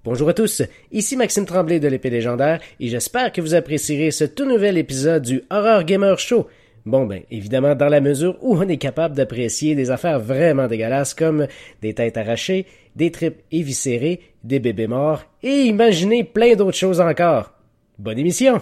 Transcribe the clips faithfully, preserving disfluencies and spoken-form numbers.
Bonjour à tous, ici Maxime Tremblay de l'Épée Légendaire et j'espère que vous apprécierez ce tout nouvel épisode du Horror Gamer Show. Bon ben, évidemment dans la mesure où on est capable d'apprécier des affaires vraiment dégueulasses comme des têtes arrachées, des tripes éviscérées, des bébés morts et imaginez plein d'autres choses encore. Bonne émission!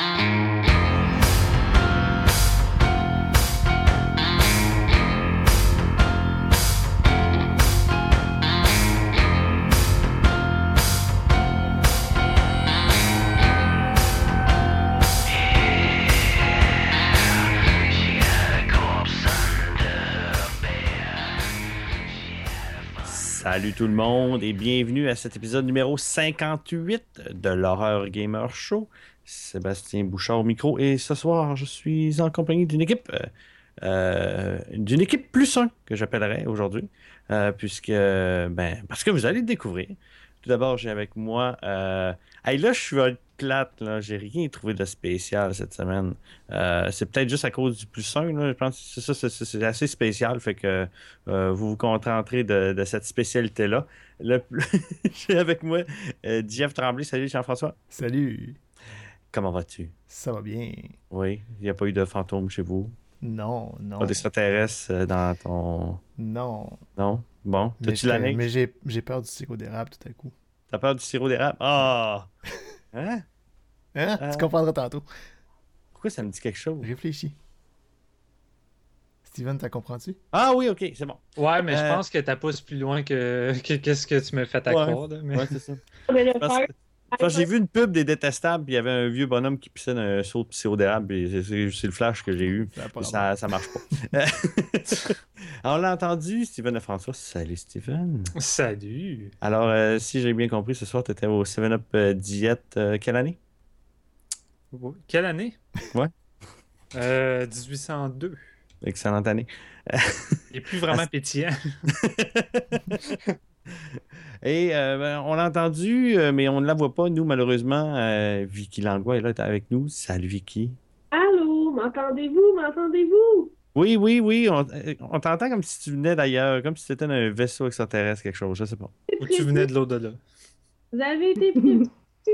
Salut tout le monde et bienvenue à cet épisode numéro cinquante-huit de l'Horreur Gamer Show. Sébastien Bouchard au micro et ce soir je suis en compagnie d'une équipe euh, euh, d'une équipe plus un que j'appellerais aujourd'hui euh, puisque ben parce que vous allez le découvrir. Tout d'abord j'ai avec moi euh... hey, là je suis un plate là, j'ai rien trouvé de spécial cette semaine. Euh, c'est peut-être juste à cause du plus un là, je pense que c'est ça, c'est, c'est, c'est assez spécial, fait que euh, vous vous contenterez de, de cette spécialité là. Le... j'ai avec moi euh, Jeff Tremblay. Salut Jean-François. Salut. Comment vas-tu? Ça va bien. Oui, il n'y a pas eu de fantômes chez vous? Non, non. Pas d'extraterrestres dans ton... Non. Non? Bon, t'as-tu mais la neige? Mais j'ai, j'ai peur du sirop d'érable tout à coup. T'as peur du sirop d'érable? Ah! Oh! Hein? Hein? Euh... Tu comprendras tantôt. Pourquoi ça me dit quelque chose? Réfléchis. Steven, t'as compris? Ah oui, ok, c'est bon. Ouais, mais euh... je pense que t'as poussé plus loin que, que qu'est-ce que tu me fais à croire. Ouais, mais... ouais c'est ça. Parce que... Parce que j'ai vu une pub des Détestables, puis il y avait un vieux bonhomme qui pissait dans un seau de sirop d'érable, et c'est, c'est, c'est le flash que j'ai eu. Ça, ça, ça marche pas. Alors, on l'a entendu, Steven Lefrançois. Salut, Steven. Salut. Alors, euh, si j'ai bien compris, ce soir, tu étais au seven up euh, Diète. Euh, quelle année? Quelle année? Ouais. Euh, dix-huit cent deux. Excellente année. Il n'est plus vraiment pétillant. Et euh, ben, on l'a entendu, euh, mais on ne la voit pas, nous, malheureusement. Euh, Vicky Langlois est là, est avec nous. Salut, Vicky. Allô, m'entendez-vous? M'entendez-vous? Oui, oui, oui. On, on t'entend comme si tu venais d'ailleurs, comme si tu étais dans un vaisseau extraterrestre, quelque chose, je sais pas. Ou tu venais de l'au-delà. Vous avez été prévenus.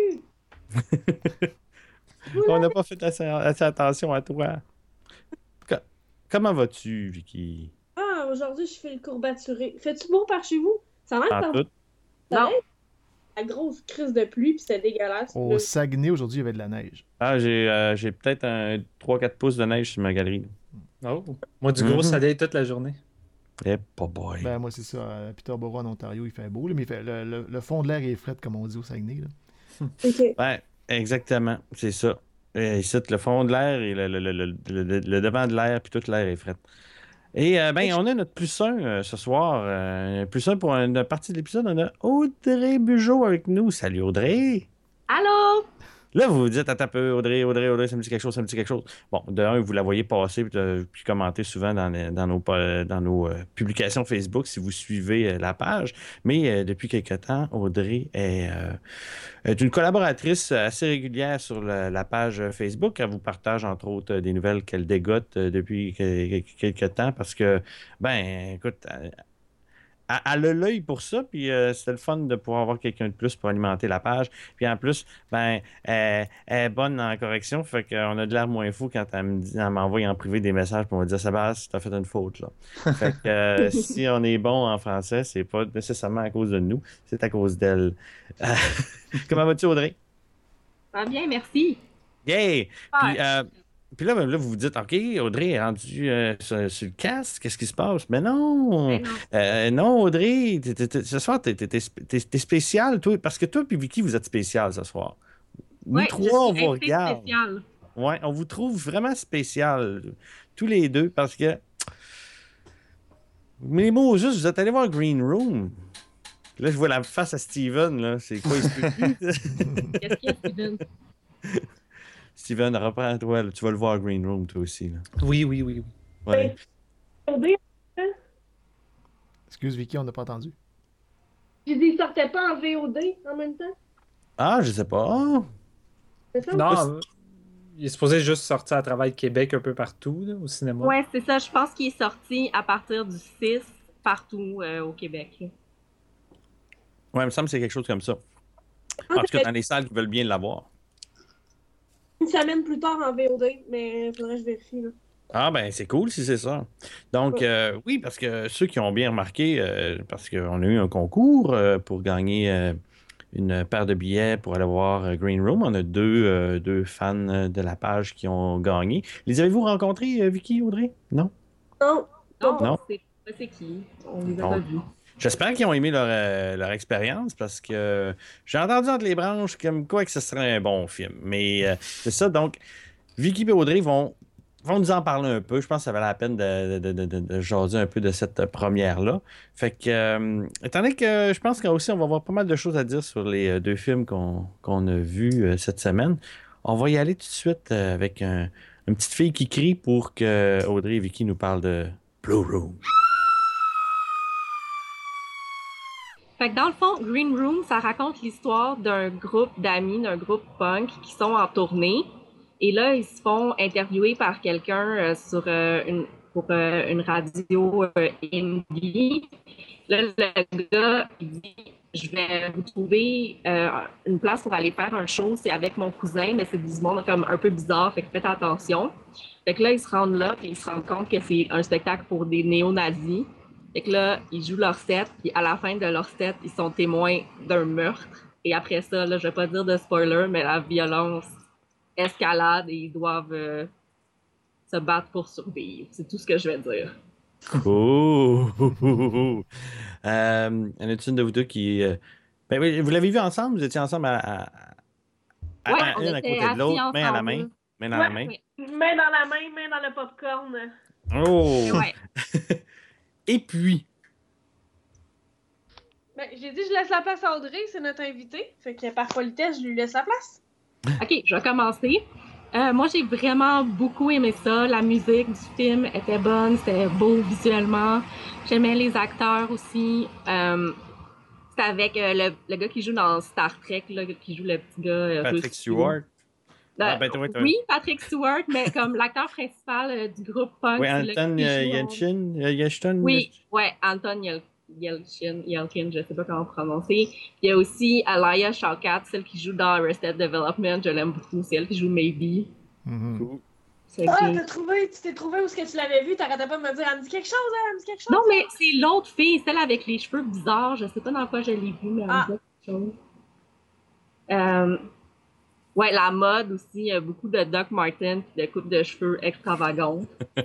On n'a pas fait assez, assez attention à toi. Co- comment vas-tu, Vicky? Ah, aujourd'hui, je fais le courbaturé. Fais-tu beau par chez vous? Ça a l'air En par tout? Non. La grosse crise de pluie, puis c'était dégueulasse. Au là. Saguenay, aujourd'hui, il y avait de la neige. Ah, j'ai, euh, j'ai peut-être un trois quatre pouces de neige sur ma galerie. Oh, moi, du gros Mhm. soleil toute la journée. Eh, pas boy. Ben, moi, c'est ça. À Peterborough, en Ontario, il fait beau, là, mais il fait, le, le, le fond de l'air est frais, comme on dit au Saguenay. Là. OK. Ouais, exactement, c'est ça. Et ici, le fond de l'air et le, le, le, le, le- le devant de l'air, puis tout l'air est frais. Et euh, ben, on a notre plus un euh, ce soir. Euh, plus un pour une partie de l'épisode, on a Audrey Bugeaud avec nous. Salut Audrey! Allô? Là, vous vous dites, attends un peu, Audrey, Audrey, Audrey, ça me dit quelque chose, ça me dit quelque chose. Bon, de un, vous la voyez passer puis, euh, puis commenter souvent dans, les- dans nos, euh, dans nos euh, publications Facebook si vous suivez euh, la page. Mais euh, depuis quelque temps, Audrey est, euh, est une collaboratrice assez régulière sur la, la page Facebook. Elle vous partage, entre autres, des nouvelles qu'elle dégote euh, depuis que- que- quelques temps parce que, ben, écoute, elle, elle a l'œil pour ça, puis euh, c'était le fun de pouvoir avoir quelqu'un de plus pour alimenter la page. Puis en plus, ben, elle, elle est bonne en correction, fait qu'on a de l'air moins fou quand elle, me dit, elle m'envoie en privé des messages pour me dire Sébastien, t'as fait une faute, là. Fait que euh, si on est bon en français, c'est pas nécessairement à cause de nous, c'est à cause d'elle. Comment vas-tu, Audrey? Ça va bien, merci. Yay! Ouais. Puis, euh, puis là, là, vous vous dites, OK, Audrey est rendue euh, sur, sur le casque, qu'est-ce qui se passe? Mais non! Ben non. Euh, non, Audrey, t'es, t'es, t'es, ce soir, t'es, t'es, t'es, t'es spécial, toi, parce que toi et Vicky, vous êtes spécial ce soir. Nous Ouais, trois, je on suis vous invitée regarde. spéciale. Ouais, on vous trouve vraiment spécial, tous les deux, parce que. Mais mots juste, vous êtes allés voir Green Room. Là, je vois la face à Steven, là. C'est quoi, il se peut plus? Qu'est-ce qu'il y a, Steven? Steven, reprends-toi, là, tu vas le voir Green Room, toi aussi. Là. Oui, oui, oui. oui. Ouais. Excuse, Vicky, on n'a pas entendu. J'ai dit, il sortait pas en V O D en même temps? Ah, je sais pas. C'est ça? Non, euh, il est supposé juste sortir à travers le Québec un peu partout, là, au cinéma. Ouais, c'est ça. Je pense qu'il est sorti à partir du six partout euh, au Québec. là. Ouais, il me semble que c'est quelque chose comme ça. En tout cas, dans les salles qui veulent bien l'avoir. Une semaine plus tard en V O D, mais il faudrait que je vérifie. Là. Ah ben c'est cool si c'est ça. Donc euh, oui, parce que ceux qui ont bien remarqué, euh, parce qu'on a eu un concours euh, pour gagner euh, une paire de billets pour aller voir euh, Green Room. On a deux, euh, deux fans de la page qui ont gagné. Les avez-vous rencontrés, euh, Vicky, Audrey? Non? Non. Non, Non. c'est pas c'est qui. On les a Bon. pas vus. J'espère qu'ils ont aimé leur, euh, leur expérience parce que euh, j'ai entendu entre les branches comme quoi que ce serait un bon film. Mais euh, c'est ça, donc Vicky et Audrey vont, vont nous en parler un peu. Je pense que ça valait la peine de, de, de, de, de jaser un peu de cette première-là. Fait que, euh, étant donné que je pense qu'aussi on va avoir pas mal de choses à dire sur les euh, deux films qu'on qu'on a vus euh, cette semaine, on va y aller tout de suite euh, avec un, une petite fille qui crie pour que Audrey et Vicky nous parlent de Blue Room. Fait que dans le fond, Green Room, ça raconte l'histoire d'un groupe d'amis, d'un groupe punk qui sont en tournée. Et là, ils se font interviewer par quelqu'un euh, sur euh, une, pour euh, une radio euh, indie. Là, le gars, il dit « Je vais vous trouver euh, une place pour aller faire un show. C'est avec mon cousin, mais c'est du monde comme un peu bizarre, fait que faites attention. » Fait que là, ils se rendent là, puis ils se rendent compte que c'est un spectacle pour des néo-nazis. Fait que là, ils jouent leur set, puis à la fin de leur set, ils sont témoins d'un meurtre. Et après ça, là, je vais pas dire de spoiler, mais la violence escalade et ils doivent euh, se battre pour survivre. C'est tout ce que je vais dire. Oh! Euh, y en a-t-il une de vous deux qui. euh, Ben, oui, vous l'avez vu ensemble? Vous étiez ensemble à, à, à- Ouais, à- on une à était côté de assis l'autre, main à la main. ensemble. Main dans Ouais. la main. Oui. Main dans la main, main dans le popcorn. Oh! Ouais. Et puis, Ben, j'ai dit je laisse la place à Audrey, c'est notre invité. Fait que par politesse, je lui laisse la place. OK, je vais commencer. Euh, moi, j'ai vraiment beaucoup aimé ça. La musique du film était bonne, c'était beau visuellement. J'aimais les acteurs aussi. Euh, c'était avec euh, le, le gars qui joue dans Star Trek, là, qui joue le petit gars. euh, Patrick russe. Stewart. Euh, Ah, ben, toi, toi. oui, Patrick Stewart, mais comme l'acteur principal euh, du groupe punk. Oui, c'est le Anton gars qui euh, joue en- Yelchin. euh, Yelchin. Oui, ouais, Anton Yel- Yelchin, Yelkin, je sais pas comment prononcer. Il y a aussi Alaya Shawkat, celle qui joue dans Arrested Development, je l'aime beaucoup, c'est elle qui joue Maybe. Mhm. Cool. C'est Ah, que- t'as trouvé, tu t'es trouvé où est-ce que tu l'avais vu? T'arrêtais pas de me dire, elle me dit quelque chose, hein, elle me dit quelque chose. Non, mais c'est l'autre fille, celle avec les cheveux bizarres. Je sais pas dans quoi je l'ai vue, mais elle Ah. me dit quelque chose. Euh, ouais, la mode aussi, il y a beaucoup de Doc Martens et de coupes de cheveux extravagantes.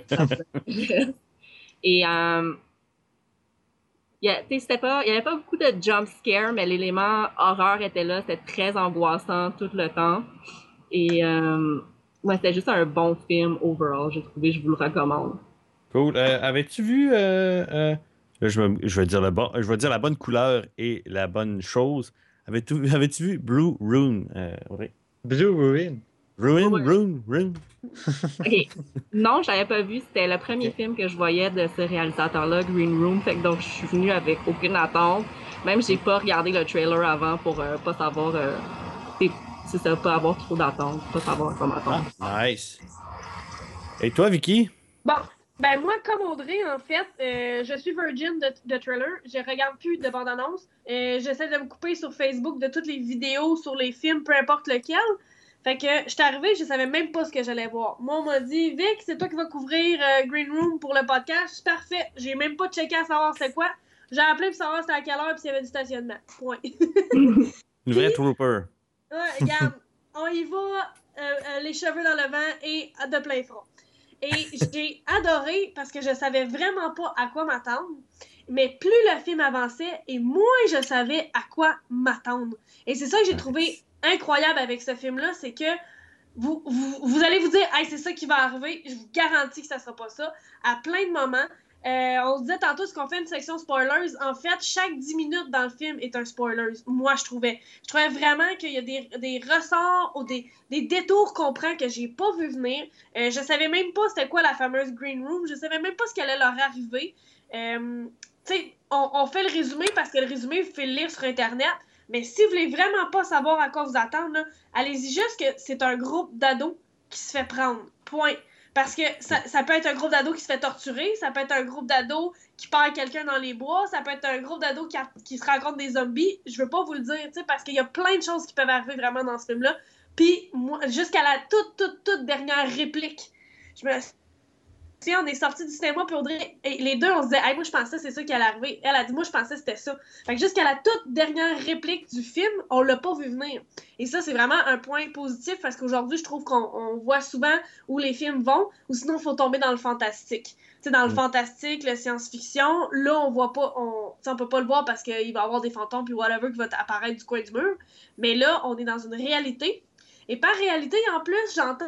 Et euh, il y a- tu sais, c'était pas, il y avait pas beaucoup de jump scare, mais l'élément horreur était là. C'était très angoissant tout le temps. Et euh, ouais, c'était juste un bon film overall. J'ai trouvé, je vous le recommande. Cool. Euh, avais-tu vu. euh, euh, là, je, me- je vais dire le bon, je vais dire la bonne couleur et la bonne chose. Avais-tu avais-tu vu Blue Rune? Euh, Audrey? Blue Ruin. Ruin, Ouais. Rune, Rune. Ok. Non, je l'avais pas vu. C'était le premier Ok. film que je voyais de ce réalisateur-là, Green Room. Fait que donc, je suis venue avec aucune attente. Même, j'ai pas regardé le trailer avant pour euh, pas savoir. Euh, c'est- c'est ça, pas avoir trop d'attente, pas savoir comment attendre. Ah, nice. Et toi, Vicky? Bon, ben moi, comme Audrey, en fait, euh, je suis virgin de, de trailer. Je regarde plus de bande-annonce. Euh, J'essaie de me couper sur Facebook de toutes les vidéos sur les films, peu importe lequel. Fait que je suis arrivée, je savais même pas ce que j'allais voir. Moi, on m'a dit, Vic, c'est toi qui vas couvrir euh, Green Room pour le podcast. Parfait. J'ai même pas checké à savoir c'est quoi. J'ai appelé pour savoir c'était à quelle heure puis s'il y avait du stationnement. Point. Une vraie trooper. Ouais, regarde, on y va, euh, euh, les cheveux dans le vent et de plein front. Et j'ai adoré parce que je savais vraiment pas à quoi m'attendre. Mais plus le film avançait et moins je savais à quoi m'attendre. Et c'est ça que j'ai trouvé incroyable avec ce film-là, c'est que vous, vous, vous allez vous dire, hey, c'est ça qui va arriver. Je vous garantis que ça sera pas ça. À plein de moments. Euh, on se disait tantôt, est-ce qu'on fait une section spoilers? En fait, chaque dix minutes dans le film est un spoiler. Moi, je trouvais. Je trouvais vraiment qu'il y a des, des ressorts ou des, des détours qu'on prend que j'ai pas vu venir. Euh, je savais même pas c'était quoi la fameuse Green Room. Je savais même pas ce qui allait leur arriver. Euh, tu sais, on, on fait le résumé parce que le résumé, vous pouvez le lire sur Internet. Mais si vous voulez vraiment pas savoir à quoi vous attendre, là, allez-y juste que c'est un groupe d'ados qui se fait prendre. Point. Parce que ça, ça peut être un groupe d'ados qui se fait torturer, ça peut être un groupe d'ados qui perd quelqu'un dans les bois, ça peut être un groupe d'ados qui, a, qui se rencontre des zombies. Je veux pas vous le dire, tu sais, parce qu'il y a plein de choses qui peuvent arriver vraiment dans ce film-là. Puis, moi, jusqu'à la toute, toute, toute dernière réplique, je me souviens, on est sortis du cinéma, puis Audrey, et les deux, on se disait, hey, moi, je pensais que c'est ça qui allait arriver. Elle a dit, moi, je pensais que c'était ça. Fait que jusqu'à la toute dernière réplique du film, on l'a pas vu venir. Et ça, c'est vraiment un point positif, parce qu'aujourd'hui, je trouve qu'on on voit souvent où les films vont, ou sinon, il faut tomber dans le fantastique. Tu sais, dans le mmh. fantastique, le science-fiction, là, on voit pas, on, on peut pas le voir parce qu'il va y avoir des fantômes, puis whatever, qui va apparaître du coin du mur. Mais là, on est dans une réalité. Et par réalité, en plus, j'entends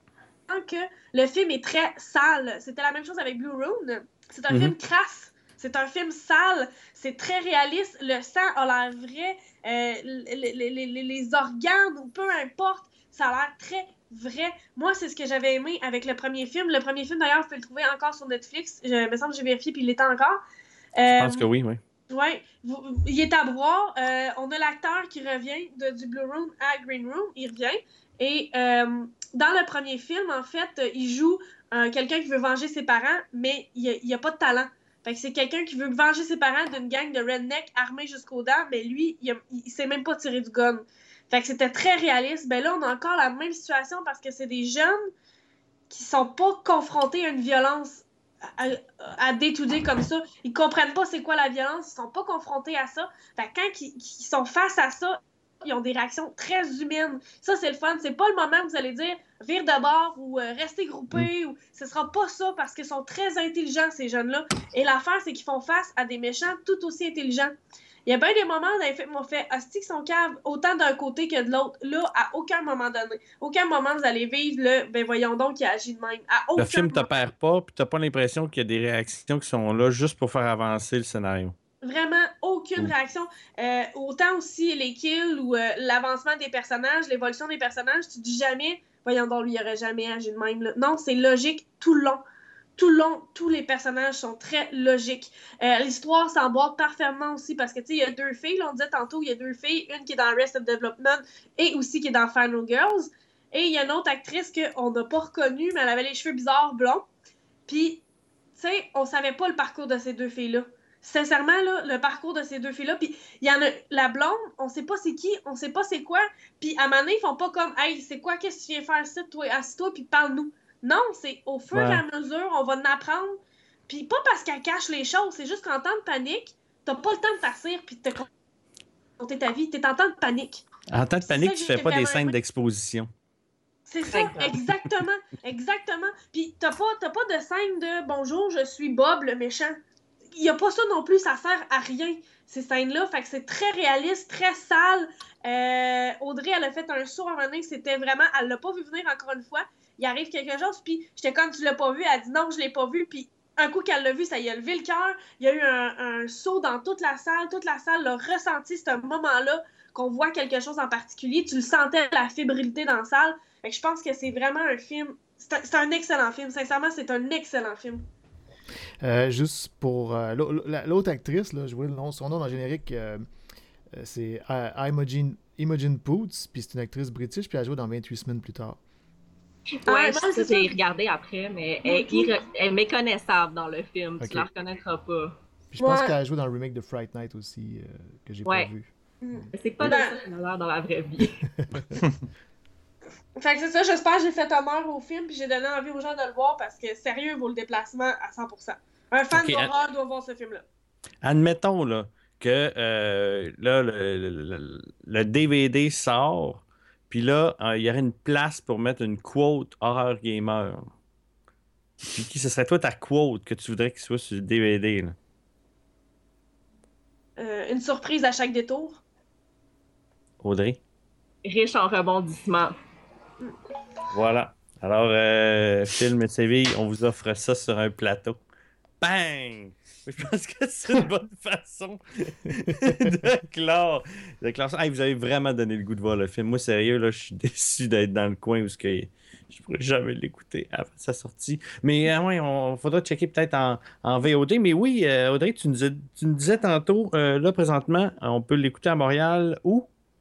que le film est très sale. C'était la même chose avec Blue Ruin. C'est un mm-hmm. film crasse. C'est un film sale. C'est très réaliste. Le sang a l'air vrai. Euh, les, les, les, les organes, ou peu importe, ça a l'air très vrai. Moi, c'est ce que j'avais aimé avec le premier film. Le premier film, d'ailleurs, vous pouvez le trouver encore sur Netflix. Je me semble que j'ai vérifié, puis il l'était encore. Euh, Je pense que oui, oui. Oui, il est à voir. Euh, on a l'acteur qui revient de, du Blue Room à Green Room. Il revient. Et euh, dans le premier film, en fait, il joue euh, quelqu'un qui veut venger ses parents, mais il n'a a pas de talent. Fait que c'est quelqu'un qui veut venger ses parents d'une gang de rednecks armés jusqu'aux dents, mais lui, il, a, il sait même pas tirer du gun. Fait que c'était très réaliste. Ben là, on a encore la même situation parce que c'est des jeunes qui sont pas confrontés à une violence à, à day-to-day comme ça. Ils comprennent pas c'est quoi la violence, ils sont pas confrontés à ça. Fait que quand ils, ils sont face à ça, ils ont des réactions très humaines. Ça, c'est le fun. C'est pas le moment où vous allez dire « vire de bord » ou euh, « rester groupé » ou ce sera pas ça parce qu'ils sont très intelligents, ces jeunes-là. Et l'affaire, c'est qu'ils font face à des méchants tout aussi intelligents. Il y a bien des moments dans les films où on fait « hostie qui sont caves » autant d'un côté que de l'autre. Là, à aucun moment donné. Aucun moment vous allez vivre le « ben voyons donc, il agit de même ». À aucun le film moment. te perd pas, puis t'as pas l'impression qu'il y a des réactions qui sont là juste pour faire avancer le scénario. Vraiment aucune réaction. Euh, autant aussi les kills ou euh, l'avancement des personnages, l'évolution des personnages, tu dis jamais, voyons donc, lui, il aurait jamais agi de même. Là. Non, c'est logique tout le long. Tout le long, tous les personnages sont très logiques. Euh, l'histoire s'emboîte parfaitement aussi parce que, tu sais, il y a deux filles, là, on disait tantôt, il y a deux filles, une qui est dans Arrested Development et aussi qui est dans Final Girls. Et il y a une autre actrice qu'on n'a pas reconnue, mais elle avait les cheveux bizarres blonds. Puis, tu sais, on savait pas le parcours de ces deux filles-là. Sincèrement, là, le parcours de ces deux filles-là, puis il y en a la blonde, on sait pas c'est qui, on sait pas c'est quoi, puis à un moment donné, ils font pas comme « Hey, c'est quoi, qu'est-ce que tu viens faire ici, toi, assis-toi, puis parle-nous. » Non, c'est au fur ouais. et à mesure, on va en apprendre, puis pas parce qu'elle cache les choses, c'est juste qu'en temps de panique, t'as pas le temps de t'asseoir puis de te compter ta vie, t'es en temps de panique. En temps de panique, tu fais pas des scènes d'exposition. C'est ça, exactement, exactement. Puis t'as pas, t'as pas de scène de « Bonjour, je suis Bob, le méchant ». Il n'y a pas ça non plus, ça sert à rien, ces scènes-là. Fait que c'est très réaliste, très sale. Euh, Audrey, elle a fait un saut à un moment donné, c'était vraiment... Elle l'a pas vu venir encore une fois. Il arrive quelque chose, puis j'étais comme, tu l'as pas vu? Elle dit non, je l'ai pas vu. Puis un coup qu'elle l'a vu, ça y a levé le cœur. Il y a eu un, un saut dans toute la salle. Toute la salle l'a ressenti, ce moment-là, qu'on voit quelque chose en particulier. Tu le sentais, la fébrilité dans la salle. Fait que je pense que c'est vraiment un film... C'est un, c'est un excellent film. Sincèrement, c'est un excellent film. Euh, juste pour euh, l'autre actrice, là, je vois le nom, son nom dans le générique, euh, c'est euh, Imogen, Imogen Poots, puis c'est une actrice british, puis elle joue dans vingt-huit semaines plus tard. Ouais, ah, je sais, j'ai regardé après, mais elle, elle, elle est méconnaissable dans le film, okay. Tu la reconnaîtras pas. Puis je pense ouais. qu'elle joue dans le remake de Fright Night aussi, euh, que j'ai ouais. pas vu. Mm. C'est pas de ça qu'elle a l'air dans la vraie vie. Fait que c'est ça, j'espère que j'ai fait honneur au film puis j'ai donné envie aux gens de le voir parce que sérieux, il vaut le déplacement à cent pour cent. Un fan okay, d'horreur doit voir ce film-là. Admettons là, que euh, là, le, le, le, le D V D sort, puis là, il euh, y aurait une place pour mettre une quote horreur gamer. Puis qui ce serait toi ta quote que tu voudrais qu'il soit sur le D V D? Là? Euh, une surprise à chaque détour. Audrey? Riche en rebondissements. Voilà. Alors, euh, Film T V, on vous offre ça sur un plateau. Bang! Je pense que c'est une bonne façon de clore. De clore ça. Hey, vous avez vraiment donné le goût de voir le film. Moi, sérieux, là, je suis déçu d'être dans le coin où ce que je pourrais jamais l'écouter avant sa sortie. Mais euh, ouais, on faudra checker peut-être en, en V O D. Mais oui, euh, Audrey, tu nous, tu nous disais tantôt, euh, là, présentement, on peut l'écouter à Montréal où?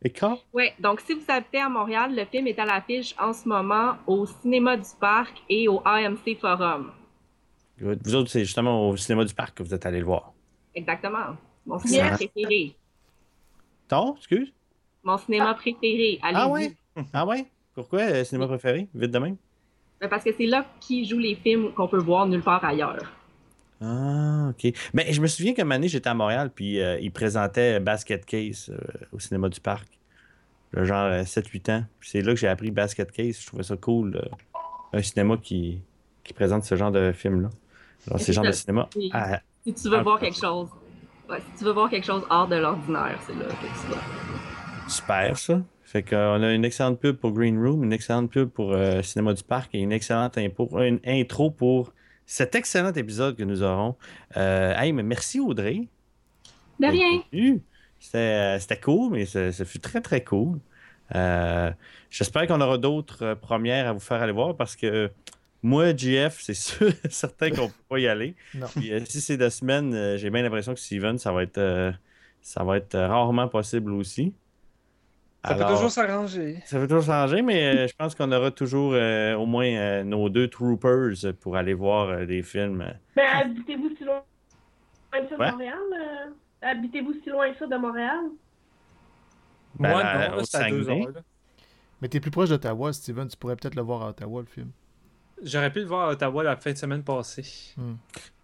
Et quand? Oui, donc si vous habitez à Montréal, le film est à l'affiche en ce moment au Cinéma du Parc et au A M C Forum. Good. Vous autres, c'est justement au cinéma du parc que vous êtes allés le voir. Exactement. Mon cinéma Yes. préféré. Ton, excuse? Mon cinéma préféré. Allez-y. Ah ouais? Ah ouais? Pourquoi euh, cinéma préféré? Vite de même? Ben, parce que c'est là qu'ils jouent les films qu'on peut voir nulle part ailleurs. Ah, OK. Ben, je me souviens qu'à un moment donné, j'étais à Montréal, puis euh, ils présentaient Basket Case euh, au cinéma du parc. Le genre euh, sept huit ans. Puis c'est là que j'ai appris Basket Case. Je trouvais ça cool. euh, un cinéma qui, qui présente ce genre de film-là. Alors, Et c'est le genre c'est de ça. cinéma. Oui. Ah, Si tu veux Ah, voir je quelque chose. Ouais, si tu veux voir quelque chose hors de l'ordinaire, c'est là que tu vas. super, ça. Fait qu'on a une excellente pub pour Green Room, une excellente pub pour euh, Cinéma du Parc et une excellente impo- une intro pour cet excellent épisode que nous aurons. Euh, hey, mais merci Audrey. De rien. d'être venue. C'était euh, c'était cool, mais ça, ça fut très très cool. Euh, J'espère qu'on aura d'autres euh, premières à vous faire aller voir parce que moi, J F, c'est sûr, certain qu'on ne peut pas y aller. Non. Puis, euh, si c'est deux semaines, euh, j'ai bien l'impression que Steven, ça va être, euh, ça va être euh, rarement possible aussi. Ça peut Alors, toujours s'arranger. ça peut toujours changer, mais euh, je pense qu'on aura toujours euh, au moins euh, nos deux troopers pour aller voir euh, des films. Ben, habitez-vous si loin de ça de Ouais. Montréal? euh? Habitez-vous si loin que ça de Montréal? Ben, Moi, là, non, au là, c'est à deux Saguenay. heures. là. Mais t'es plus proche d'Ottawa, Steven. Tu pourrais peut-être le voir à Ottawa, le film. J'aurais pu le voir à Ottawa la fin de semaine passée. Hmm.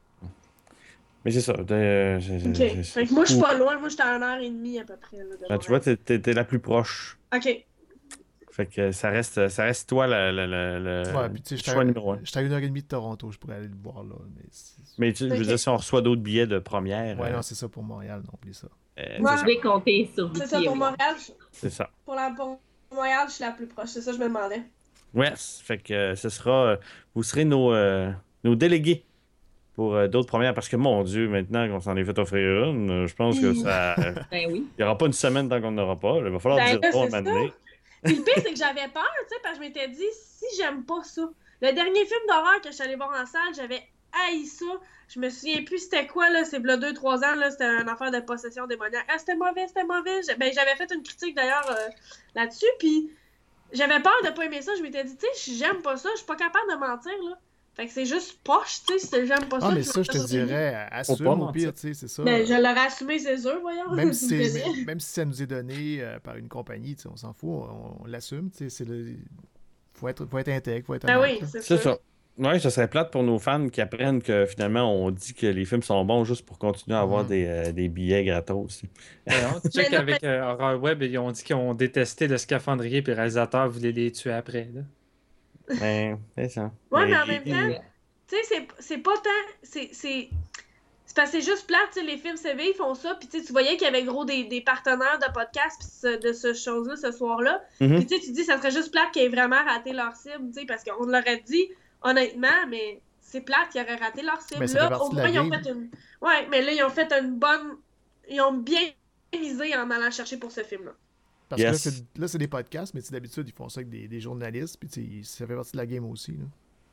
Mais c'est ça. de- je- je- Ok. je- Fait que moi, je suis pas loin. Moi, j'étais à une heure et demie à peu près. Là, de Ben, tu vois, Montréal. t'es, t'es- t'es la plus proche. Ok. Fait que ça reste, ça reste toi le, le, le, le Ouais, puis tu sais, j'étais choix à- numéro un. j'étais à une heure et demie de Toronto. Je pourrais aller le voir là. Mais c'est- Mais tu, je veux Ok. dire, si on reçoit d'autres billets de première, Ouais, euh, non, c'est ça pour Montréal, non, oublie ça. euh, Ouais. Vous c'est ça. pouvez compter sur C'est Vicky ça, et pour moi. Montréal, je- C'est ça. pour, la, pour Montréal, je suis la plus proche. C'est ça, que je me demandais. Ouais, fait que euh, ce sera, euh, vous serez nos, euh, nos délégués pour euh, d'autres premières. Parce que, mon Dieu, maintenant qu'on s'en est fait offrir une, euh, je pense que ça. euh, Ben oui. Il n'y aura pas une semaine tant qu'on n'aura pas. Il va falloir Ben, dire là, non à un c'est moment donné. Puis le pire, c'est que j'avais peur, tu sais, parce que je m'étais dit, si j'aime pas ça. Le dernier film d'horreur que je suis allée voir en salle, j'avais haï ça. Je me souviens plus c'était quoi, là. C'est là deux trois ans, là. C'était une affaire de possession démoniaque. Ah, c'était mauvais, c'était mauvais. Je- Ben, j'avais fait une critique d'ailleurs euh, là-dessus, puis j'avais peur de pas aimer ça. Je m'étais dit, tu sais, si j'aime pas ça, je suis pas capable de mentir, là. Fait que c'est juste poche, tu sais, si j'aime pas ça. Ah, mais je ça, me je fais te ça. dirais, assume pas au mentir. pire, tu sais, c'est ça. Ben, je l'aurais assumé, c'est sûr, voyons. Même si, Tu me c'est- connais. même, même si ça nous est donné euh, par une compagnie, tu sais, on s'en fout, on, on l'assume, tu sais, c'est le... Faut être, faut être intègre, faut être Ben honnête, oui, là. c'est C'est sûr. ça. Oui, ça serait plate pour nos fans qui apprennent que finalement, on dit que les films sont bons juste pour continuer à avoir Mhm. des, euh, des billets gratos. Alors, tu sais Mais non, qu'avec euh, Horror Web, ils ont dit qu'ils ont détesté le scaphandrier puis le réalisateur voulait les tuer après. Là. Ben, c'est ça. Ouais, mais en Mais- même temps, tu sais, c'est- c'est pas tant. C'est c'est- c'est parce que c'est juste plate, tu sais, les films C V, ils font ça, puis tu sais, tu voyais qu'il y avait gros des, des partenaires de podcast pis ce- de ce chose-là ce soir-là. Mhm. Puis tu sais, tu dis, ça serait juste plate qu'ils aient vraiment raté leur cible, tu sais, parce qu'on l'aurait dit, honnêtement, mais c'est plate qu'ils auraient raté leur cible. Mais ça fait Là, partie au de la moins, ils ont game. fait une. Ouais, mais là, ils ont fait une bonne. Ils ont bien misé en allant chercher pour ce film-là. Parce Yes. que là, c'est- là, c'est des podcasts, mais tu sais, d'habitude, ils font ça avec des, des journalistes, puis tu sais, ça fait partie de la game aussi, là.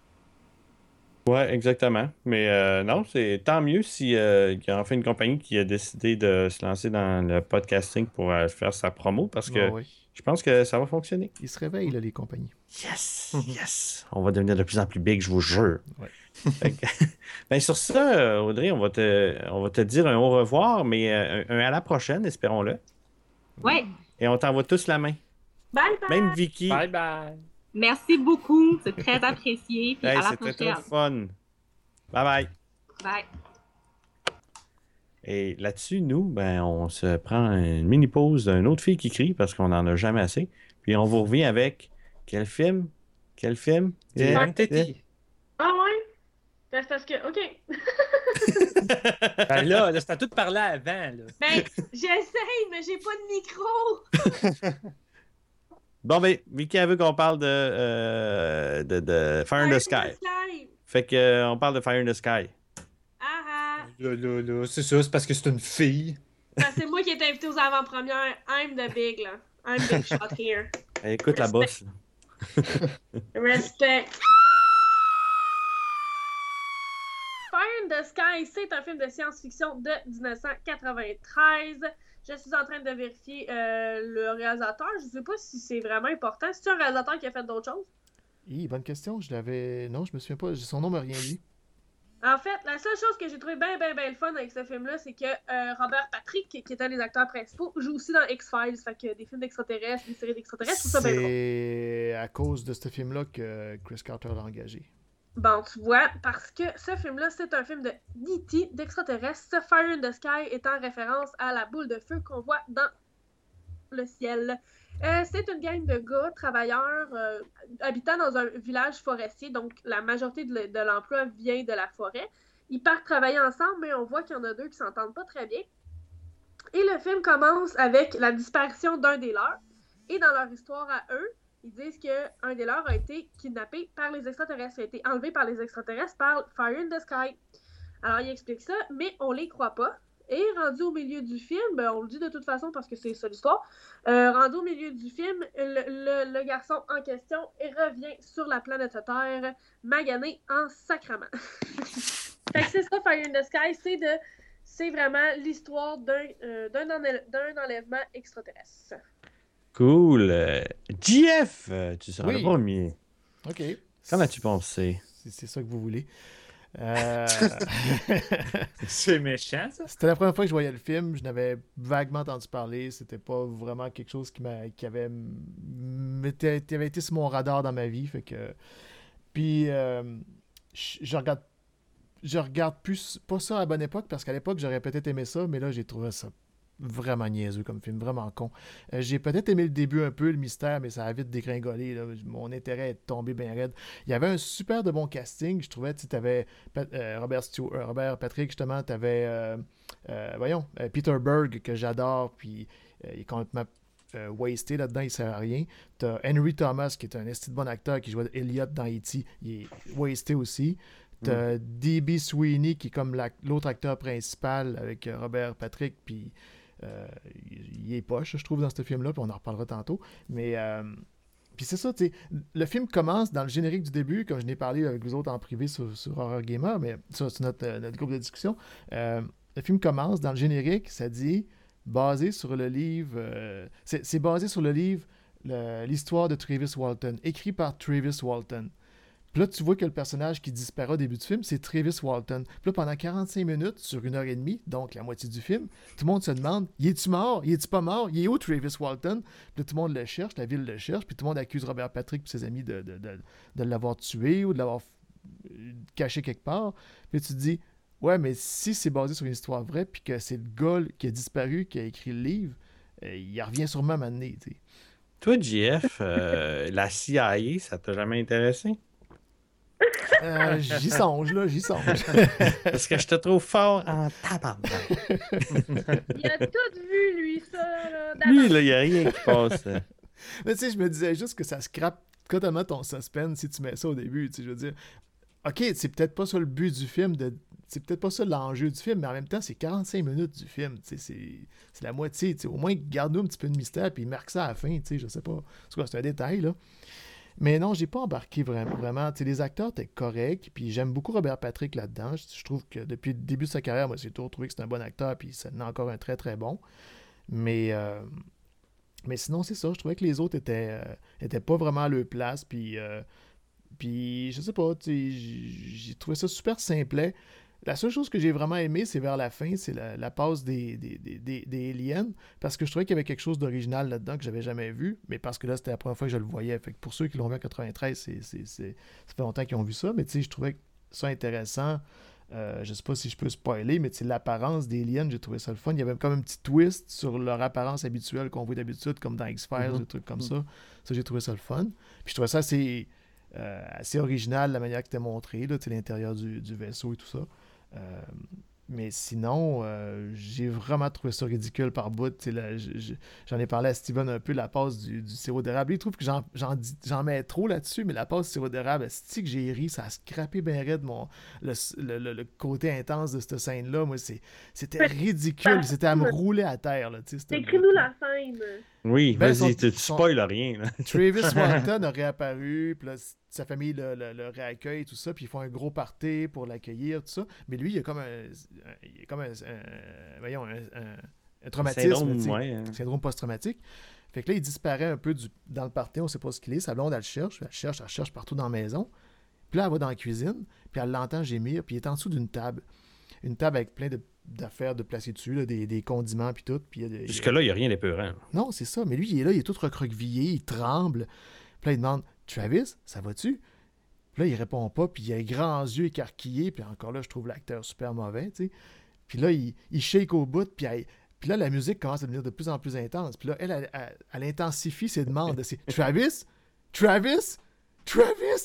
Ouais, exactement. Mais euh, non, c'est tant mieux si euh, il y a enfin une compagnie qui a décidé de se lancer dans le podcasting pour euh, faire sa promo parce que Ouais, ouais. je pense que ça va fonctionner. Ils se réveillent, là, les compagnies. Yes! Yes! On va devenir de plus en plus big, je vous jure. Ouais. Fait que- ben, sur ça, Audrey, on va te, on va te dire un au revoir, mais euh, un, un à la prochaine, espérons-le. Ouais. Et on t'envoie tous la main. Bye bye! Même Vicky. Bye bye! Merci beaucoup. C'est très apprécié. Puis Hey, à la c'était prochaine. très fun. Bye bye. Bye. Et là-dessus, nous, ben, on se prend une mini pause d'une autre fille qui crie parce qu'on n'en a jamais assez. Puis on vous revient avec quel film? Quel film? C'est Eh, Entity. Ah ouais? Ben, c'est parce que. Ok. Ben là, là c'était tout parlé avant. Là. Ben, j'essaye, mais j'ai pas de micro! Bon, ben, Vicky, elle veut qu'on parle de, euh, de, de Fire in the Sky. Sky. Fait que, euh, on parle de Fire in the Sky. Ah ah! Là, là, là, c'est ça, c'est parce que c'est une fille. Ben, c'est moi qui ai été invité aux avant-premières. I'm the big, là. I'm big shot here. Eh, écoute la bosse. Respect. Fire in the Sky, c'est un film de science-fiction de dix-neuf cent quatre-vingt-treize. Je suis en train de vérifier euh, le réalisateur. Je sais pas si c'est vraiment important. C'est-tu un réalisateur qui a fait d'autres choses? Hi, bonne question. Je l'avais. Non, je me souviens pas. Son nom m'a rien dit. En fait, la seule chose que j'ai trouvé bien, bien, bien le fun avec ce film-là, c'est que euh, Robert Patrick, qui est un des acteurs principaux, joue aussi dans X-Files. Fait que des films d'extraterrestres, des séries d'extraterrestres, je trouve ça bien drôle. C'est à cause de ce film-là que Chris Carter l'a engagé. Bon, tu vois, parce que ce film-là, c'est un film de E T d'extraterrestres. Fire in the Sky est en référence à la boule de feu qu'on voit dans le ciel. Euh, c'est une gang de gars, travailleurs, euh, habitant dans un village forestier, donc la majorité de, le, de l'emploi vient de la forêt. Ils partent travailler ensemble, mais on voit qu'il y en a deux qui s'entendent pas très bien. Et le film commence avec la disparition d'un des leurs. Et dans leur histoire à eux, ils disent qu'un des leurs a été kidnappé par les extraterrestres, a été enlevé par les extraterrestres par Fire in the Sky. Alors, ils expliquent ça, mais on les croit pas. Et rendu au milieu du film, ben, on le dit de toute façon parce que c'est ça l'histoire, euh, rendu au milieu du film, le, le, le garçon en question revient sur la planète Terre, magané en sacrament. Fait que c'est ça, Fire in the Sky, c'est de, c'est vraiment l'histoire d'un, euh, d'un, enlè- d'un enlèvement extraterrestre. Cool. Euh, J F, tu seras Oui. le premier. OK. Qu'en as-tu pensé? C'est, c'est ça que vous voulez. Euh... C'est méchant, ça? C'était la première fois que je voyais le film. Je n'avais vaguement entendu parler. C'était pas vraiment quelque chose qui, m'a, qui, avait, m'était, qui avait été sur mon radar dans ma vie. Fait que... Puis, euh, je, je regarde je regarde plus pas ça à la bonne époque parce qu'à l'époque, j'aurais peut-être aimé ça, mais là, j'ai trouvé ça vraiment niaiseux comme film, vraiment con. Euh, j'ai peut-être aimé le début un peu, le mystère, mais ça a vite dégringolé. Là. Mon intérêt est tombé bien raide. Il y avait un super de bon casting, je trouvais. Tu avais euh, Robert, Stewart, euh, Robert Patrick, justement, tu avais, euh, euh, voyons, euh, Peter Berg, que j'adore, puis euh, il est complètement euh, wasté là-dedans, il sert à rien. Tu as Henry Thomas, qui est un esti de bon acteur, qui jouait Elliot dans E T, il est wasté aussi. T'as mm. D B. Sweeney, qui est comme la, l'autre acteur principal avec euh, Robert Patrick, puis Euh, il est poche, je trouve, dans ce film-là, puis on en reparlera tantôt. Mais, euh, puis c'est ça, tu sais, le film commence dans le générique du début, comme je n'ai parlé avec vous autres en privé sur, sur Horror Gamer, mais ça, c'est notre, notre groupe de discussion. Euh, le film commence dans le générique, ça dit, basé sur le livre, euh, c'est, c'est basé sur le livre le, L'histoire de Travis Walton, écrit par Travis Walton. Puis là, tu vois que le personnage qui disparaît au début du film, c'est Travis Walton. Puis là, pendant quarante-cinq minutes, sur une heure et demie, donc la moitié du film, tout le monde se demande, il est-tu mort? Il est-tu pas mort? Il est où Travis Walton? Puis là, tout le monde le cherche, la ville le cherche, puis tout le monde accuse Robert Patrick et ses amis de, de, de, de l'avoir tué ou de l'avoir caché quelque part. Puis tu te dis, ouais, mais si c'est basé sur une histoire vraie, puis que c'est le gars qui a disparu, qui a écrit le livre, euh, il revient sûrement à m'amener, tu sais. Toi, J F, euh, la C I A, ça t'a jamais intéressé? Euh, j'y songe, là, j'y songe. Parce que je te trouve fort en tabarnak. Il a tout vu, lui, ça, là. Lui, là, il n'y a rien qui passe. Mais tu sais, je me disais juste que ça scrape totalement ton suspense si tu mets ça au début, tu sais, je veux dire. OK, c'est peut-être pas ça le but du film, de... c'est peut-être pas ça l'enjeu du film, mais en même temps, c'est quarante-cinq minutes du film, tu sais, c'est... c'est la moitié, tu sais. Au moins, garde-nous un petit peu de mystère, puis marque ça à la fin, tu sais, je sais pas. C'est quoi, c'est un détail, là. Mais non, j'ai pas embarqué vraiment. vraiment. Tu sais, les acteurs étaient corrects, puis j'aime beaucoup Robert Patrick là-dedans. Je, je trouve que depuis le début de sa carrière, moi, j'ai toujours trouvé que c'est un bon acteur, puis ça en a encore un très, très bon. Mais, euh, mais sinon, c'est ça. Je trouvais que les autres étaient, euh, étaient pas vraiment à leur place, puis, euh, puis je sais pas, tu sais, j'ai, j'ai trouvé ça super simplet. La seule chose que j'ai vraiment aimé, c'est vers la fin, c'est la, la passe des, des, des, des, des aliens, parce que je trouvais qu'il y avait quelque chose d'original là-dedans que j'avais jamais vu, mais parce que là, c'était la première fois que je le voyais. Fait que pour ceux qui l'ont vu en quatre-vingt-treize, c'est, c'est, c'est, ça fait longtemps qu'ils ont vu ça, mais tu sais, je trouvais ça intéressant. Euh, je sais pas si je peux spoiler, mais tu sais, l'apparence des aliens, j'ai trouvé ça le fun. Il y avait comme un petit twist sur leur apparence habituelle qu'on voit d'habitude, comme dans X-Files, mm-hmm. des trucs comme mm-hmm. ça. Ça, j'ai trouvé ça le fun. Puis je trouvais ça assez, euh, assez original, la manière que c'était montré, là, tu sais, l'intérieur du, du vaisseau et tout ça. Euh, mais sinon, euh, j'ai vraiment trouvé ça ridicule par bout. Là, j- j- j'en ai parlé à Steven un peu, la passe du, du sirop d'érable. Il trouve que j'en, j'en, j'en mets trop là-dessus, mais la passe du sirop d'érable, c'est que j'ai ri, ça a scrappé bien raide mon, le, le, le, le côté intense de cette scène-là. Moi, c'est, c'était ridicule. C'était à me rouler à terre. Là, écris-nous la scène. Oui, ben, vas-y, son, tu son, spoil rien. Là. Travis Walton a réapparu, puis là, sa famille le, le, le réaccueille, tout ça, puis ils font un gros party pour l'accueillir, tout ça. Mais lui, il a comme un, il a comme un, un voyons, un, un, un traumatisme, syndrome, tu sais, ouais, hein. syndrome post-traumatique. Fait que là, il disparaît un peu du, dans le party, on ne sait pas ce qu'il est. Sa blonde, elle le cherche, elle le cherche, elle le cherche partout dans la maison. Puis là, elle va dans la cuisine, puis elle l'entend gémir, puis il est en dessous d'une table. Une table avec plein de, d'affaires de placer dessus, là, des, des condiments, puis tout. Puis il y a de- Jusque-là, il n'y a rien d'épeurant. Non, c'est ça. Mais lui, il est là, il est tout recroquevillé, il tremble. Puis là, il demande « Travis, ça va-tu? » Puis là, il répond pas, puis il a les grands yeux écarquillés, puis encore là, je trouve l'acteur super mauvais, tu sais. Puis là, il, il shake au bout, puis, elle- puis là, la musique commence à devenir de plus en plus intense. Puis là, elle, elle, elle- elle intensifie ses demandes. C'est « Travis? Travis? Travis? »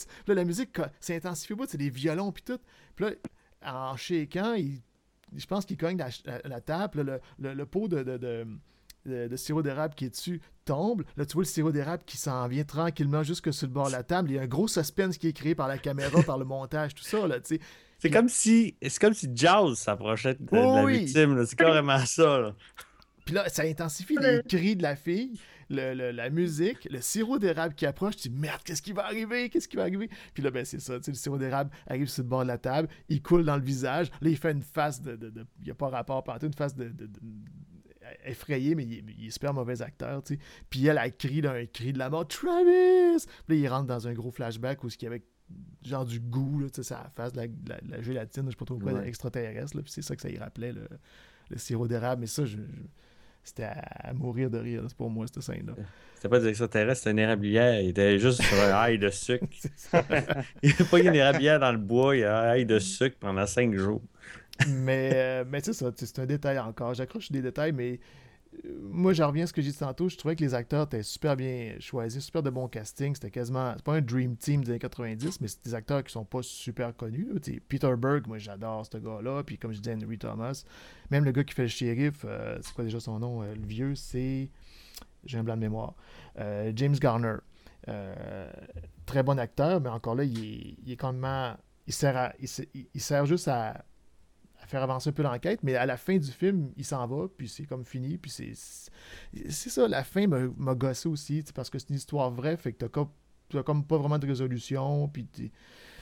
Puis là, la musique co- s'intensifie au bout, c'est des violons, puis tout. Puis là, en shakant, il, je pense qu'il cogne la, la, la table, là, le, le, le pot de... de, de de, de sirop d'érable qui est dessus tombe. Là, tu vois le sirop d'érable qui s'en vient tranquillement jusque sur le bord de la table. Il y a un gros suspense qui est créé par la caméra, par le montage, tout ça, là, tu sais. C'est Puis- comme si c'est comme si Jaws s'approchait de, de Oh la oui. victime. là. C'est carrément ça. Là. Puis là, ça intensifie les cris de la fille, le, le- la musique, le sirop d'érable qui approche. Tu dis, merde, qu'est-ce qui va arriver? Qu'est-ce qui va arriver? Puis là, ben, c'est ça. Tu sais, le sirop d'érable arrive sur le bord de la table, il coule dans le visage. Là, il fait une face de. de, de- il n'y a pas rapport, pas une face de. de- de- effrayé, mais il est, il est super mauvais acteur, tu sais. Puis elle, elle crie là, un cri de la mort, Travis! Puis là, il rentre dans un gros flashback où il y avait genre du goût, là, tu sais, ça face de la, la, la gélatine, je sais pas trop quoi, Ouais. extraterrestre, là, puis c'est ça que ça y rappelait, le, le sirop d'érable. Mais ça, je, je- c'était à, à mourir de rire, là, c'est pour moi, cette scène-là. C'était pas des extraterrestres, c'était une érablière. Il était juste sur un haille de sucre. C'est ça. Il n'y a pas une érablière dans le bois, il y a un haille de sucre pendant cinq jours. mais euh, mais tu sais, ça, tu sais, c'est un détail encore. J'accroche sur des détails, mais euh, moi, j'en reviens à ce que j'ai dit tantôt. Je trouvais que les acteurs étaient super bien choisis, super de bon casting. C'était quasiment. C'est pas un dream team des années quatre-vingt-dix, mais c'est des acteurs qui sont pas super connus. là. Tu sais, Peter Berg, moi, j'adore ce gars-là. Puis comme je disais, Henry Thomas. Même le gars qui fait le shérif, euh, c'est quoi déjà son nom euh, le vieux, c'est. J'ai un blanc de mémoire. Euh, James Garner. Euh, très bon acteur, mais encore là, il est, il est quand même. Il sert, à- il, se- il- il sert juste à à faire avancer un peu l'enquête, mais à la fin du film, il s'en va, puis c'est comme fini, puis c'est... C'est ça, la fin m'a m'a gossé aussi, tu sais, parce que c'est une histoire vraie, fait que t'as comme, t'as comme pas vraiment de résolution, puis t'es-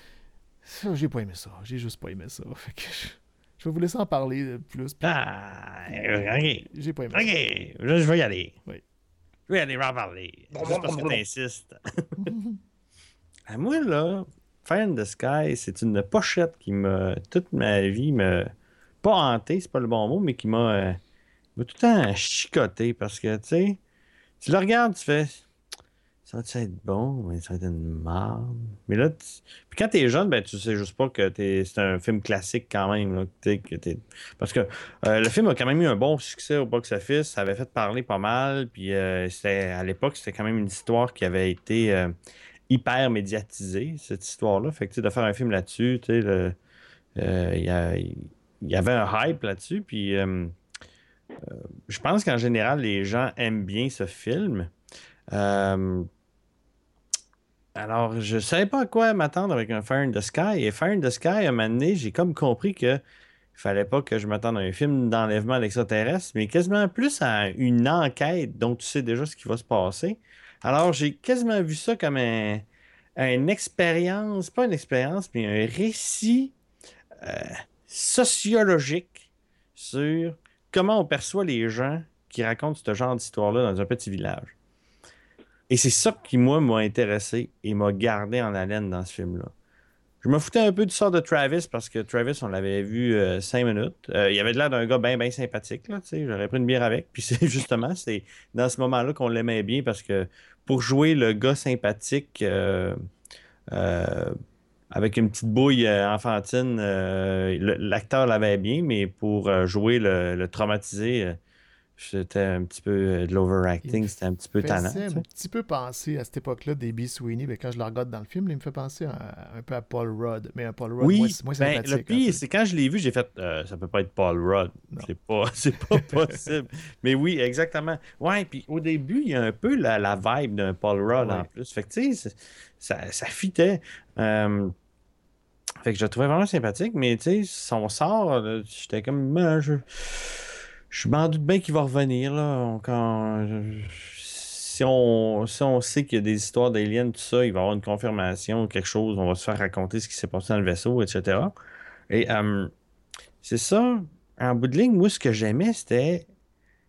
ça, j'ai pas aimé ça, j'ai juste pas aimé ça, fait que je, je vais vous laisser en parler euh, plus, puis Ah, ok. j'ai pas aimé ça. Ok, là, je vais y aller. Oui. Je vais y aller en parler. Juste parce que t'insistes. Ah, moi, là, Fire in the Sky, c'est une pochette qui m'a, toute ma vie, me pas hanté, c'est pas le bon mot, mais qui m'a, euh, m'a tout le temps chicoté parce que, tu sais, tu le regardes, tu fais, ça va être bon, mais ça va être une merde. Mais là, tu- puis quand t'es jeune, ben, tu sais juste pas que t'es... c'est un film classique quand même, là, que t'es- que t'es- parce que euh, le film a quand même eu un bon succès au box-office, ça avait fait parler pas mal, puis euh, c'était, à l'époque, c'était quand même une histoire qui avait été euh, hyper médiatisée, cette histoire-là. Fait que, tu sais, de faire un film là-dessus, tu sais, le- euh, il y, a- il y avait un hype là-dessus, puis euh, euh, je pense qu'en général, les gens aiment bien ce film. Euh, alors, je savais pas à quoi m'attendre avec un Fire in the Sky. Et Fire in the Sky, à un moment donné, j'ai comme compris que il fallait pas que je m'attende à un film d'enlèvement d'extraterrestres, mais quasiment plus à une enquête dont tu sais déjà ce qui va se passer. Alors, j'ai quasiment vu ça comme un, une expérience, pas une expérience, mais un récit euh, sociologique sur comment on perçoit les gens qui racontent ce genre d'histoire-là dans un petit village. Et c'est ça qui, moi, m'a intéressé et m'a gardé en haleine dans ce film-là. Je me foutais un peu du sort de Travis parce que Travis, on l'avait vu euh, cinq minutes. Euh, il avait l'air d'un gars bien, bien sympathique, là, tu sais. J'aurais pris une bière avec. Puis c'est justement, c'est dans ce moment-là qu'on l'aimait bien parce que pour jouer le gars sympathique euh, euh, avec une petite bouille euh, enfantine, euh, le- l'acteur l'avait bien, mais pour euh, jouer le, le traumatisé, euh, c'était un petit peu euh, de l'overacting, c'était un petit peu tannant. faisait tu sais. un petit peu penser à cette époque-là des B. Sweeney, mais quand je le regarde dans le film, il me fait penser à- un peu à Paul Rudd, mais un Paul Rudd Oui, moins, moins ben, sympathique. le un pire, peu. c'est quand je l'ai vu, j'ai fait euh, ça peut pas être Paul Rudd. Non. C'est pas, c'est pas possible. Mais oui, exactement. Ouais, puis au début, il y a un peu la, la vibe d'un Paul Rudd en Ouais. plus. Fait que tu sais, c'est- ça, ça fitait. Euh, fait que je le trouvais vraiment sympathique, mais tu sais, son sort, là, j'étais comme. Ben, je, je m'en doute bien qu'il va revenir, là. On- Quand, si, on, si on sait qu'il y a des histoires d'aliens, tout ça, il va y avoir une confirmation, quelque chose, on va se faire raconter ce qui s'est passé dans le vaisseau, et cetera. Et euh, c'est ça, en bout de ligne, moi, ce que j'aimais, c'était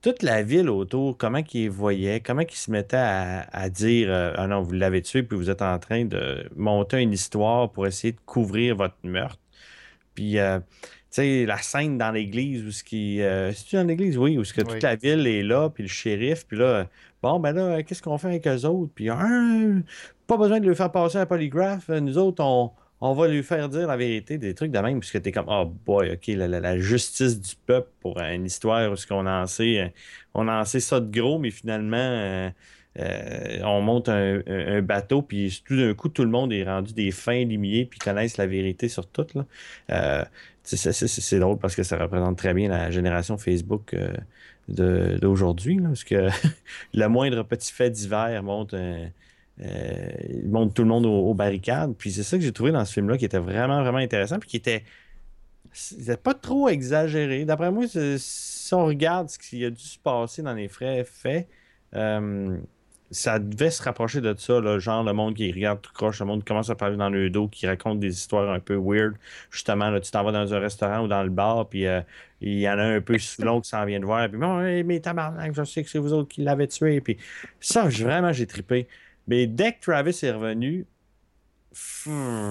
toute la ville autour, comment ils les voyaient, comment ils se mettaient à, à dire euh, ah non, vous l'avez tué, puis vous êtes en train de monter une histoire pour essayer de couvrir votre meurtre. Puis, euh, tu sais, la scène dans l'église où ce qui. Euh, c'est-tu dans l'église? Oui, où ce que Oui. toute la ville est là, puis le shérif, puis là, bon, ben là, qu'est-ce qu'on fait avec eux autres? Puis, hein, pas besoin de lui faire passer un polygraphe. Nous autres, on, on va lui faire dire la vérité, des trucs de même, puisque t'es comme, oh boy, OK, la, la- la justice du peuple pour une histoire où ce qu'on en sait, euh, on en sait ça de gros, mais finalement, euh, euh, on monte un, un- un bateau, puis tout d'un coup, tout le monde est rendu des fins limiers, puis connaissent la vérité sur tout, là. Euh, c'est c'est- c'est- c'est drôle parce que ça représente très bien la génération Facebook euh, de- d'aujourd'hui, là, parce que le moindre petit fait divers monte, un- euh, monte tout le monde aux, aux barricades. Puis c'est ça que j'ai trouvé dans ce film-là qui était vraiment, vraiment intéressant, puis qui était, c'était pas trop exagéré. D'après moi, c'est- si on regarde ce qui a dû se passer dans les vrais faits, euh, ça devait se rapprocher de ça, là, genre le monde qui regarde tout croche, le monde qui commence à parler dans le dos, qui raconte des histoires un peu weird. Justement, là, tu t'en vas dans un restaurant ou dans le bar, puis euh, il y en a un peu sous l'eau qui s'en vient de voir, puis bon, hey, mais tabarnak, je sais que c'est vous autres qui l'avez tué. Puis ça, j'ai- vraiment, j'ai trippé. Mais dès que Travis est revenu, pff,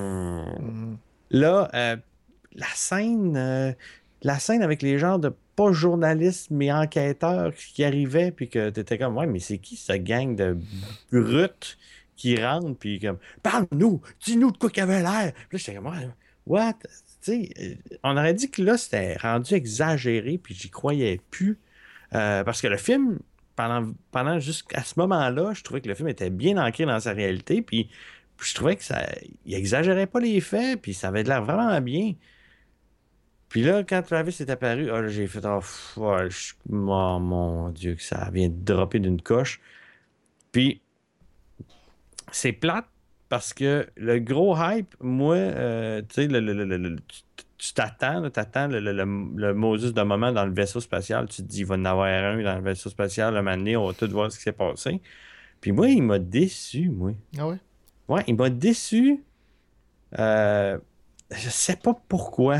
Mhm. là, euh, la scène, euh, la scène avec les gens de pas journalistes, mais enquêteurs qui arrivaient, puis que t'étais comme, ouais, mais c'est qui ce gang de brutes qui rentrent, puis comme, parle-nous, dis-nous de quoi qu'il avait l'air. Puis là, j'étais comme, ouais, what? Tu sais, euh, on aurait dit que là, c'était rendu exagéré, puis j'y croyais plus. Euh, parce que le film, pendant, pendant jusqu'à ce moment-là, je trouvais que le film était bien ancré dans sa réalité, puis puis je trouvais que ça, il exagérait pas les faits, puis ça avait de l'air vraiment bien. Puis là, quand Travis est apparu, ah, là, j'ai fait, oh, pff, ouais, je- oh, mon Dieu, que ça vient de dropper d'une coche. Puis c'est plate parce que le gros hype, moi, euh, tu sais, le, le- le- le- le- tu tu t'attends, là, t'attends le, le, le, le Moses de moment dans le vaisseau spatial. Tu te dis, il va en avoir un dans le vaisseau spatial, un moment donné, on va tout voir ce qui s'est passé. Puis moi, il m'a déçu, moi. Ah ouais? Ouais, il m'a déçu. Euh, je sais pas pourquoi.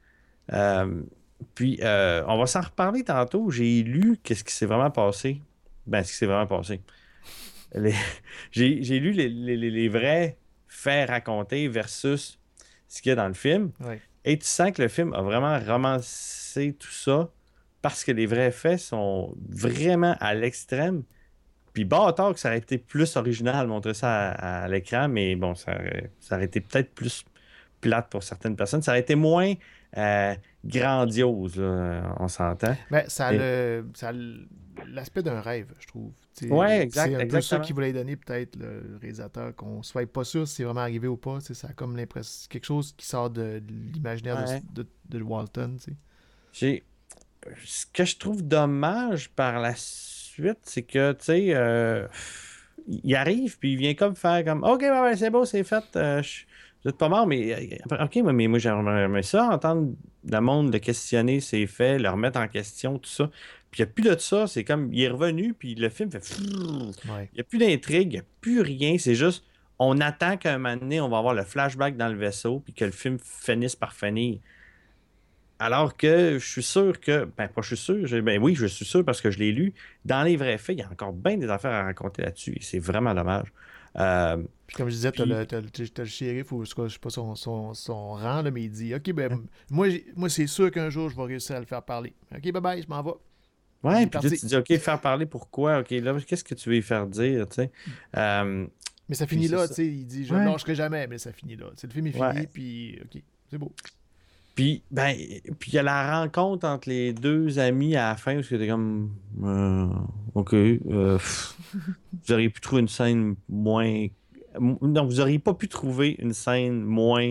Euh, puis, euh, on va s'en reparler tantôt. J'ai lu qu'est-ce qui s'est vraiment passé. Ben, ce qui s'est vraiment passé. Les- J'ai j'ai lu les, les- les- les vrais faits racontés versus ce qu'il y a dans le film. Ouais. Et tu sens que le film a vraiment romancé tout ça parce que les vrais faits sont vraiment à l'extrême. Puis bâtard que ça aurait été plus original montrer ça à, à l'écran, mais bon, ça aurait, ça aurait été peut-être plus plate pour certaines personnes. Ça aurait été moins euh, grandiose, là, on s'entend. Ben, ça a Et- le- ça a le- l'aspect d'un rêve, je trouve. T'sais, Ouais, exact, c'est un peu exactement. ça qu'il voulait donner, peut-être, le réalisateur, qu'on soit pas sûr si c'est vraiment arrivé ou pas. T'sais, ça a comme l'impression. Quelque chose qui sort de, de l'imaginaire de- Ouais. de, de Walton. T'sais. J'ai... Ce que je trouve dommage par la suite, c'est que, tu sais, euh, il arrive, puis il vient comme faire comme, OK, ben, ben, c'est beau, c'est fait, euh, je... vous êtes pas mort, mais euh, OK, mais mais moi, j'aimerais ça, entendre le monde le questionner ses faits, le remettre en question, tout ça. Puis il n'y a plus de ça, c'est comme, il est revenu, puis le film fait... Ouais. Il n'y a plus d'intrigue, il n'y a plus rien, c'est juste, on attend qu'un moment donné, on va avoir le flashback dans le vaisseau, puis que le film finisse par finir. Alors que je suis sûr que, ben pas je suis sûr, j'ai- ben oui, je suis sûr parce que je l'ai lu. Dans les vrais faits, il y a encore bien des affaires à raconter là-dessus et c'est vraiment dommage. Euh, Puis comme je disais, t'as Puis- le, t'as le- t'as le shérif, ou je sais pas son, son, son rang, là, mais il dit, OK, ben, moi, j'ai- moi c'est sûr qu'un jour, je vais réussir à le faire parler. OK, bye bye, je m'en vais. Il ouais, est puis là, parti. tu te dis, OK, faire parler pourquoi? OK, là, qu'est-ce que tu veux y faire dire, tu sais? Euh, Mais ça finit Puis c'est là, ça. tu sais, il dit, je Ouais. ne lâcherai jamais, mais ça finit là. T'sais, le film est fini, Ouais. puis OK, c'est beau. Puis, ben, puis il y a la rencontre entre les deux amis à la fin où c'était comme, euh, OK, euh, pff, vous auriez pu trouver une scène moins. Non, vous auriez pas pu trouver une scène moins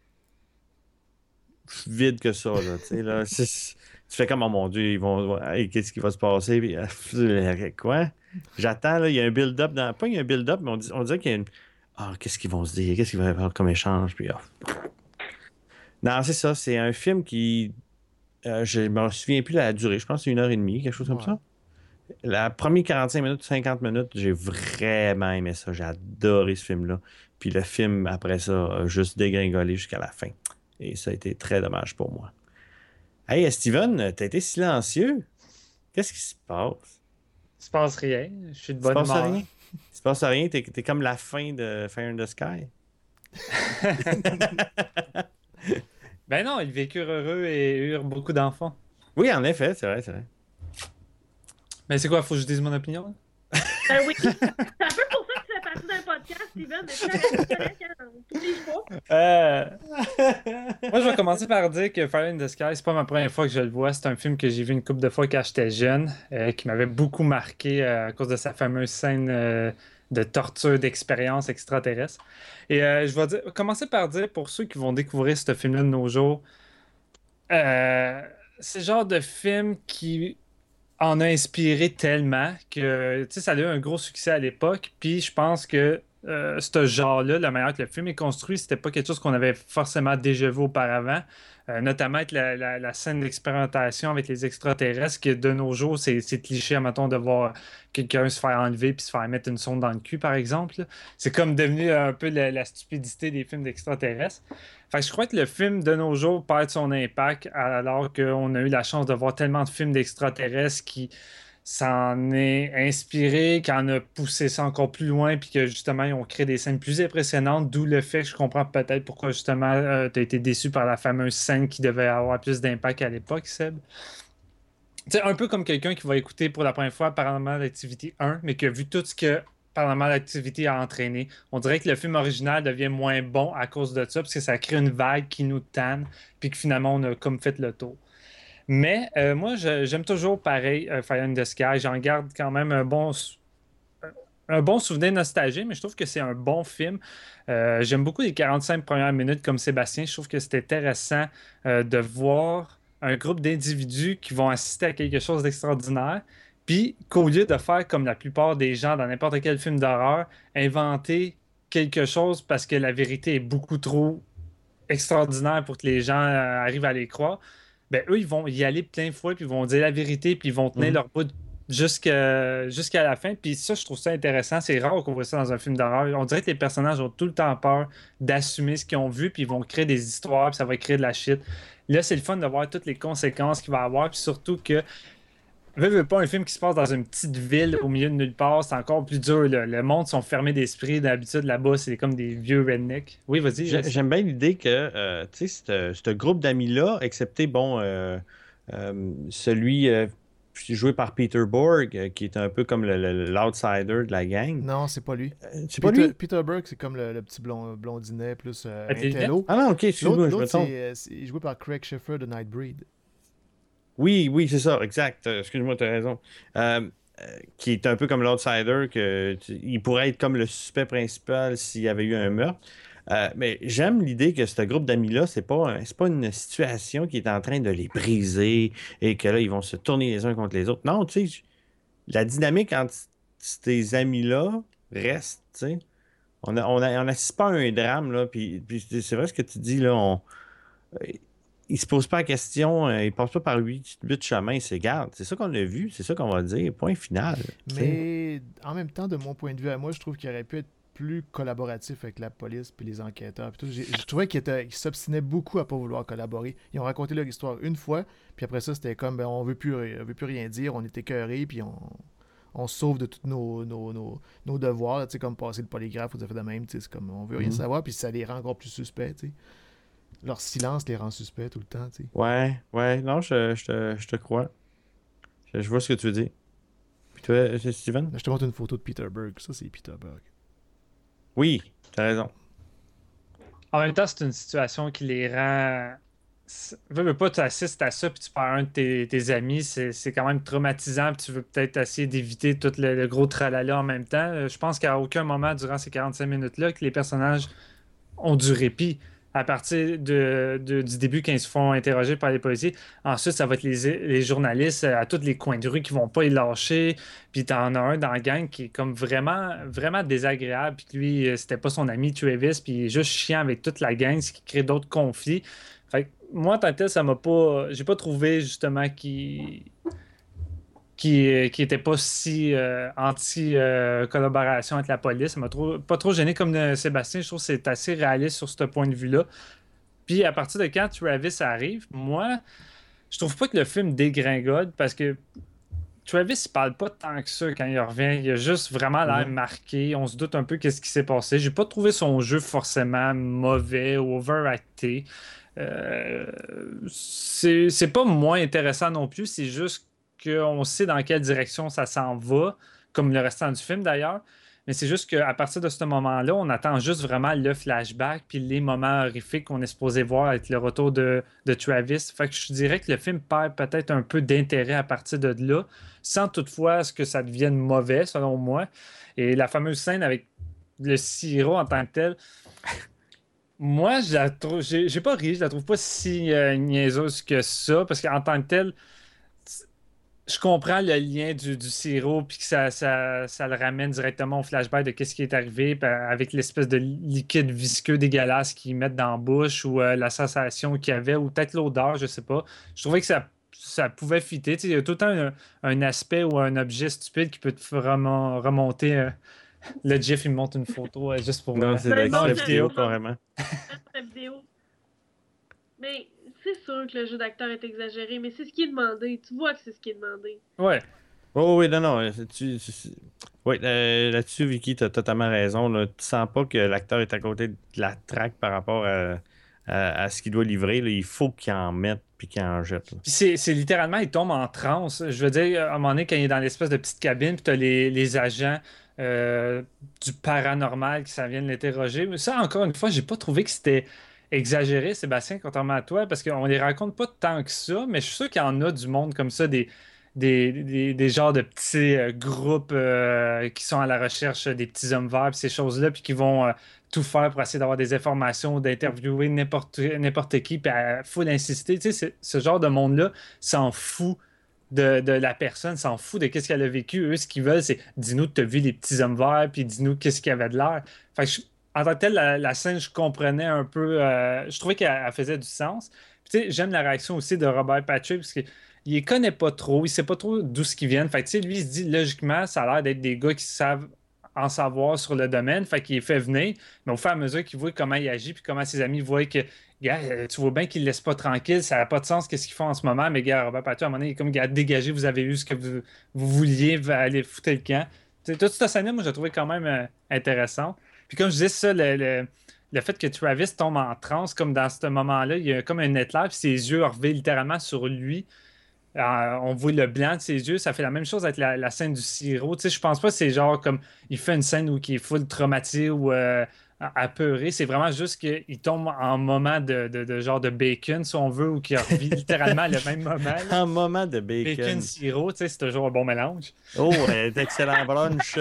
vide que ça, là, tu sais, là. C'est- Tu fais comme, oh mon Dieu, ils vont. Hey, qu'est-ce qui va se passer? Puis, euh, quoi? J'attends, là, il y a un build-up dans. Pas il y a un build-up, mais on, dit- on dirait qu'il y a une. Ah, qu'est-ce qu'ils vont se dire? Qu'est-ce qu'il va y avoir comme échange? Puis, ah. Non, c'est ça, c'est un film qui. euh, je me souviens plus de la durée, je pense que c'est une heure et demie, quelque chose comme Ouais. ça. La première quarante-cinq minutes, cinquante minutes, j'ai vraiment aimé ça. J'ai adoré ce film-là. Puis le film, après ça, a juste dégringolé jusqu'à la fin. Et ça a été très dommage pour moi. Hey, Steven, t'as été silencieux. Qu'est-ce qui se passe? Il se passe rien. Je suis de Il se bonne passe humeur. rien? Il se passe rien? T'es, t'es comme la fin de Fire in the Sky? Ben non, ils vécurent heureux et eurent beaucoup d'enfants. Oui, en effet, c'est vrai, c'est vrai. Mais c'est quoi, faut que je dise mon opinion? Ben oui. C'est un peu pour ça que tu fais partie d'un podcast, Steven, mais c'est correct, c'est correct, hein, on t'oblige pas. Euh... Moi, je vais commencer par dire que Fire in the Sky, c'est pas ma première fois que je le vois. C'est un film que j'ai vu une couple de fois quand j'étais jeune, euh, qui m'avait beaucoup marqué euh, à cause de sa fameuse scène euh, de torture d'expérience extraterrestre. Et euh, je vais dire, commencer par dire, pour ceux qui vont découvrir ce film-là de nos jours, euh, c'est le genre de film qui en a inspiré tellement que, tu sais, ça a eu un gros succès à l'époque. Puis je pense que euh, ce genre-là, la manière que le film est construit, c'était pas quelque chose qu'on avait forcément déjà vu auparavant. Euh, notamment avec la, la- la scène d'expérimentation avec les extraterrestres, que de nos jours, c'est c'est cliché, mettons, de voir quelqu'un se faire enlever puis se faire mettre une sonde dans le cul, par exemple, là. C'est comme devenu un peu la, la stupidité des films d'extraterrestres. Fait que je crois que le film de nos jours perd son impact alors qu'on a eu la chance de voir tellement de films d'extraterrestres qui s'en est inspiré, qui en a poussé ça encore plus loin, puis que justement, ils ont créé des scènes plus impressionnantes, d'où le fait que je comprends peut-être pourquoi justement euh, tu as été déçu par la fameuse scène qui devait avoir plus d'impact à l'époque, Seb. Tu sais, un peu comme quelqu'un qui va écouter pour la première fois Paranormal Activity un, mais qui a vu tout ce que Paranormal Activity a entraîné. On dirait que le film original devient moins bon à cause de ça, parce que ça crée une vague qui nous tanne, puis que finalement, on a comme fait le tour. Mais euh, moi, je- j'aime toujours pareil euh, Fire in the Sky. J'en garde quand même un bon, sou- un bon souvenir nostalgique, mais je trouve que c'est un bon film. Euh, j'aime beaucoup les quarante-cinq premières minutes comme Sébastien. Je trouve que c'est intéressant euh, de voir un groupe d'individus qui vont assister à quelque chose d'extraordinaire, puis qu'au lieu de faire comme la plupart des gens dans n'importe quel film d'horreur, inventer quelque chose parce que la vérité est beaucoup trop extraordinaire pour que les gens euh, arrivent à les croire, ben eux, ils vont y aller plein de fois, puis ils vont dire la vérité, puis ils vont tenir Mhm. leur bout jusqu'à jusqu'à la fin. Puis ça, je trouve ça intéressant. C'est rare qu'on voit ça dans un film d'horreur. On dirait que les personnages ont tout le temps peur d'assumer ce qu'ils ont vu, puis ils vont créer des histoires, puis ça va créer de la shit. Là, c'est le fun de voir toutes les conséquences qu'il va avoir, puis surtout que veux, veux pas un film qui se passe dans une petite ville au milieu de nulle part, c'est encore plus dur, là. Le monde sont fermés d'esprit. D'habitude, là-bas, c'est comme des vieux rednecks. Oui, vas-y. J'ai- vas-y. J'aime bien l'idée que, euh, tu sais, ce ce groupe d'amis-là, excepté, bon, euh, euh, celui euh, joué par Peter Borg, euh, qui est un peu comme le- le- l'outsider de la gang. Non, c'est pas lui. Euh, c'est pas Peter, lui? Peter Burke, c'est comme le, le petit blond, blondinet plus euh, Intelligent. intello. Ah non, ok, excuse-moi, L'autre, je me l'autre, trompe. c'est, euh, c'est joué par Craig Sheffer de Nightbreed. Oui, oui, c'est ça, exact. Euh, Excuse-moi, tu as raison. Euh, euh, qui est un peu comme l'outsider, que tu- il pourrait être comme le suspect principal s'il y avait eu un meurtre. Euh, mais j'aime l'idée que ce groupe d'amis-là, c'est pas, un- c'est pas une situation qui est en train de les briser et que là, ils vont se tourner les uns contre les autres. Non, tu sais, la dynamique entre ces amis-là reste, tu sais. On a, on a- on n'assiste pas à un drame, là, puis, puis c'est vrai ce que tu dis, là, on, il se pose pas la question, euh, il passe pas par huit, huit chemins, c'est garde. C'est ça qu'on a vu, c'est ça qu'on va dire, point final. tu sais. Mais en même temps, de mon point de vue à moi, je trouve qu'il aurait pu être plus collaboratif avec la police puis les enquêteurs. Puis tout. J'ai- Je trouvais qu'ils étaient- qu'ils s'obstinaient beaucoup à pas vouloir collaborer. Ils ont raconté leur histoire une fois, puis après ça, c'était comme ben, on veut plus, on veut plus rien dire, on est écœurés, puis on, on se sauve de tous nos, nos, nos, nos devoirs, tu sais, comme passer le polygraphe ou des affaires de même. tu sais, C'est comme on veut rien Mhm. savoir, puis ça les rend encore plus suspects. tu sais. Leur silence les rend suspects tout le temps. tu sais. Ouais, ouais, non, je, je te, je te crois. Je, je vois ce que tu veux dire. Puis toi, c'est Steven? Là, je te montre une photo de Peter Berg. Ça, c'est Peter Berg. Oui, t'as raison. En même temps, c'est une situation qui les rend. c'est- Veux, veux pas, tu assistes à ça, puis tu perds un de tes, tes amis, c'est c'est quand même traumatisant, puis tu veux peut-être essayer d'éviter tout le, le gros tralala en même temps. Euh, Je pense qu'à aucun moment durant ces quarante-cinq minutes-là, que les personnages ont du répit. À partir de, de- du début, quand ils se font interroger par les policiers, ensuite, ça va être les, les journalistes euh, à tous les coins de rue qui vont pas les lâcher. Puis t'en as un dans la gang qui est comme vraiment, vraiment désagréable. Puis que lui, euh, c'était pas son ami Travis, puis il est juste chiant avec toute la gang, ce qui crée d'autres conflits. Fait que moi, tant que tel, ça m'a pas. J'ai pas trouvé justement qui qui, euh, qui était pas si euh, anti-collaboration avec la police. Ça m'a trop, pas trop gêné comme euh, Sébastien. Je trouve que c'est assez réaliste sur ce point de vue-là. Puis à partir de quand Travis arrive, moi, je trouve pas que le film dégringole parce que Travis, il parle pas tant que ça quand il revient. Il a juste vraiment l'air Mhm. marqué. On se doute un peu qu'est-ce qui s'est passé. J'ai pas trouvé son jeu forcément mauvais ou overacté. Euh, c'est c'est pas moins intéressant non plus. C'est juste qu'on sait dans quelle direction ça s'en va, comme le restant du film d'ailleurs. Mais c'est juste qu'à partir de ce moment-là, on attend juste vraiment le flashback puis les moments horrifiques qu'on est supposé voir avec le retour de, de Travis. Fait que je dirais que le film perd peut-être un peu d'intérêt à partir de là, sans toutefois ce que ça devienne mauvais, selon moi. Et la fameuse scène avec le sirop en tant que tel, moi, je la trouve, j'ai j'ai pas ri, je la trouve pas si euh, niaiseuse que ça, parce qu'en tant que tel, je comprends le lien du, du sirop, puis que ça, ça, ça le ramène directement au flashback de qu'est-ce qui est arrivé, puis avec l'espèce de liquide visqueux dégueulasse qu'ils mettent dans la bouche, ou euh, la sensation qu'il y avait, ou peut-être l'odeur, je sais pas. Je trouvais que ça, ça pouvait fitter. Tu sais, il y a tout le temps un, un aspect ou un objet stupide qui peut te vraiment remonter. euh, Le GIF, il me montre une photo euh, juste pour Non, euh, c'est Ben, l'extrait non, vidéo, c'est- carrément. la vidéo. Mais c'est sûr que le jeu d'acteur est exagéré, mais c'est ce qui est demandé. Tu vois que c'est ce qui est demandé. Ouais. Oh oui, non, non. euh, Tu, tu- tu- oui, euh, là-dessus, Vicky, tu as totalement raison. Là. Tu sens pas que l'acteur est à côté de la traque par rapport à, à- à ce qu'il doit livrer. Là. Il faut qu'il en mette puis qu'il en jette. Là. Puis c'est c'est littéralement, il tombe en transe. Je veux dire, à un moment donné, quand il est dans l'espèce de petite cabine, puis t'as les, les agents euh, du paranormal qui s'en viennent l'interroger. Mais ça, encore une fois, j'ai pas trouvé que c'était exagéré, Sébastien, contrairement à toi, parce qu'on les raconte pas tant que ça, mais je suis sûr qu'il y en a du monde comme ça, des, des, des, des genres de petits euh, groupes euh, qui sont à la recherche des petits hommes verts, puis ces choses-là, puis qui vont euh, tout faire pour essayer d'avoir des informations, d'interviewer n'importe n'importe qui, puis il faut l'insister. Tu sais, c'est- ce genre de monde-là s'en fout de, de la personne, s'en fout de qu'est-ce qu'elle a vécu. Eux, ce qu'ils veulent, c'est dis-nous que tu as vu les petits hommes verts, puis dis-nous qu'est-ce qu'il y avait de l'air. Fait que je- en tant que tel, la, la scène, je comprenais un peu, euh, je trouvais qu'elle elle faisait du sens. Puis, tu sais, j'aime la réaction aussi de Robert Patrick, parce qu'il ne connaît pas trop, il sait pas trop d'où ce qu'ils viennent. Fait que, tu sais, lui, il se dit, logiquement, ça a l'air d'être des gars qui savent en savoir sur le domaine, fait qu'il est fait venir, mais au fur et à mesure qu'il voit comment il agit, puis comment ses amis voient que, gars, euh, tu vois bien qu'il ne laisse pas tranquille, ça n'a pas de sens qu'est-ce qu'ils font en ce moment, mais gars, Robert Patrick, à un moment donné, il est comme, gars, dégagez, vous avez eu ce que vous, vous vouliez, va aller foutre le camp. Tu sais, toute cette scène-là, moi, je la trouvais quand même euh, intéressante. Puis comme je disais, ça, le, le- le fait que Travis tombe en transe, comme dans ce moment-là, il y a comme un éclair, puis ses yeux revêtent littéralement sur lui. Euh, on voit le blanc de ses yeux, ça fait la même chose avec la, la scène du sirop. Tu sais, je pense pas que c'est genre comme il fait une scène où il est full traumatisé ou euh, apeuré. C'est vraiment juste qu'il tombe en moment de, de- de genre de bacon, si on veut, ou qu'il revit littéralement le même moment. là. Un moment de bacon. Bacon sirop, tu sais, c'est toujours un bon mélange. Oh, euh, d'excellent brunch.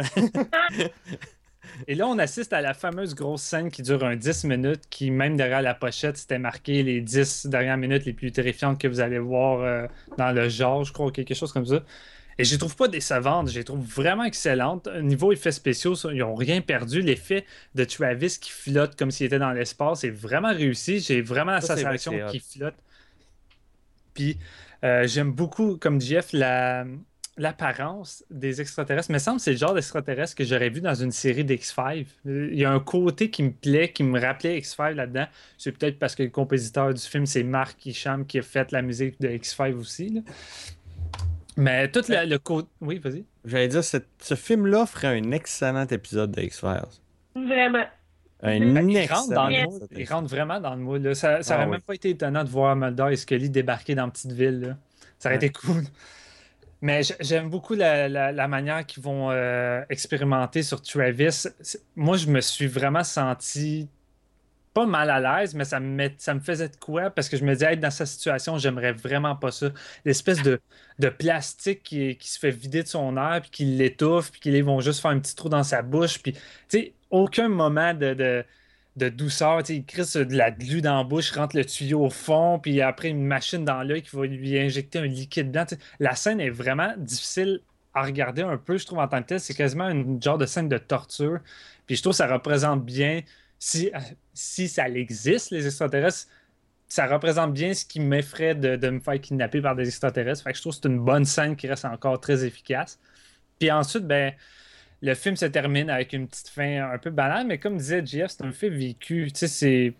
Et là, on assiste à la fameuse grosse scène qui dure un dix minutes, qui, même derrière la pochette, c'était marqué les dix dernières minutes les plus terrifiantes que vous allez voir euh, dans le genre, je crois, ou quelque chose comme ça. Et je les trouve pas décevantes, je les trouve vraiment excellentes. Niveau effets spéciaux, ça, ils n'ont rien perdu. L'effet de Travis qui flotte comme s'il était dans l'espace est vraiment réussi. J'ai vraiment la Ça, c'est vrai que sensation c'est hot. qu'il flotte. Puis euh, j'aime beaucoup, comme Jeff, la, l'apparence des extraterrestres. Il me semble que c'est le genre d'extraterrestre que j'aurais vu dans une série d'X-Files. Euh, Il y a un côté qui me plaît, qui me rappelait X-Files là-dedans. C'est peut-être parce que le compositeur du film, c'est Mark Isham qui a fait la musique de X-Files aussi. là. Mais tout le, le côté... Oui, vas-y. J'allais dire, ce, ce film-là ferait un excellent épisode de X-Files. Vraiment. Un Il rentre excellent dans le Yes. mood. épisode Il d'X-Files. rentre vraiment dans le mood. là. Ça, ça Ah aurait oui. même pas été étonnant de voir Mulder et Scully débarquer dans une petite ville. là. Ça aurait Ouais. été cool. Mais j- j'aime beaucoup la, la- la manière qu'ils vont euh, expérimenter sur Travis. C'est- Moi, je me suis vraiment senti pas mal à l'aise, mais ça me, met- ça me faisait de quoi parce que je me disais, être dans sa situation, j'aimerais vraiment pas ça. L'espèce de, de plastique qui, qui se fait vider de son air, puis qui l'étouffe, puis qu'ils vont juste faire un petit trou dans sa bouche. Puis, tu sais, aucun moment de, de, de douceur. Tu sais, il crisse de la glu dans la bouche, rentre le tuyau au fond, puis après une machine dans l'œil qui va lui injecter un liquide blanc. Tu sais, la scène est vraiment difficile à regarder un peu, je trouve, en tant que tel. C'est quasiment une genre de scène de torture. Puis je trouve que ça représente bien, si, si ça existe, les extraterrestres, ça représente bien ce qui m'effraie de, de me faire kidnapper par des extraterrestres. Fait que je trouve que c'est une bonne scène qui reste encore très efficace. Puis ensuite, ben, le film se termine avec une petite fin un peu banale, mais comme disait Jeff, c'est un fait vécu. Tu sais, c'est.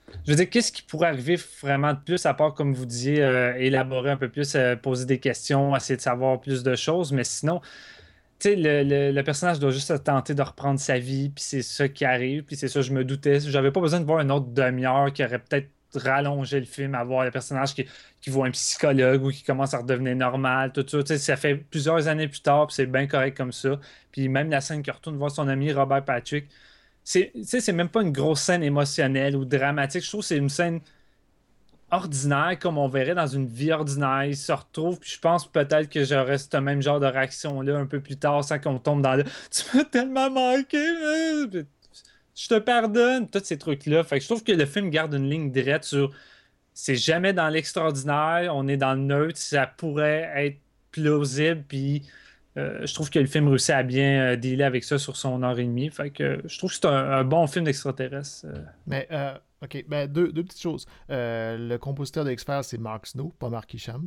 Je veux dire, qu'est-ce qui pourrait arriver vraiment de plus, à part, comme vous disiez, euh, élaborer un peu plus, euh, poser des questions, essayer de savoir plus de choses, mais sinon, tu sais, le, le, le personnage doit juste tenter de reprendre sa vie, puis c'est ça qui arrive, puis c'est ça, je me doutais. J'avais pas besoin de voir une autre demi-heure qui aurait peut-être rallongé le film, à voir le personnage qui, qui voit un psychologue ou qui commence à redevenir normal, tout ça. Tu sais, ça fait plusieurs années plus tard, puis c'est bien correct comme ça. Puis même la scène qui retourne voir son ami Robert Patrick, c'est, tu sais, c'est même pas une grosse scène émotionnelle ou dramatique. Je trouve que c'est une scène ordinaire, comme on verrait dans une vie ordinaire. Il se retrouve, puis je pense peut-être que j'aurais ce même genre de réaction-là un peu plus tard, sans qu'on tombe dans le « Tu m'as tellement manqué! Hein? » Je te pardonne! Tous ces trucs-là. Fait que je trouve que le film garde une ligne directe sur c'est jamais dans l'extraordinaire, on est dans le neutre, ça pourrait être plausible, puis euh, je trouve que le film réussit à bien euh, dealer avec ça sur son heure et demie. Fait que euh, je trouve que c'est un, un bon film d'extraterrestre. Euh. Mais, euh, OK, ben, deux, deux petites choses. Euh, le compositeur de X-Files, c'est Mark Snow, pas Mark Isham.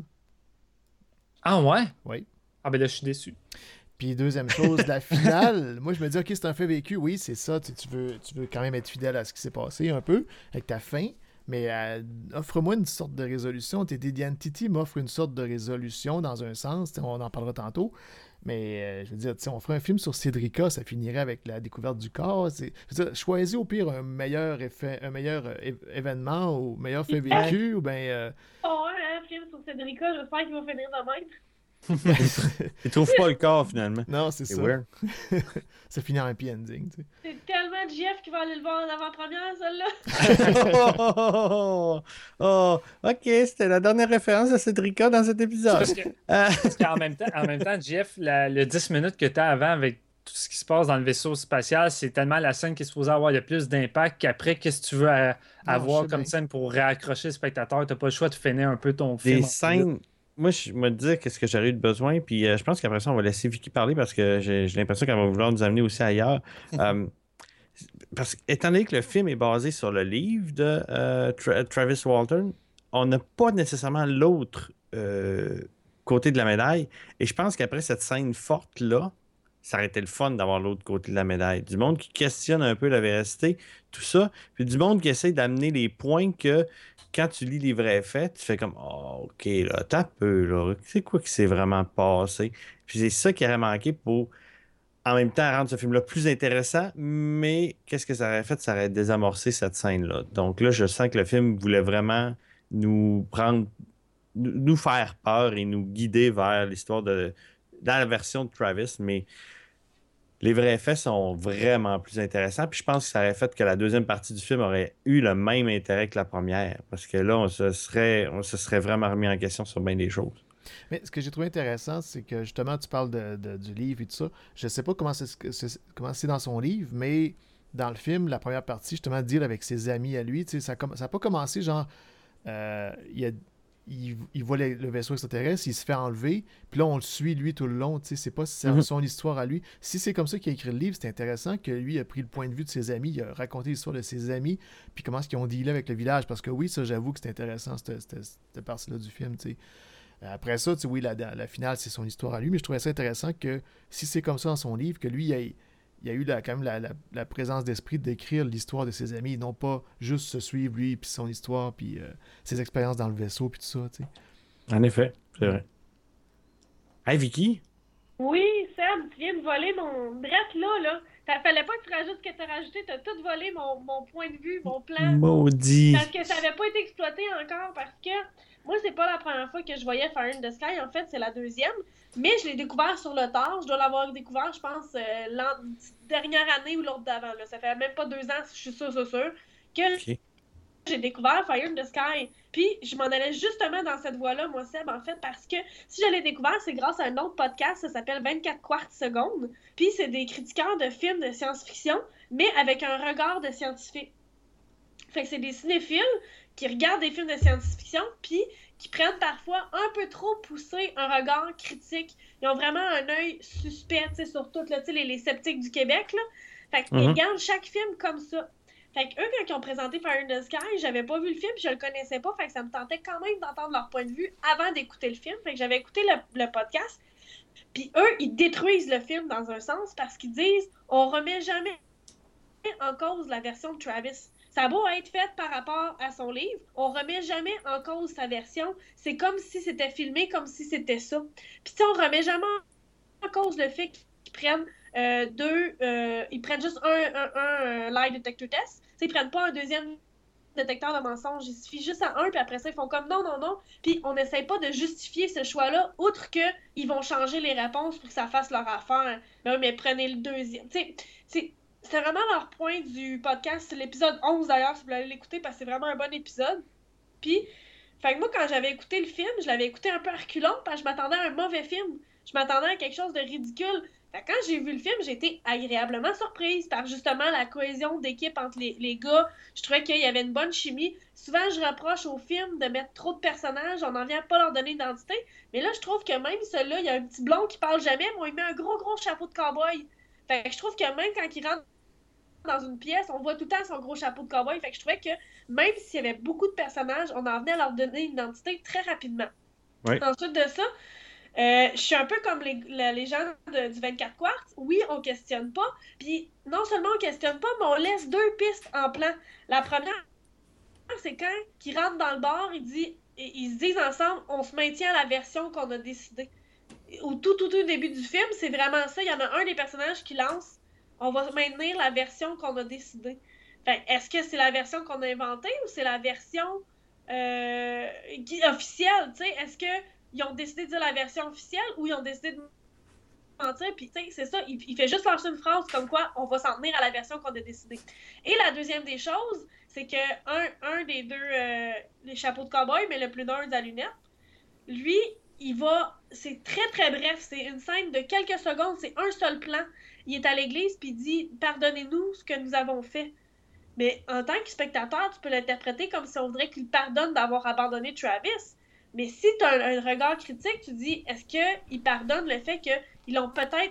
Ah ouais? Oui. Ah ben là, je suis déçu. Puis deuxième chose, la finale, moi je me dis, ok, c'est un fait vécu, oui, c'est ça, tu, tu, veux, tu veux quand même être fidèle à ce qui s'est passé un peu, avec ta fin, mais euh, offre-moi une sorte de résolution. T D Identity m'offre une sorte de résolution dans un sens, on en parlera tantôt, mais euh, je veux dire, on ferait un film sur Cédrica, ça finirait avec la découverte du corps. C'est, je veux dire, choisis au pire un meilleur effet, un meilleur euh, é- événement ou meilleur fait vécu, ou bien... Euh... Oh, ouais, un film sur Cédrica, j'espère qu'il va finir de même. Il trouve pas le corps, finalement. Non, c'est, C'est ça. weird. Ça finit en happy ending, tu sais. C'est tellement Jeff qui va aller le voir en avant-première, celle-là. oh, oh, oh, ok, c'était la dernière référence à Cédrica dans cet épisode. Parce, que, Euh, parce qu'en même temps, en même temps, Jeff, la- le dix minutes que tu as avant avec tout ce qui se passe dans le vaisseau spatial, c'est tellement la scène qui est supposée avoir le plus d'impact qu'après, qu'est-ce que tu veux à- avoir je sais comme bien. scène pour réaccrocher le spectateur? Tu n'as pas le choix de finir un peu ton film. Des en scènes. Moi, je me dis qu'est-ce que j'aurais eu de besoin, puis euh, je pense qu'après ça, on va laisser Vicky parler parce que j'ai, j'ai l'impression qu'elle va vouloir nous amener aussi ailleurs. Euh, parce qu'étant donné que le film est basé sur le livre de euh, Tra- Travis Walton, on n'a pas nécessairement l'autre euh, côté de la médaille. Et je pense qu'après cette scène forte-là, ça aurait été le fun d'avoir l'autre côté de la médaille. Du monde qui questionne un peu la véracité, tout ça. Puis du monde qui essaie d'amener les points que quand tu lis les vrais faits, tu fais comme oh, OK, là, t'as peu, là. C'est quoi qui s'est vraiment passé? Puis c'est ça qui aurait manqué pour en même temps rendre ce film-là plus intéressant, mais qu'est-ce que ça aurait fait? Ça aurait désamorcé cette scène-là. Donc là, je sens que le film voulait vraiment nous prendre, nous nous faire peur et nous guider vers l'histoire de dans la version de Travis, mais les vrais faits sont vraiment plus intéressants. Puis je pense que ça aurait fait que la deuxième partie du film aurait eu le même intérêt que la première. Parce que là, on se serait, on se serait vraiment remis en question sur bien des choses. Mais ce que j'ai trouvé intéressant, c'est que justement, tu parles de, de- du livre et tout ça. Je sais pas comment c'est, c'est- comment c'est dans son livre, mais dans le film, la première partie, justement, deal avec ses amis à lui, tu sais, ça n'a pas commencé genre. euh, il, a- il, il voit le, le vaisseau extraterrestre, il se fait enlever, puis là, on le suit, lui, tout le long. Tu sais, c'est pas sa- Mhm. son histoire à lui. Si c'est comme ça qu'il a écrit le livre, c'est intéressant que lui a pris le point de vue de ses amis, il a raconté l'histoire de ses amis, puis comment est-ce qu'ils ont dealé avec le village. Parce que oui, ça, j'avoue que c'est intéressant, cette, cette, cette partie-là du film, tu sais. Après ça, tu sais, oui, la, la finale, c'est son histoire à lui, mais je trouvais ça intéressant que si c'est comme ça dans son livre, que lui, il a, il a eu la- quand même la, la- la présence d'esprit d'écrire l'histoire de ses amis, et non pas juste se suivre lui, puis son histoire, puis euh, ses expériences dans le vaisseau, puis tout ça, tu sais. En effet, c'est vrai. Hey, Vicky? Oui, Sam, tu viens de voler mon drette là, là. Ça fallait pas que tu rajoutes ce que t'as rajouté, t'as tout volé mon, mon point de vue, mon plan. Maudit! Parce que ça avait pas été exploité encore, parce que moi, c'est pas la première fois que je voyais Fire in the Sky, en fait, c'est la deuxième. Mais je l'ai découvert sur le tard. Je dois l'avoir découvert, je pense, euh, l'an dernière année ou l'autre d'avant. Là. Ça fait même pas deux ans, je suis sûre, sûre, sûre, que Ok. j'ai découvert Fire in the Sky. Puis je m'en allais justement dans cette voie-là, moi, Seb, en fait, parce que si je l'ai découvert, c'est grâce à un autre podcast, ça s'appelle vingt-quatre quarts secondes. Puis c'est des critiqueurs de films de science-fiction, mais avec un regard de scientifique. Fait que c'est des cinéphiles qui regardent des films de science-fiction, puis qui prennent parfois un peu trop poussé un regard critique. Ils ont vraiment un œil suspect, tu sais, sur tout, là, tu sais, les, les sceptiques du Québec, là. Fait qu'ils Mhm. regardent chaque film comme ça. Fait qu'eux, quand ils ont présenté Fire in the Sky, j'avais pas vu le film, puis je le connaissais pas, fait que ça me tentait quand même d'entendre leur point de vue avant d'écouter le film. Fait que j'avais écouté le, le podcast, puis eux, ils détruisent le film dans un sens, parce qu'ils disent, on remet jamais en cause la version de Travis. Ça a beau être fait par rapport à son livre, on remet jamais en cause sa version. C'est comme si c'était filmé, comme si c'était ça. Puis tu sais, on remet jamais en cause le fait qu'ils prennent euh, deux... Euh, ils prennent juste un, un, un, un lie detector test. Tu sais, ils prennent pas un deuxième détecteur de mensonges. Il suffit juste à un, puis après ça, ils font comme non, non, non. Puis on n'essaie pas de justifier ce choix-là, outre qu'ils vont changer les réponses pour que ça fasse leur affaire. Mais, mais prenez le deuxième. Tu sais, c'est vraiment leur point du podcast. C'est l'épisode onze d'ailleurs, si vous voulez aller l'écouter, parce que c'est vraiment un bon épisode. Puis, fait que moi, quand j'avais écouté le film, je l'avais écouté un peu à reculons, parce que je m'attendais à un mauvais film. Je m'attendais à quelque chose de ridicule. Fait que quand j'ai vu le film, j'ai été agréablement surprise par justement la cohésion d'équipe entre les, les gars. Je trouvais qu'il y avait une bonne chimie. Souvent, je reproche au film de mettre trop de personnages, on n'en vient pas leur donner d'identité. Mais là, je trouve que même celui-là, il y a un petit blond qui parle jamais, mais il met un gros, gros chapeau de cow-boy. Fait que je trouve que même quand il rentre dans une pièce, on voit tout le temps son gros chapeau de cow-boy. Fait que je trouvais que même s'il y avait beaucoup de personnages, on en venait à leur donner une identité très rapidement. Oui. Ensuite de ça, Euh, je suis un peu comme les, la, les gens de, du vingt-quatre quarts. Oui, on questionne pas. Puis non seulement on questionne pas, mais on laisse deux pistes en plan. La première, c'est quand ils rentrent dans le bar, ils, dit, ils se disent ensemble, on se maintient à la version qu'on a décidée. Au tout, tout, tout début du film, c'est vraiment ça. Il y en a un des personnages qui lance, on va maintenir la version qu'on a décidée. Fait, est-ce que c'est la version qu'on a inventée ou c'est la version euh, qui, officielle? T'sais? Est-ce que ils ont décidé de dire la version officielle ou ils ont décidé de mentir, puis tu sais, c'est ça, il, il fait juste lancer une phrase comme quoi on va s'en tenir à la version qu'on a décidée. Et la deuxième des choses, c'est que un, un des deux, euh, les chapeaux de cow-boy, mais le plus nerd à lunettes, lui, il va, c'est très très bref, c'est une scène de quelques secondes, c'est un seul plan. Il est à l'église, puis il dit « Pardonnez-nous ce que nous avons fait ». Mais en tant que spectateur, tu peux l'interpréter comme si on voudrait qu'il pardonne d'avoir abandonné Travis. Mais si tu as un, un regard critique, tu dis, est-ce qu'ils pardonnent le fait qu'ils l'ont peut-être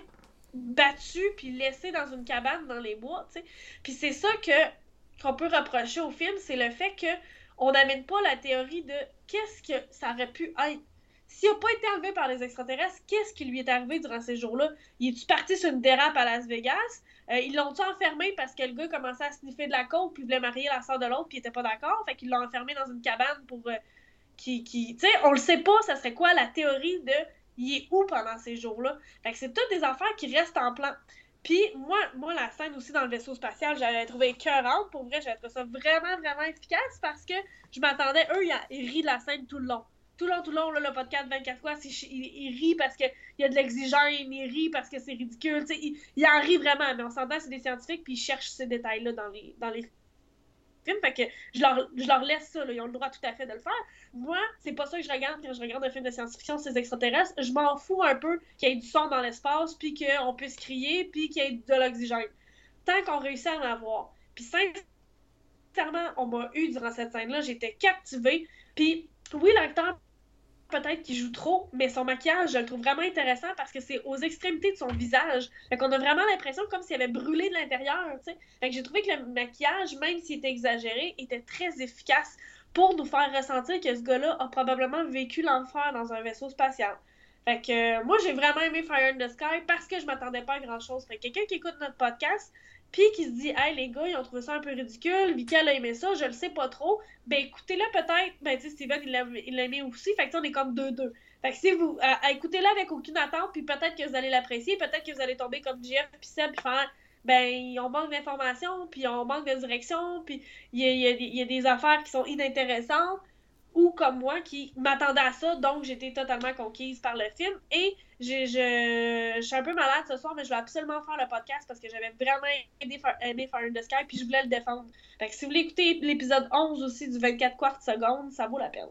battu puis laissé dans une cabane dans les bois, tu sais? Puis c'est ça que qu'on peut reprocher au film, c'est le fait qu'on n'amène pas la théorie de qu'est-ce que ça aurait pu être. S'il n'a pas été enlevé par les extraterrestres, qu'est-ce qui lui est arrivé durant ces jours-là? Il est-tu parti sur une dérape à Las Vegas? Euh, ils l'ont-tu enfermé parce que le gars commençait à sniffer de la coke puis voulait marier la sœur de l'autre puis il était pas d'accord? Fait qu'ils l'ont enfermé dans une cabane pour... Euh, qui, qui tu sais, on le sait pas, ça serait quoi la théorie de il est où pendant ces jours-là. Fait que c'est toutes des affaires qui restent en plan. Puis moi, moi, la scène aussi dans le vaisseau spatial, j'avais trouvé écœurante. Pour vrai, j'avais trouvé ça vraiment, vraiment efficace parce que je m'attendais, eux, ils rient de la scène tout le long. Tout le long, tout le long, là, le podcast vingt-quatre fois, il, il, il rit parce qu'il y a de l'exigence, il rit parce que c'est ridicule. Tu sais, il, il en rit vraiment, mais on s'entend, c'est des scientifiques, puis ils cherchent ces détails-là dans les, dans les films. Fait que je leur, je leur laisse ça, là, ils ont le droit tout à fait de le faire. Moi, c'est pas ça que je regarde quand je regarde un film de science-fiction, ces extraterrestres. Je m'en fous un peu qu'il y ait du son dans l'espace, puis qu'on puisse crier, puis qu'il y ait de l'oxygène. Tant qu'on réussit à en avoir. Puis sincèrement, on m'a eu durant cette scène-là, j'étais captivée. Puis oui, l'acteur, peut-être qu'il joue trop, mais son maquillage, je le trouve vraiment intéressant parce que c'est aux extrémités de son visage. Fait qu'on a vraiment l'impression comme s'il avait brûlé de l'intérieur, tu sais. Fait que j'ai trouvé que le maquillage, même s'il était exagéré, était très efficace pour nous faire ressentir que ce gars-là a probablement vécu l'enfer dans un vaisseau spatial. Fait que euh, moi, j'ai vraiment aimé Fire in the Sky parce que je m'attendais pas à grand-chose. Fait que quelqu'un qui écoute notre podcast, puis qui se dit « Hey, les gars, ils ont trouvé ça un peu ridicule, Vika a aimé ça, je le sais pas trop. » Ben écoutez-le peut-être. Ben tu sais, Steven, il l'a, il l'a aimé aussi. Fait que on est comme deux-deux. Fait que si vous... Euh, écoutez-le avec aucune attente, puis peut-être que vous allez l'apprécier, peut-être que vous allez tomber comme Jeff puis Seb, puis faire... Ben, on manque d'informations, puis on manque de direction, puis il y a, y, a, y a des affaires qui sont inintéressantes, ou comme moi, qui m'attendais à ça, donc j'étais totalement conquise par le film. Et j'ai, je, je suis un peu malade ce soir, mais je vais absolument faire le podcast parce que j'avais vraiment aimé, aimé Fire in the Sky, puis je voulais le défendre. Fait que si vous voulez écouter l'épisode onze aussi du vingt-quatre quarts secondes, ça vaut la peine.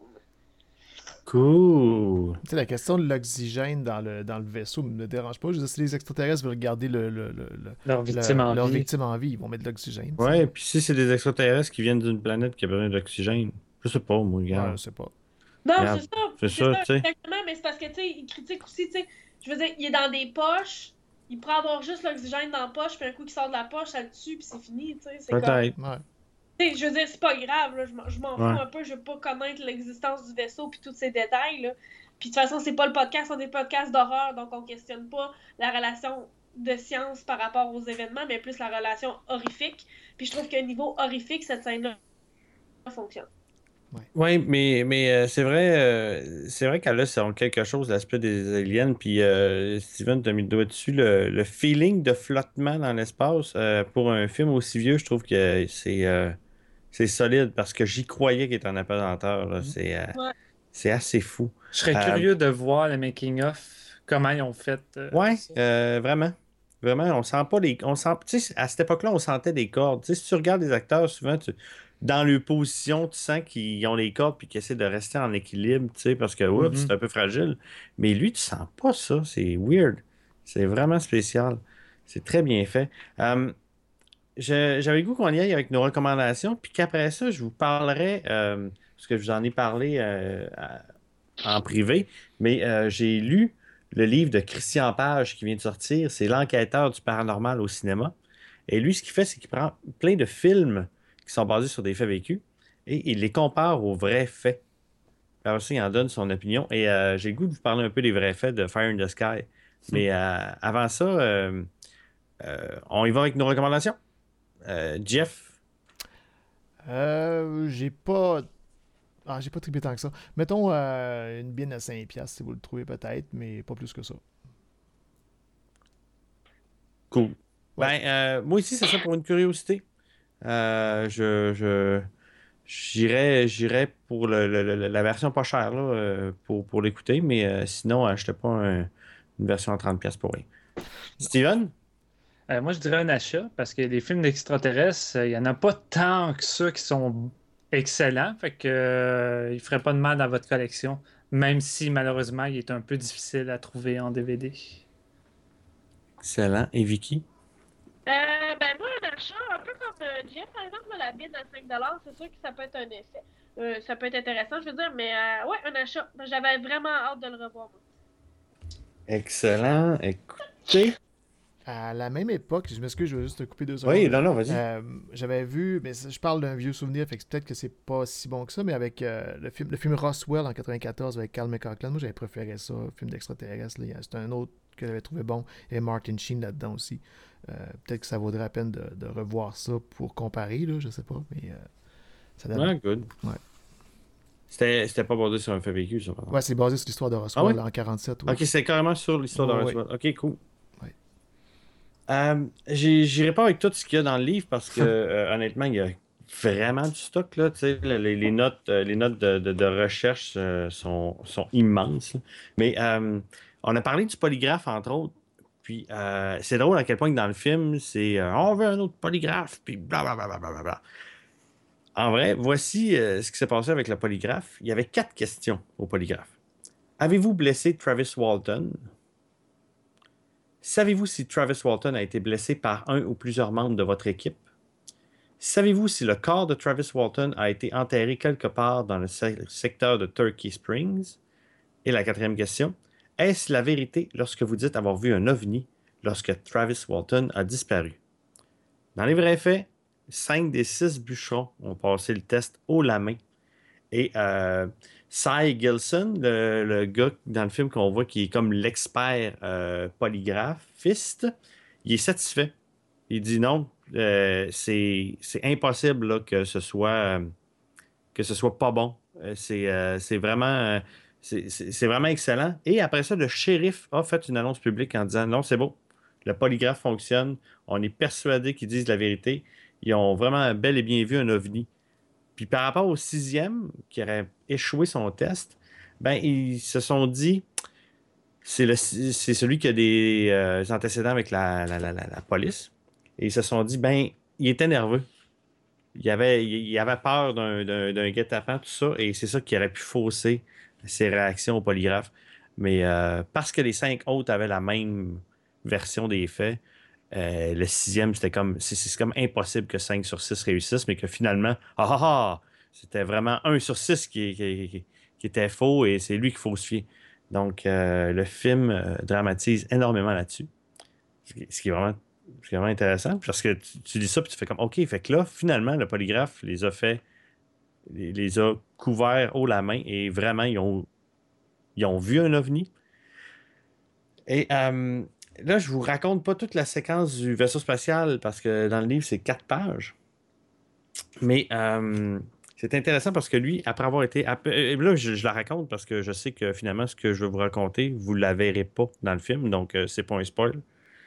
Cool! Tu sais, la question de l'oxygène dans le, dans le vaisseau ne me dérange pas. Je veux dire, si les extraterrestres veulent garder le, le, le, le, leur, victime, le, en leur vie. victime en vie, ils vont mettre de l'oxygène. Ouais, puis si c'est des extraterrestres qui viennent d'une planète qui a besoin d'oxygène, je sais pas, moi, regarde. Ouais, je sais pas. Non, Regarde, c'est ça. c'est ça, tu sais. Exactement, mais c'est parce que, tu sais, il critique aussi, tu sais, je veux dire, il est dans des poches, il pourrait avoir juste l'oxygène dans la poche, puis un coup qu'il sort de la poche, ça le tue, puis c'est fini, tu sais. C'est Peut-être. comme... Ouais. Tu sais, je veux dire, c'est pas grave, là, je m'en, je m'en Ouais. fous un peu, je veux pas connaître l'existence du vaisseau, puis tous ces détails, là. Puis de toute façon, c'est pas le podcast, on est podcast d'horreur, donc on questionne pas la relation de science par rapport aux événements, mais plus la relation horrifique. Puis je trouve qu'au niveau horrifique, cette scène-là fonctionne. Oui, ouais, mais, mais euh, c'est vrai, euh, c'est vrai qu'elle a sur quelque chose, l'aspect des aliens. Puis euh, Steven, tu as mis le doigt dessus. Le, le feeling de flottement dans l'espace, euh, pour un film aussi vieux, je trouve que c'est euh, c'est solide parce que j'y croyais qu'il était en apesanteur. Là. C'est euh, Ouais. c'est assez fou. Je serais Euh, curieux de voir le making-of, comment ils ont fait. euh, Ouais, ça. euh, vraiment. Vraiment, on sent pas les. On sent, tu sais, à cette époque-là, on sentait des cordes. Tu sais, si tu regardes les acteurs, souvent, tu- dans leur position, tu sens qu'ils ont les cordes puis qu'ils essaient de rester en équilibre, tu sais, parce que oups, Mhm. c'est un peu fragile. Mais lui, tu sens pas ça. C'est weird. C'est vraiment spécial. C'est très bien fait. Euh, je- J'avais le goût qu'on y aille avec nos recommandations, puis qu'après ça, je vous parlerai, euh, parce que je vous en ai parlé euh, à- en privé, mais euh, j'ai lu le livre de Christian Page qui vient de sortir. C'est L'enquêteur du paranormal au cinéma. Et lui, ce qu'il fait, c'est qu'il prend plein de films qui sont basés sur des faits vécus et il les compare aux vrais faits. Alors ça, il en donne son opinion. Et euh, j'ai le goût de vous parler un peu des vrais faits de Fire in the Sky. Mais euh, avant ça, euh, euh, on y va avec nos recommandations. Euh, Jeff, Euh, j'ai pas. Ah, j'ai pas trippé tant que ça. Mettons euh, une bine à cinq piastres si vous le trouvez peut-être, mais pas plus que ça. cool. Ouais. Ben, euh, moi aussi, c'est ça pour une curiosité. Euh, je, je, j'irais, j'irais pour le- le- le- la version pas chère là, euh, pour, pour l'écouter, mais euh, sinon, achetez pas un- une version à trente pièces pour rien. Steven? Euh, moi, je dirais un achat parce que les films d'extraterrestres, euh, il n'y en a pas tant que ceux qui sont excellents. Fait que, euh, il ne ferait pas de mal dans votre collection, même si malheureusement, il est un peu difficile à trouver en D V D. Excellent. Et Vicky? Euh, ben moi, un achat, un peu comme euh, Jeff, par exemple, la bide à cinq dollars, c'est sûr que ça peut être un effet. Euh, ça peut être intéressant, je veux dire, mais euh, ouais, un achat. J'avais vraiment hâte de le revoir, moi. Excellent. Écoutez. À la même époque, je m'excuse, je vais juste te couper deux Oui, secondes. non, non, vas-y. Euh, j'avais vu, mais ça, je parle d'un vieux souvenir, fait que peut-être que c'est pas si bon que ça, mais avec euh, le film le film Roswell en quatre-vingt-quatorze avec Carl McLachlan, moi j'avais préféré ça, film d'extraterrestre. là. C'était un autre que j'avais trouvé bon, et Martin Sheen là-dedans aussi. Euh, peut-être que ça vaudrait la peine de, de revoir ça pour comparer, là, je sais pas, mais euh, ça donne. Ouais, good. Ouais. C'était, c'était pas basé sur un fait vécu, ça, par exemple. Ouais, c'est basé sur l'histoire de Roswell Ah ouais? en quarante-sept. Ouais. Ok, c'est carrément sur l'histoire de Ouais, Roswell. Ok, cool. Ouais. Euh, j'ai- j'irai pas avec tout ce qu'il y a dans le livre parce que euh, honnêtement, il y a vraiment du stock là. Tu sais, les, les notes, euh, les notes de, de- de recherche euh, sont, sont immenses. là. Mais euh, on a parlé du polygraphe entre autres. Puis euh, c'est drôle à quel point que dans le film, c'est euh, on veut un autre polygraphe, puis blablabla. Bla, bla, bla. En vrai, voici euh, ce qui s'est passé avec le polygraphe. Il y avait quatre questions au polygraphe. Avez-vous blessé Travis Walton? Savez-vous si Travis Walton a été blessé par un ou plusieurs membres de votre équipe? Savez-vous si le corps de Travis Walton a été enterré quelque part dans le se- secteur de Turkey Springs? Et la quatrième question, est-ce la vérité lorsque vous dites avoir vu un ovni lorsque Travis Walton a disparu? Dans les vrais faits, cinq des six bûcherons ont passé le test haut la main. Et euh, Cy Gilson, le, le gars dans le film qu'on voit qui est comme l'expert euh, polygraphiste, il est satisfait. Il dit non, euh, c'est, c'est impossible là, que ce soit euh, que ce soit pas bon. Euh, c'est, euh, c'est vraiment euh, c'est, c'est- c'est vraiment excellent. Et après ça, le shérif a fait une annonce publique en disant non, c'est beau, le polygraphe fonctionne, on est persuadé qu'ils disent la vérité. Ils ont vraiment bel et bien vu un ovni. Puis par rapport au sixième, qui aurait échoué son test, ben ils se sont dit, c'est, le, c'est celui qui a des euh, antécédents avec la, la, la, la- la police. Et ils se sont dit, ben, il était nerveux. Il avait, il avait peur d'un, d'un, d'un guet-apens, tout ça, et c'est ça qui aurait pu fausser ses réactions au polygraphe. Mais euh, parce que les cinq autres avaient la même version des faits, euh, le sixième, c'était comme, c'est, c'est comme impossible que cinq sur six réussissent, mais que finalement, ah ah ah, c'était vraiment un sur six qui, qui, qui- qui était faux et c'est lui qu'il faut se fier. Donc, euh, le film euh, dramatise énormément là-dessus. Ce qui, ce qui est vraiment, ce qui est vraiment intéressant, parce que tu, tu dis ça puis tu fais comme, OK, fait que là, finalement, le polygraphe les a fait, les, les a couverts haut la main et vraiment, ils ont, ils ont vu un ovni. Et euh, là, je vous raconte pas toute la séquence du vaisseau spatial parce que dans le livre, c'est quatre pages. Mais euh, c'est intéressant parce que lui, après avoir été... Et là, je, je la raconte parce que je sais que finalement, ce que je veux vous raconter, vous ne la verrez pas dans le film, donc euh, c'est pas un spoil.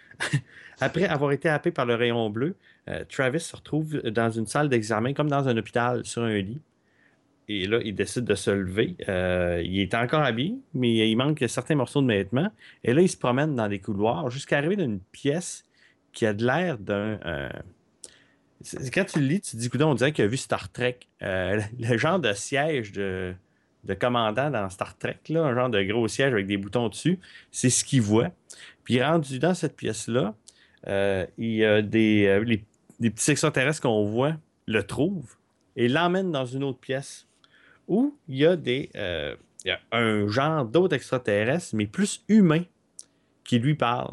Après avoir été happé par le rayon bleu, euh, Travis se retrouve dans une salle d'examen, comme dans un hôpital, sur un lit. Et là, il décide de se lever. Euh, il est encore habillé, mais il manque certains morceaux de vêtements. Et là, il se promène dans des couloirs jusqu'à arriver dans une pièce qui a de l'air d'un... euh, c'est- Quand tu le lis, tu te dis, coudonc, on dirait qu'il a vu Star Trek. Euh, le genre de siège de, de commandant dans Star Trek, là, un genre de gros siège avec des boutons dessus, c'est ce qu'il voit. Puis rendu dans cette pièce-là, euh, il y a des, euh, les, des petits extraterrestres qu'on voit le trouvent et l'emmènent dans une autre pièce où il y a des euh, il y a un genre d'autres extraterrestres, mais plus humains, qui lui parlent.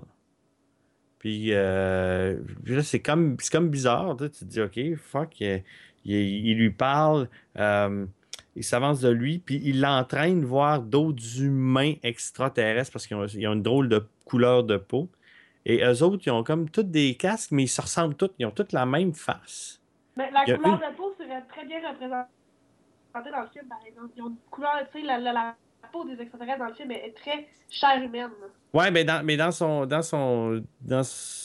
Puis, euh, puis là, c'est comme, c'est comme bizarre. Tu sais, tu te dis, OK, fuck, il, il- il lui parle, euh, il s'avance de lui, puis il l'entraîne voir d'autres humains extraterrestres parce qu'ils ont, ils ont une drôle de couleur de peau. Et eux autres, ils ont comme tous des casques, mais ils se ressemblent tous. Ils ont toutes la même face. Mais la Il y a couleur une- de peau serait très bien représentée dans le film, par exemple. Ils ont une couleur, tu sais, la, la, la peau des extraterrestres dans le film est très chair humaine. Ouais, mais dans, mais dans son dans son dans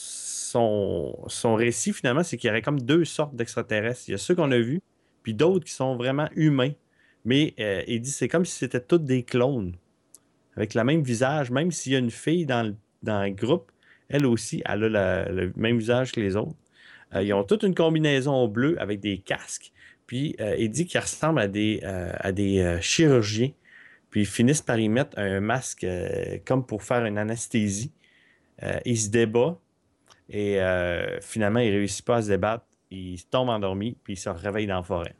son, son récit, finalement, c'est qu'il y aurait comme deux sortes d'extraterrestres. Il y a ceux qu'on a vus, puis d'autres qui sont vraiment humains. Mais euh, il dit c'est comme si c'était tous des clones, avec le même visage, même s'il y a une fille dans le, dans le groupe, elle aussi, elle a la- le même visage que les autres. Euh, ils ont toute une combinaison bleue avec des casques. Puis euh, il dit qu'ils ressemblent à des, euh, à des euh, chirurgiens. Puis ils finissent par y mettre un masque euh, comme pour faire une anesthésie. Euh, il se débat et euh, finalement, il ne réussit pas à se débattre. Il tombe endormi puis il se réveille dans la forêt.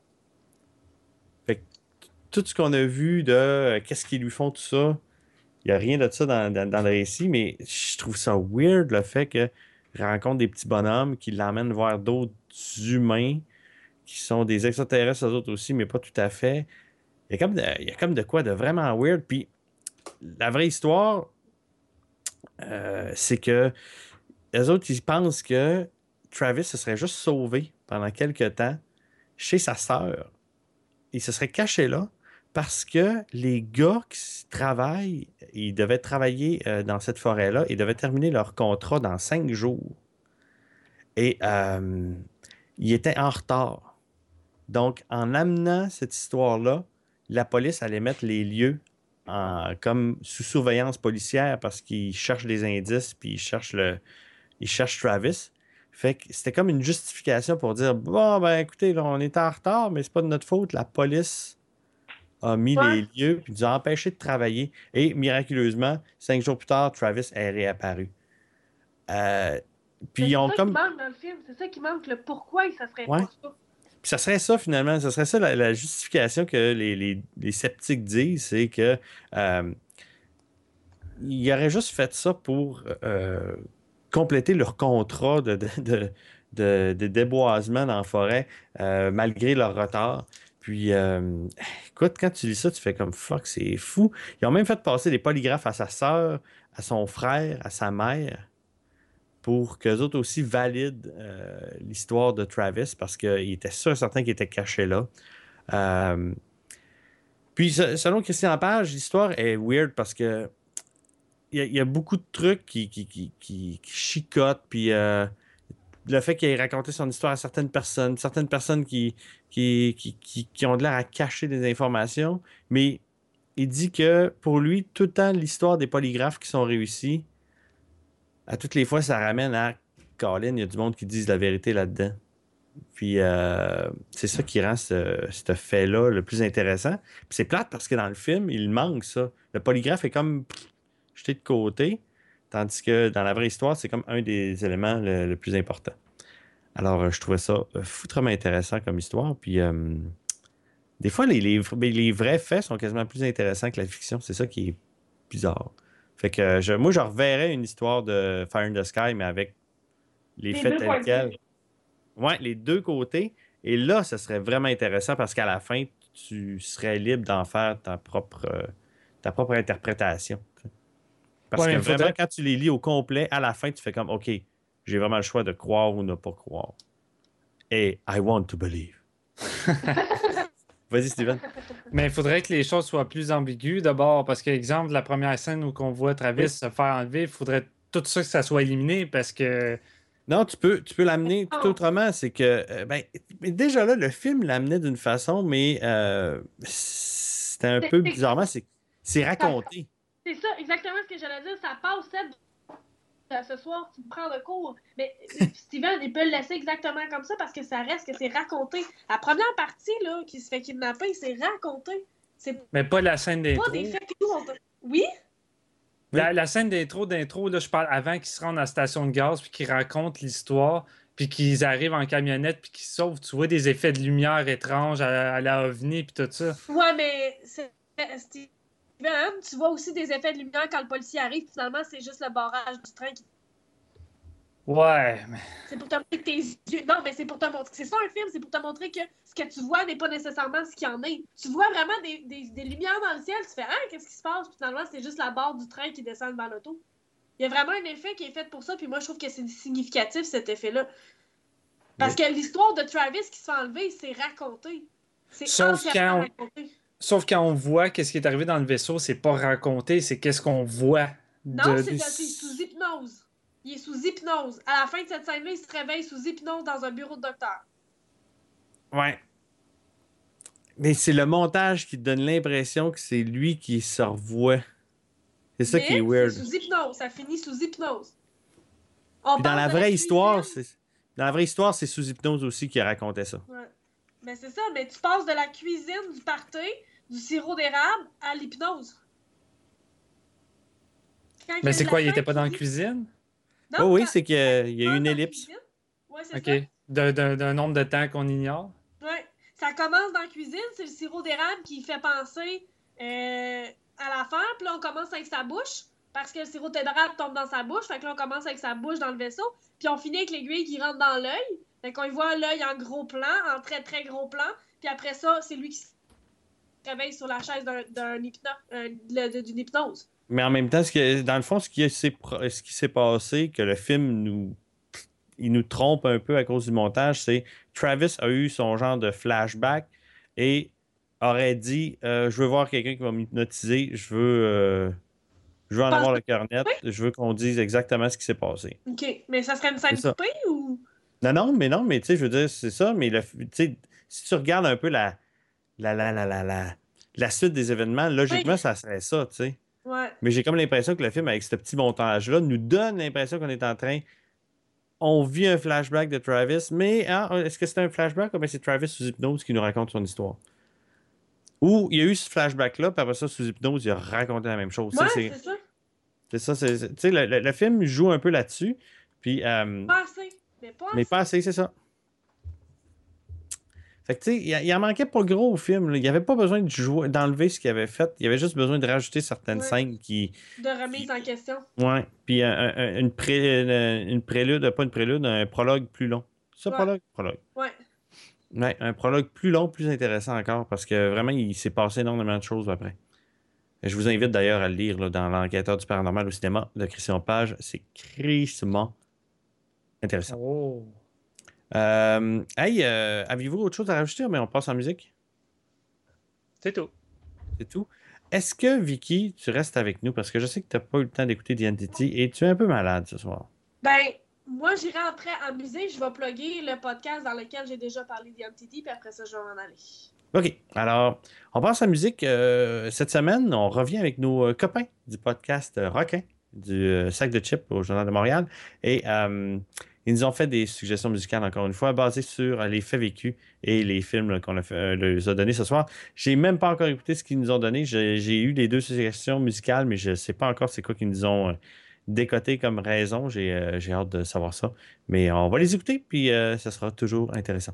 Fait que tout ce qu'on a vu de euh, qu'est-ce qu'ils lui font, tout ça, il n'y a rien de ça dans, dans- dans le récit, mais je trouve ça weird le fait qu'il rencontre des petits bonhommes qui l'emmènent voir d'autres humains qui sont des extraterrestres, eux autres aussi, mais pas tout à fait. Il y a comme de, il y a comme de quoi de vraiment weird. Puis la vraie histoire, euh, c'est que les autres, ils pensent que Travis se serait juste sauvé pendant quelques temps chez sa sœur. Il se serait caché là parce que les gars qui travaillent, ils devaient travailler euh, dans cette forêt-là, ils devaient terminer leur contrat dans cinq jours. Et euh, ils étaient en retard. Donc, en amenant cette histoire-là, la police allait mettre les lieux en- comme sous surveillance policière parce qu'ils cherchent des indices puis ils cherchent le, ils cherchent Travis. Fait que c'était comme une justification pour dire bon ben écoutez, là, on est en retard, mais c'est pas de notre faute. La police a mis Ouais. les lieux puis nous a empêchés de travailler. Et miraculeusement, cinq jours plus tard, Travis est réapparu. Euh, puis Mais ils c'est ont ça comme. qui manque dans le film. C'est ça qui manque, le pourquoi ça serait Ouais. pas ça. Puis ça serait ça finalement, ça serait ça la, la justification que les, les- les sceptiques disent, c'est que euh, ils auraient juste fait ça pour euh, compléter leur contrat de, de, de, de- de déboisement dans la forêt euh, malgré leur retard. Puis, euh, écoute, quand tu lis ça, tu fais comme fuck, c'est fou. Ils ont même fait passer des polygraphes à sa sœur, à son frère, à sa mère, pour qu'eux autres aussi valident euh, l'histoire de Travis parce qu'ils étaient sûrs et certains qu'il était caché là. Euh, puis, se- selon Christian Page, l'histoire est weird parce que il y, a- il y a beaucoup de trucs qui, qui, qui, qui, qui chicotent. Puis, euh, le fait qu'il ait raconté son histoire à certaines personnes, certaines personnes qui, qui, qui, qui, qui ont de l'air à cacher des informations, mais il dit que pour lui, tout le temps, l'histoire des polygraphes qui sont réussis, à toutes les fois, ça ramène à Colin, il y a du monde qui disent la vérité là-dedans. Puis euh, c'est ça qui rend ce, ce fait-là le plus intéressant. Puis c'est plate parce que dans le film, il manque ça. Le polygraphe est comme pff, jeté de côté, tandis que dans la vraie histoire, c'est comme un des éléments le, le plus important. Alors, euh, je trouvais ça euh, foutrement intéressant comme histoire. Puis euh, des fois, les, les, les vrais faits sont quasiment plus intéressants que la fiction. C'est ça qui est bizarre. Fait que euh, je, moi, je reverrais une histoire de Fire in the Sky, mais avec les Les faits deux tels points de quels. vue. Ouais, les deux côtés. Et là, ça serait vraiment intéressant parce qu'à la fin, tu serais libre d'en faire ta propre, euh, ta propre interprétation. Parce Ouais, que mais vraiment, faudrait- quand tu les lis au complet, à la fin, tu fais comme, OK, j'ai vraiment le choix de croire ou ne pas croire. Et I want to believe. Vas-y, Steven. Mais il faudrait que les choses soient plus ambiguës d'abord, parce que, exemple, la première scène où on voit Travis Oui. se faire enlever, il faudrait tout ça que ça soit éliminé parce que. Non, tu peux, tu peux l'amener tout Oh. autrement. C'est que, euh, ben, mais déjà là, le film l'amenait d'une façon, mais euh, c'était un C'est- peu c'est- bizarrement, c'est c'est raconté. C'est ça, exactement ce que j'allais dire. Ça passe, Seb, euh, ce soir, tu me prends de cours. Mais euh, Steven, il peut le laisser exactement comme ça parce que ça reste que c'est raconté. La première partie, là, qui se fait kidnapper, c'est raconté. C'est Mais pas la scène pas d'intro. des faits que nous, on... Oui? La, la scène d'intro, d'intro, là, je parle avant qu'ils se rendent à la station de gaz, puis qu'ils racontent l'histoire, puis qu'ils arrivent en camionnette, puis qu'ils se sauvent. Tu vois des effets de lumière étranges à, à la ovni, puis tout ça. Ouais, mais c'est... Steven, tu vois aussi des effets de lumière quand le policier arrive. Finalement, c'est juste le barrage du train qui... Ouais, mais. C'est pour te montrer que tes yeux... Non, mais c'est pour te montrer... C'est ça un film, c'est pour te montrer que ce que tu vois n'est pas nécessairement ce qu'il y en est. Tu vois vraiment des, des, des lumières dans le ciel, tu fais « Ah, qu'est-ce qui se passe? » Puis finalement, c'est juste la barre du train qui descend devant l'auto. Il y a vraiment un effet qui est fait pour ça, puis moi, je trouve que c'est significatif, cet effet-là. Parce Oui. que l'histoire de Travis qui se fait enlever, c'est raconté. C'est Sauf entièrement quand- raconté. Sauf quand on voit qu'est-ce qui est arrivé dans le vaisseau, c'est pas raconté, c'est qu'est-ce qu'on voit. Non, de- c'est c'est sous hypnose. Il est sous hypnose. À la fin de cette scène-là, il se réveille sous hypnose dans un bureau de docteur. Ouais. Mais c'est le montage qui te donne l'impression que c'est lui qui se revoit. C'est ça Mais qui est weird. c'est sous hypnose. Ça finit sous hypnose. On Puis dans parle la de vraie cuisine. histoire, c'est dans la vraie histoire, c'est sous hypnose aussi qui racontait ça. Ouais. Mais c'est ça, mais tu passes de la cuisine, du party, du sirop d'érable à l'hypnose. Quand Mais il y c'est a quoi, la il fin était pas qui dans la dit- cuisine? Non, Oh oui, quand- c'est qu'il y a eu dans une la ellipse. cuisine. Ouais, c'est OK. ça. D'un- D'un d'un nombre de temps qu'on ignore. Ouais. Ça commence dans la cuisine, c'est le sirop d'érable qui fait penser euh, à l'affaire. Puis là, on commence avec sa bouche, parce que le sirop d'érable tombe dans sa bouche. Fait que là, on commence avec sa bouche dans le vaisseau. Puis on finit avec l'aiguille qui rentre dans l'œil. Fait qu'on y voit l'œil en gros plan, en très très gros plan. Puis après ça, c'est lui qui se réveille sur la chaise d'un, d'un hypno- euh, de- de- d'une hypnose. Mais en même temps, ce que, dans le fond, ce qui s'est pro- ce qui s'est passé, que le film nous, il nous trompe un peu à cause du montage, c'est Travis a eu son genre de flashback et aurait dit euh, je veux voir quelqu'un qui va m'hypnotiser, je veux, euh, je veux en Pense- avoir le cœur net, je veux qu'on dise exactement ce qui s'est passé. OK. Mais ça serait une scène C'est ça. coupée ou... Non, non, mais non, mais tu sais, je veux dire, c'est ça, mais le, tu sais, si tu regardes un peu la, la, la, la, la, la, la suite des événements, logiquement, Oui. ça serait ça, tu sais. Ouais. Mais j'ai comme l'impression que le film, avec ce petit montage-là, nous donne l'impression qu'on est en train. On vit un flashback de Travis, mais ah, est-ce que c'est un flashback ou bien c'est Travis sous hypnose qui nous raconte son histoire? Ou il y a eu ce flashback-là, puis après ça, sous hypnose, il a raconté la même chose. Ouais, c'est, c'est ça. c'est ça, c'est, c'est- tu sais, le, le- le film joue un peu là-dessus, puis, euh, Pas assez. Mais pas mais assez. pas assez, c'est ça. Fait que, tu sais, il, il en manquait pas gros au film. Là. Il n'y avait pas besoin de jouer, d'enlever ce qu'il avait fait. Il y avait juste besoin de rajouter certaines Ouais. scènes qui. De remise en question. Ouais. Puis un- un- une, pré, une, une prélude, pas une prélude, un prologue plus long. Ça, Ouais. prologue? Prologue. Ouais. Ouais, un prologue plus long, plus intéressant encore, parce que vraiment, il s'est passé énormément de choses après. Et je vous invite d'ailleurs à le lire là, dans L'Enquêteur du paranormal au cinéma de Christian Page. C'est crissement intéressant. Oh. Euh, hey, euh, avez-vous autre chose à rajouter? Mais on passe en musique. C'est tout. C'est tout. Est-ce que, Vicky, tu restes avec nous? Parce que je sais que tu n'as pas eu le temps d'écouter The Entity et tu es un peu malade ce soir. Ben, moi, j'irai après en musée. Je vais plugger le podcast dans lequel j'ai déjà parlé d'Identity, puis après ça, je vais m'en aller. OK. Alors, on passe à la musique. Euh, cette semaine, on revient avec nos euh, copains du podcast euh, Requin, du euh, Sac de Chips au Journal de Montréal. Et euh, ils nous ont fait des suggestions musicales, encore une fois, basées sur euh, les faits vécus et les films là, qu'on a fait, euh, leur a donnés ce soir. J'ai même pas encore écouté ce qu'ils nous ont donné. J'ai, j'ai eu les deux suggestions musicales, mais je ne sais pas encore c'est quoi qu'ils nous ont euh, décoté comme raison. J'ai, euh, j'ai hâte de savoir ça. Mais on va les écouter, puis euh, ça sera toujours intéressant.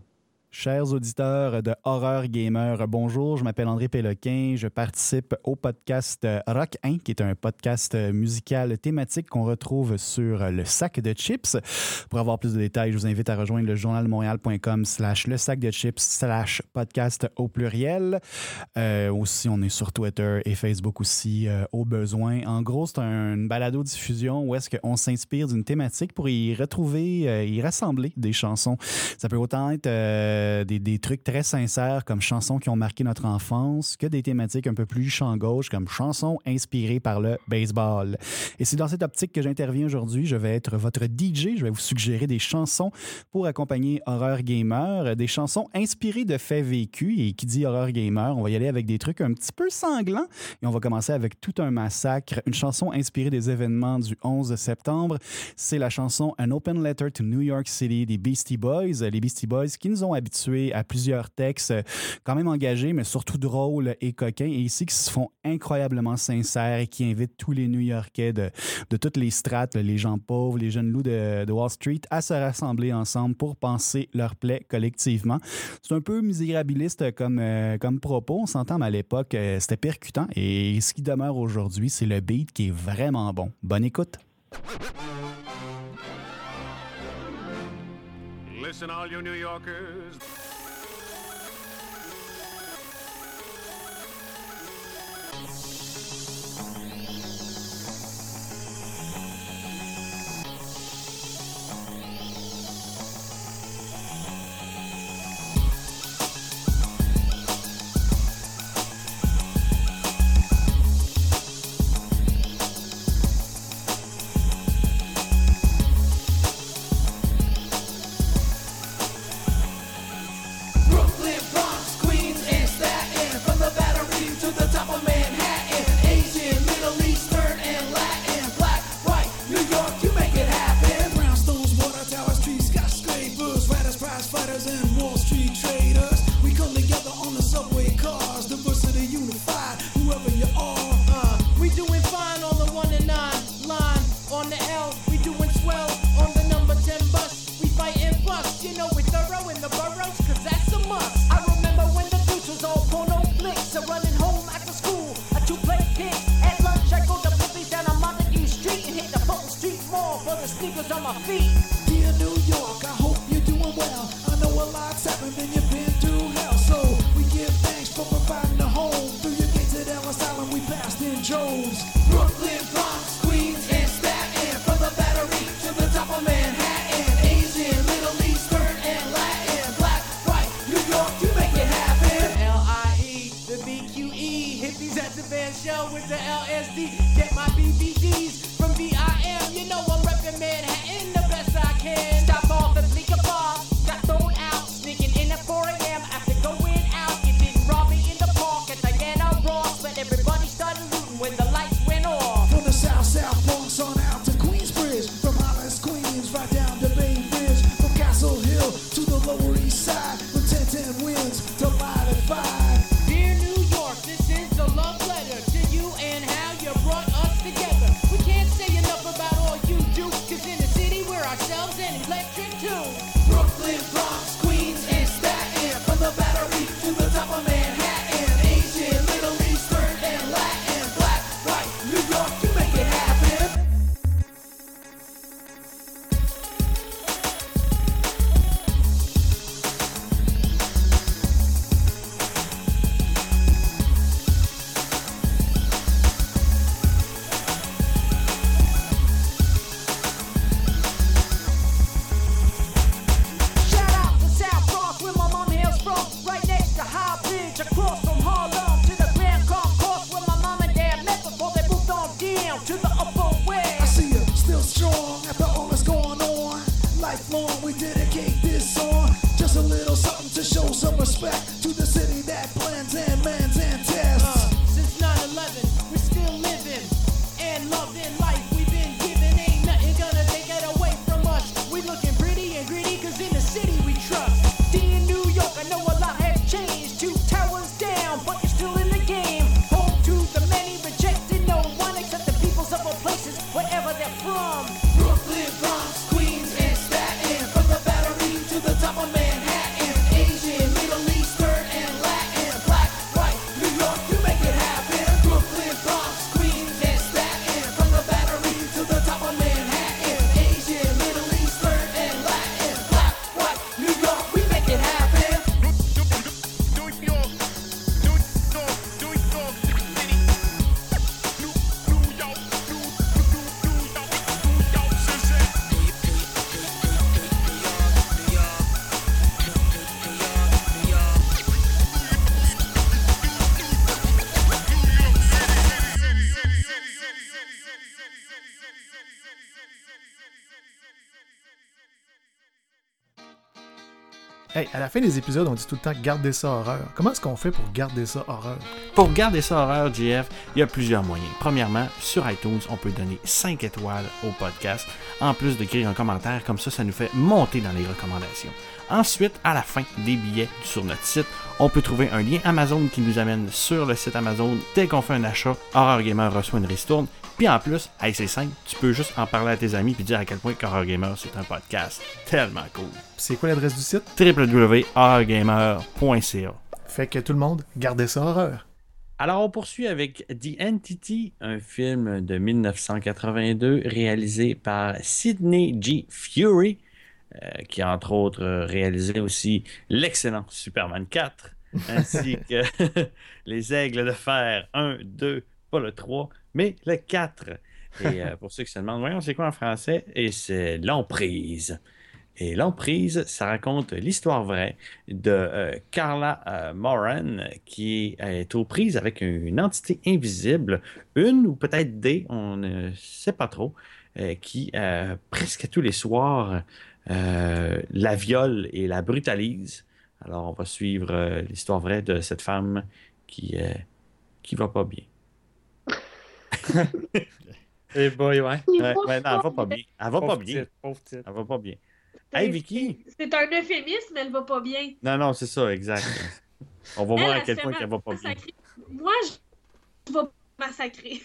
Chers auditeurs de Horreur Gamer, bonjour, je m'appelle André Péloquin, je participe au podcast Rock un, qui est un podcast musical thématique qu'on retrouve sur le sac de chips. Pour avoir plus de détails, je vous invite à rejoindre le journalmontréal.com slash le sac de chips slash podcast au pluriel. Euh, aussi, on est sur Twitter et Facebook aussi euh, au besoin. En gros, c'est un, une balado-diffusion où est-ce qu'on s'inspire d'une thématique pour y retrouver, euh, y rassembler des chansons. Ça peut autant être euh, Des, des trucs très sincères comme chansons qui ont marqué notre enfance que des thématiques un peu plus champ gauche comme chansons inspirées par le baseball. Et c'est dans cette optique que j'interviens aujourd'hui. Je vais être votre D J. Je vais vous suggérer des chansons pour accompagner Horreur Gamer, des chansons inspirées de faits vécus. Et qui dit Horreur Gamer, on va y aller avec des trucs un petit peu sanglants. Et on va commencer avec Tout un massacre, une chanson inspirée des événements du onze septembre. C'est la chanson An Open Letter to New York City des Beastie Boys. Les Beastie Boys qui nous ont habitués à plusieurs textes quand même engagés, mais surtout drôles et coquins, et ici qui se font incroyablement sincères et qui invitent tous les New-Yorkais de, de toutes les strates, les gens pauvres, les jeunes loups de, de Wall Street, à se rassembler ensemble pour penser leurs plaies collectivement. C'est un peu misérabiliste comme, euh, comme propos, on s'entend, mais à l'époque, euh, c'était percutant, et ce qui demeure aujourd'hui, c'est le beat qui est vraiment bon. Bonne écoute! Listen, all you New Yorkers. Brooklyn, Bronx, Queens, and Staten, from the Battery to the top of Manhattan, Asian. Hey, à la fin des épisodes, on dit tout le temps « gardez ça horreur ». Comment est-ce qu'on fait pour garder ça horreur? Pour garder ça horreur, J F, il y a plusieurs moyens. Premièrement, sur iTunes, on peut donner cinq étoiles au podcast, en plus d'écrire un commentaire, comme ça, ça nous fait monter dans les recommandations. Ensuite, à la fin des billets sur notre site, on peut trouver un lien Amazon qui nous amène sur le site Amazon. Dès qu'on fait un achat, Horror Gamer reçoit une ristourne. Puis en plus, hey, c'est simple, tu peux juste en parler à tes amis puis dire à quel point Horror Gamer c'est un podcast tellement cool. C'est quoi l'adresse du site? w w w point horror gamer point c a. Fait que tout le monde, gardez ça horreur. Alors, on poursuit avec The Entity, un film de dix-neuf cent quatre-vingt-deux réalisé par Sidney G. Furie, euh, qui a entre autres réalisé aussi l'excellent Superman quatre, ainsi que Les Aigles de Fer un, deux, pas le trois, mais le quatre. Et euh, pour ceux qui se demandent, voyons, c'est quoi en français? Et c'est L'Emprise. Et L'Emprise, ça raconte l'histoire vraie de euh, Carla euh, Moran qui est aux prises avec une entité invisible, une ou peut-être des, on ne sait pas trop, euh, qui euh, presque tous les soirs euh, la viole et la brutalise. Alors on va suivre euh, l'histoire vraie de cette femme qui, euh, qui va pas bien. Eh boy, ouais. Ouais, ouais, non, elle va pas bien. Elle va Pauvre pas bien. titre, pauvre titre. Elle va pas bien. C'est- Hey Vicky! C'est un euphémisme, elle va pas bien. Non, non, c'est ça, exact. On va voir Elle, à quel elle se point fait qu'elle va pas bien. massacrer. Moi, je vais massacrer.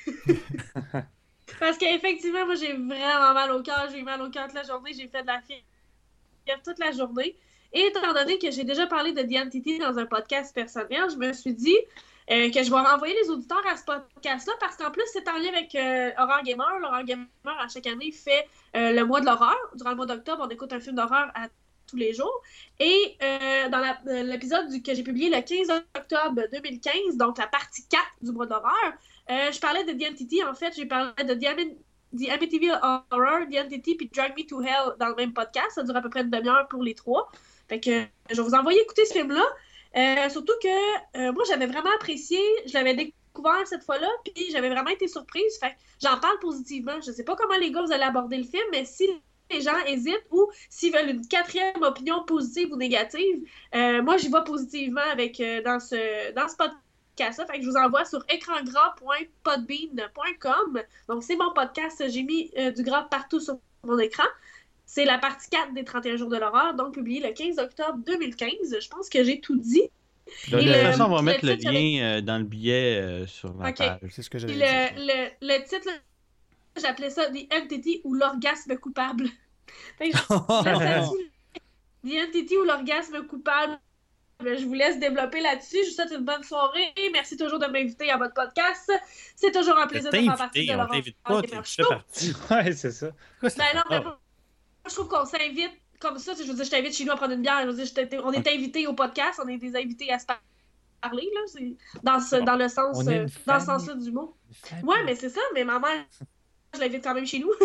Parce qu'effectivement, moi, j'ai vraiment mal au cœur. J'ai eu mal au cœur toute la journée. J'ai fait de la fièvre toute la journée. Et étant donné que j'ai déjà parlé de The Entity dans un podcast personnel, je me suis dit euh, que je vais renvoyer les auditeurs à ce podcast-là parce qu'en plus, c'est en lien avec euh, Horror Gamer. Horror Gamer, à chaque année, fait euh, le mois de l'horreur. Durant le mois d'octobre, on écoute un film d'horreur à tous les jours. Et euh, dans la, euh, l'épisode du, que j'ai publié le quinze octobre deux mille quinze, donc la partie quatre du mois d'horreur, euh, je parlais de The Entity. En fait, j'ai parlé de The, Am- The Amityville Horror, The Entity puis Drag Me to Hell dans le même podcast. Ça dure à peu près une demi-heure pour les trois. Fait que euh, je vais vous envoyer écouter ce film-là. Euh, surtout que euh, moi, j'avais vraiment apprécié. Je l'avais découvert cette fois-là, puis j'avais vraiment été surprise. Fait que j'en parle positivement. Je sais pas comment les gars vous allez aborder le film, mais si les gens hésitent ou s'ils veulent une quatrième opinion positive ou négative, euh, moi, j'y vais positivement avec euh, dans ce dans ce podcast-là. Fait que je vous envoie sur écran gras point podbean point com. Donc, c'est mon podcast. J'ai mis euh, du gras partout sur mon écran. C'est la partie quatre des trente et un jours de l'horreur, donc publiée le quinze octobre deux mille quinze. Je pense que j'ai tout dit. De toute Et le- façon, on va le mettre le titre lien euh, dans le billet euh, sur la Ok. page. C'est ce que Puis j'avais le, dit. le, le titre, là, j'appelais ça The Entity ou l'orgasme coupable. Fait que je- le statut, The Entity ou l'orgasme coupable. Je vous laisse développer là-dessus. Je vous souhaite une bonne soirée. Merci toujours de m'inviter à votre podcast. C'est toujours un plaisir de faire partie T'invité, de on l'horreur t'invite pas, tu Gamer fais Show. partie. Ouais, c'est ça. Quoi, ça? Ben non, mais Ah. moi, je trouve qu'on s'invite comme ça. Tu sais, je veux dire, je t'invite chez nous à prendre une bière. Je veux dire, je t'ai- on est invités au podcast. On est des invités à se par- parler, là. C'est dans, ce, dans le sens, On est une euh, dans ce famille. sens-là du mot. Ouais, mais c'est ça. Mais ma mère, je l'invite quand même chez nous.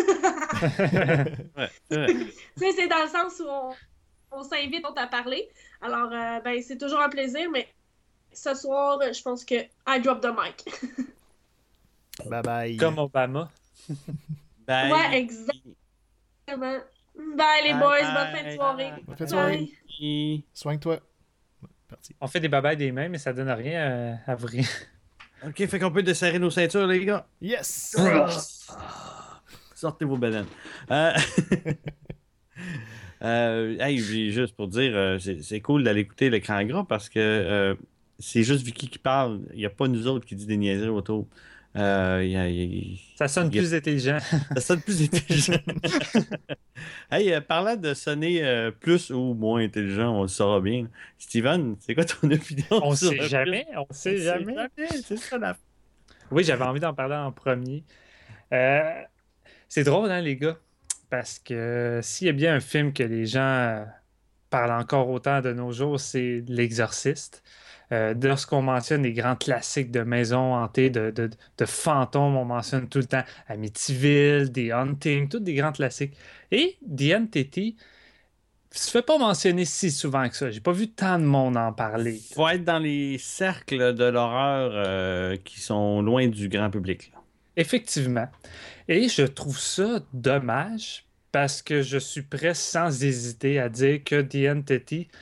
Ouais, c'est vrai. Tu sais, c'est dans le sens où on, on s'invite à parler. Alors, euh, ben, c'est toujours un plaisir, mais ce soir, je pense que I drop the mic. Bye bye. Comme Obama. Bye. Ouais, exactement. Bye les Bye, boys, bye. bonne fin de soirée. Bonne fin de soirée. Bye. Soigne-toi. Parti. On fait des babayes des mains, mais ça donne rien euh, à vrai. Ok, fait qu'on peut desserrer nos ceintures, les gars. Yes! Sortez vos baleines. Euh... euh, hey, j'ai- juste pour dire, euh, c'est c'est cool d'aller écouter l'écran gras parce que euh, c'est juste Vicky qui parle. Il n'y a pas nous autres qui dit des niaiseries autour. Euh, il y a- il y a- Ça sonne il y a- plus intelligent. Ça sonne plus intelligent. Hey, euh, parlant de sonner euh, plus ou moins intelligent, on le saura bien. Steven, c'est quoi ton opinion On sur sait le jamais, film? on sait jamais. C'est ça la. Oui, j'avais envie d'en parler en premier. Euh, c'est drôle, hein, les gars? Parce que s'il y a bien un film que les gens euh, parlent encore autant de nos jours, c'est L'Exorciste. Euh, lorsqu'on mentionne les grands classiques de maisons hantées, de, de, de fantômes, on mentionne tout le temps Amityville, The Haunting, tous des grands classiques. Et The Entity se fait pas mentionner si souvent que ça. J'ai pas vu tant de monde en parler. Faut être dans les cercles de l'horreur euh, qui sont loin du grand public. là. Effectivement. Et je trouve ça dommage parce que je suis presque sans hésiter à dire que The Entity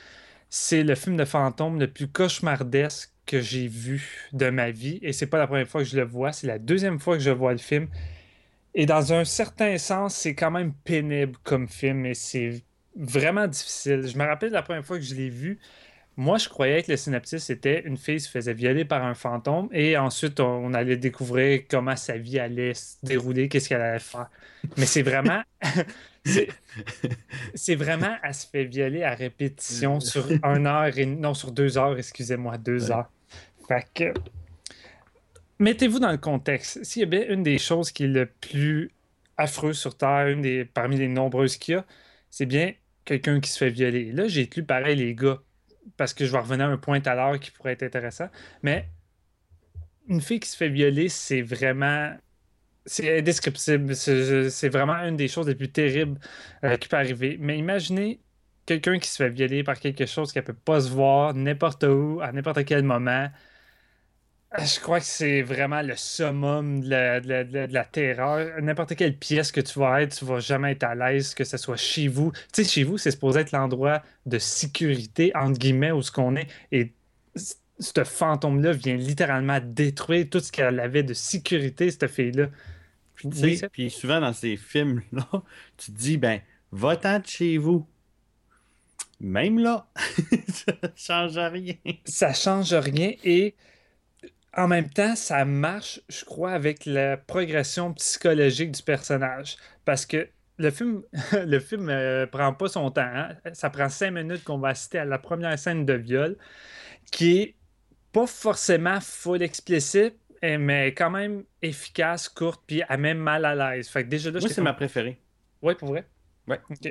c'est le film de fantôme le plus cauchemardesque que j'ai vu de ma vie. Et c'est pas la première fois que je le vois, c'est la deuxième fois que je vois le film. Et dans un certain sens, c'est quand même pénible comme film et c'est vraiment difficile. Je me rappelle la première fois que je l'ai vu, moi je croyais que le synopsis c'était une fille se faisait violer par un fantôme et ensuite on, on allait découvrir comment sa vie allait se dérouler, qu'est-ce qu'elle allait faire. Mais c'est vraiment... c'est, c'est vraiment, elle se fait violer à répétition sur une heure et... Non, sur deux heures, excusez-moi, deux Ouais. heures. Fait que... Mettez-vous dans le contexte. S'il y a bien une des choses qui est le plus affreux sur Terre, une des parmi les nombreuses qu'il y a, c'est bien quelqu'un qui se fait violer. Là, j'ai lu pareil, les gars, parce que je vais revenir à un point tout à l'heure qui pourrait être intéressant. Mais une fille qui se fait violer, c'est vraiment. C'est indescriptible. C'est c'est vraiment une des choses les plus terribles euh, qui peut arriver. Mais imaginez quelqu'un qui se fait violer par quelque chose qu'elle ne peut pas se voir n'importe où, à n'importe quel moment. Je crois que c'est vraiment le summum de la, de la- de la- de la terreur. N'importe quelle pièce que tu vas être, tu vas jamais être à l'aise, que ce soit chez vous. Tu sais, chez vous, c'est supposé être l'endroit de sécurité, entre guillemets, où ce qu'on est. Et c- ce fantôme-là vient littéralement détruire tout ce qu'elle avait de sécurité, cette fille-là. Puis, tu Oui, sais, puis souvent dans ces films-là, tu te dis, ben, va-t'en de chez vous. Même là, ça change rien. ça change rien et en même temps, ça marche, je crois, avec la progression psychologique du personnage. Parce que le film, le film euh, prend pas son temps, hein. Ça prend cinq minutes qu'on va assister à la première scène de viol, qui est pas forcément full explicite, eh, mais quand même efficace, courte, puis à même mal à l'aise. Fait que déjà là, Moi, j'étais c'est comme... ma préférée. Ouais, pour vrai? Ouais. OK.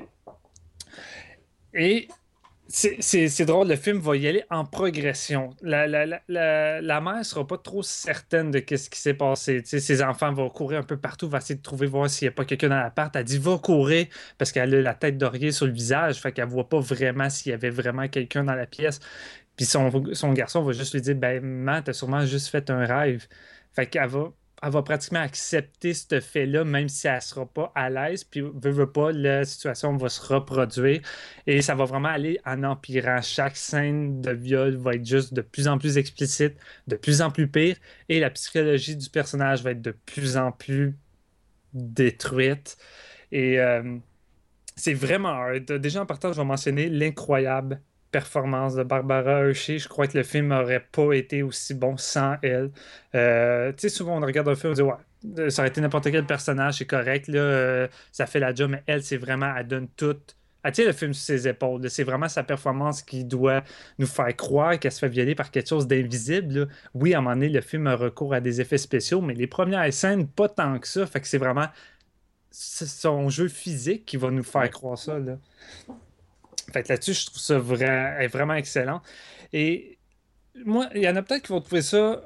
Et c'est c'est- c'est drôle, le film va y aller en progression. La, la, la, la, la mère sera pas trop certaine de ce qui s'est passé. Tu sais, ses enfants vont courir un peu partout, va essayer de trouver, voir s'il n'y a pas quelqu'un dans l'appart. Elle dit va courir parce qu'elle a la tête d'oreiller sur le visage, fait qu'elle voit pas vraiment s'il y avait vraiment quelqu'un dans la pièce. Puis son, son garçon va juste lui dire ben, maman, t'as sûrement juste fait un rêve. Fait qu'elle va elle va pratiquement accepter ce fait-là, même si elle ne sera pas à l'aise, puis veut, veut pas, la situation va se reproduire. Et ça va vraiment aller en empirant. Chaque scène de viol va être juste de plus en plus explicite, de plus en plus pire, et la psychologie du personnage va être de plus en plus détruite. Et euh, c'est vraiment hard. Déjà en partant, je vais mentionner l'incroyable performance de Barbara Hershey. Je crois que le film n'aurait pas été aussi bon sans elle. Euh, tu sais, souvent on regarde un film et on dit ouais, ça aurait été n'importe quel personnage, c'est correct, là, euh, ça fait la job, mais elle, c'est vraiment, elle donne tout. Elle tient le film sur ses épaules. C'est vraiment sa performance qui doit nous faire croire qu'elle se fait violer par quelque chose d'invisible, là. Oui, à un moment donné, le film a recours à des effets spéciaux, mais les premières scènes, pas tant que ça. Fait que c'est vraiment son jeu physique qui va nous faire Ouais. croire ça, là. Fait que là-dessus, je trouve ça vra- vraiment excellent. Et moi, il y en a peut-être qui vont trouver ça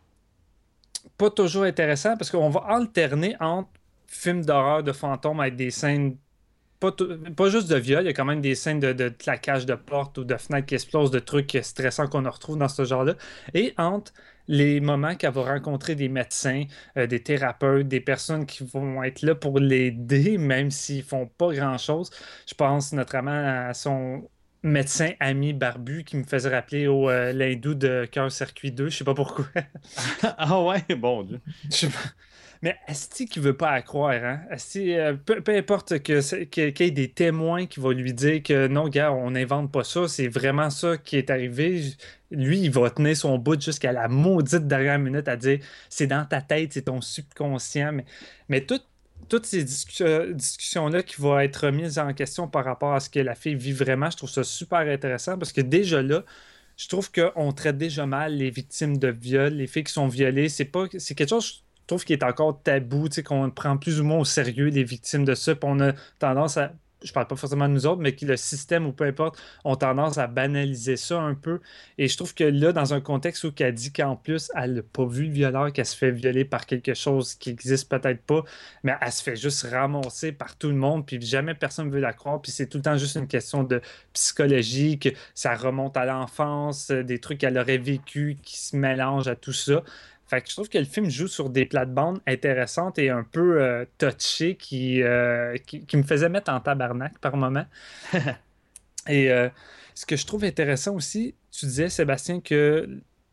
pas toujours intéressant parce qu'on va alterner entre films d'horreur de fantômes avec des scènes pas, tout- pas juste de viol, il y a quand même des scènes de, de claquage de portes ou de fenêtres qui explosent, de trucs stressants qu'on retrouve dans ce genre-là. Et entre les moments qu'elle va rencontrer des médecins, euh, des thérapeutes, des personnes qui vont être là pour l'aider, même s'ils font pas grand-chose. Je pense notamment à son médecin ami barbu qui me faisait rappeler au euh, l'hindou de Cœur Circuit deux, je sais pas pourquoi. Ah ouais, bon Dieu. Je sais pas. Mais Asti qui veut pas à croire, hein? Asti, euh, peu, peu importe que, c'est- que- qu'il y ait des témoins qui vont lui dire que non, gars, on n'invente pas ça, c'est vraiment ça qui est arrivé. Lui, il va tenir son bout jusqu'à la maudite dernière minute à dire c'est dans ta tête, c'est ton subconscient. Mais, mais tout- toutes ces discu- euh, discussions-là qui vont être remises en question par rapport à ce que la fille vit vraiment, je trouve ça super intéressant parce que déjà là, je trouve qu'on traite déjà mal les victimes de viol, les filles qui sont violées. C'est pas, c'est quelque chose, je trouve, qui est encore tabou, tu sais, qu'on prend plus ou moins au sérieux les victimes de ça. Puis on a tendance à, je parle pas forcément de nous autres, mais que le système ou peu importe, ont tendance à banaliser ça un peu. Et je trouve que là, dans un contexte où qu'elle dit qu'en plus, elle n'a pas vu le violeur, qu'elle se fait violer par quelque chose qui existe peut-être pas, mais elle se fait juste ramasser par tout le monde, puis jamais personne ne veut la croire, puis c'est tout le temps juste une question de psychologie, que ça remonte à l'enfance, euh, des trucs qu'elle aurait vécu qui se mélangent à tout ça. Fait que je trouve que le film joue sur des plates-bandes intéressantes et un peu euh, touchées qui, euh, qui, qui me faisaient mettre en tabarnak par moment. Et euh, ce que je trouve intéressant aussi, tu disais, Sébastien, que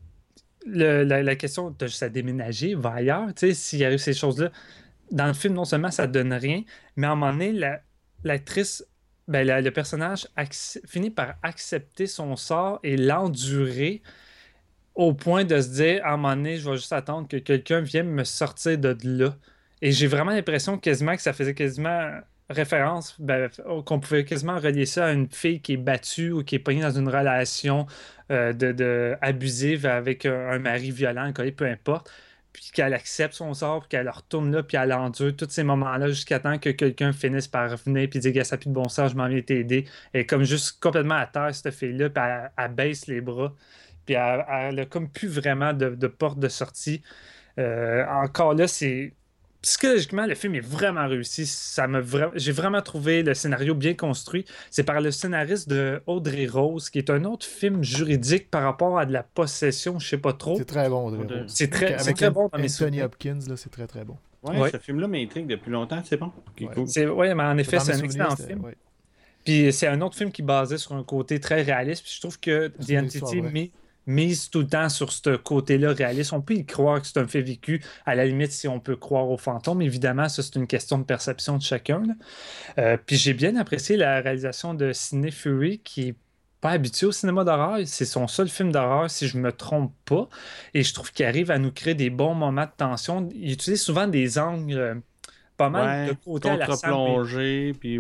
le, la, la question de juste à déménager, va ailleurs, tu sais, s'il arrive ces choses-là, dans le film, non seulement ça donne rien, mais à un moment donné, la, l'actrice, ben, la- le personnage ac- finit par accepter son sort et l'endurer au point de se dire, à un moment donné, je vais juste attendre que quelqu'un vienne me sortir de là. Et j'ai vraiment l'impression quasiment que ça faisait quasiment référence, ben, qu'on pouvait quasiment relier ça à une fille qui est battue ou qui est pognée dans une relation euh, de, de abusive avec un, un mari violent, alcoolique, peu importe, puis qu'elle accepte son sort, puis qu'elle retourne là, puis elle endure tous ces moments-là jusqu'à temps que quelqu'un finisse par venir puis dire, gars, ça n'a plus de bon sens, je m'en viens t'aider. Elle est comme juste complètement à terre, cette fille-là, puis elle, elle baisse les bras. Puis elle, elle a comme plus vraiment de, de porte de sortie. Euh, encore là, c'est. Psychologiquement, le film est vraiment réussi. Ça m'a vra... J'ai vraiment trouvé le scénario bien construit. C'est par le scénariste de Audrey Rose, qui est un autre film juridique par rapport à de la possession, je sais pas trop. C'est très bon, Audrey De- Rose. C'est très, Avec c'est très An- bon dans mes Anthony souvenirs. Hopkins, là, c'est très très bon. Ouais, Ouais. ce film-là m'intrigue depuis longtemps, c'est bon. Ok, Ouais. cool. C'est... Ouais, mais en effet, Dans c'est mes un souvenirs, excellent c'était- film. ouais. Puis c'est un autre film qui basait sur un côté très réaliste. Puis je trouve que C'est The une histoire Entity vraie. mi- mise tout le temps sur ce côté-là réaliste. On peut y croire que c'est un fait vécu. À la limite, si on peut croire aux fantômes, évidemment, ça, c'est une question de perception de chacun, là. Euh, puis j'ai bien apprécié la réalisation de Sidney Furie, qui est pas habitué au cinéma d'horreur. C'est son seul film d'horreur, si je me trompe pas. Et je trouve qu'il arrive à nous créer des bons moments de tension. Il utilise souvent des angles euh, pas mal de Ouais, côté à la Sam Raimi, contre-plongée, puis...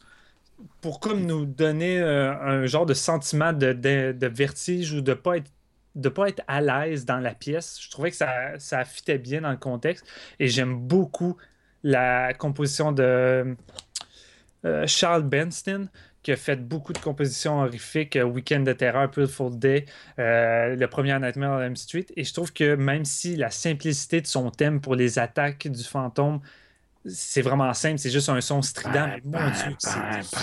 pour comme nous donner euh, un genre de sentiment de, de- de vertige ou de pas être de pas être à l'aise dans la pièce. Je trouvais que ça, ça fitait bien dans le contexte et j'aime beaucoup la composition de euh, Charles Benston qui a fait beaucoup de compositions horrifiques, euh, Weekend de terreur, Beautiful Day, euh, le premier Nightmare on Elm Street, et je trouve que même si la simplicité de son thème pour les attaques du fantôme, c'est vraiment simple, c'est juste un son strident, mais mon Dieu, c'est-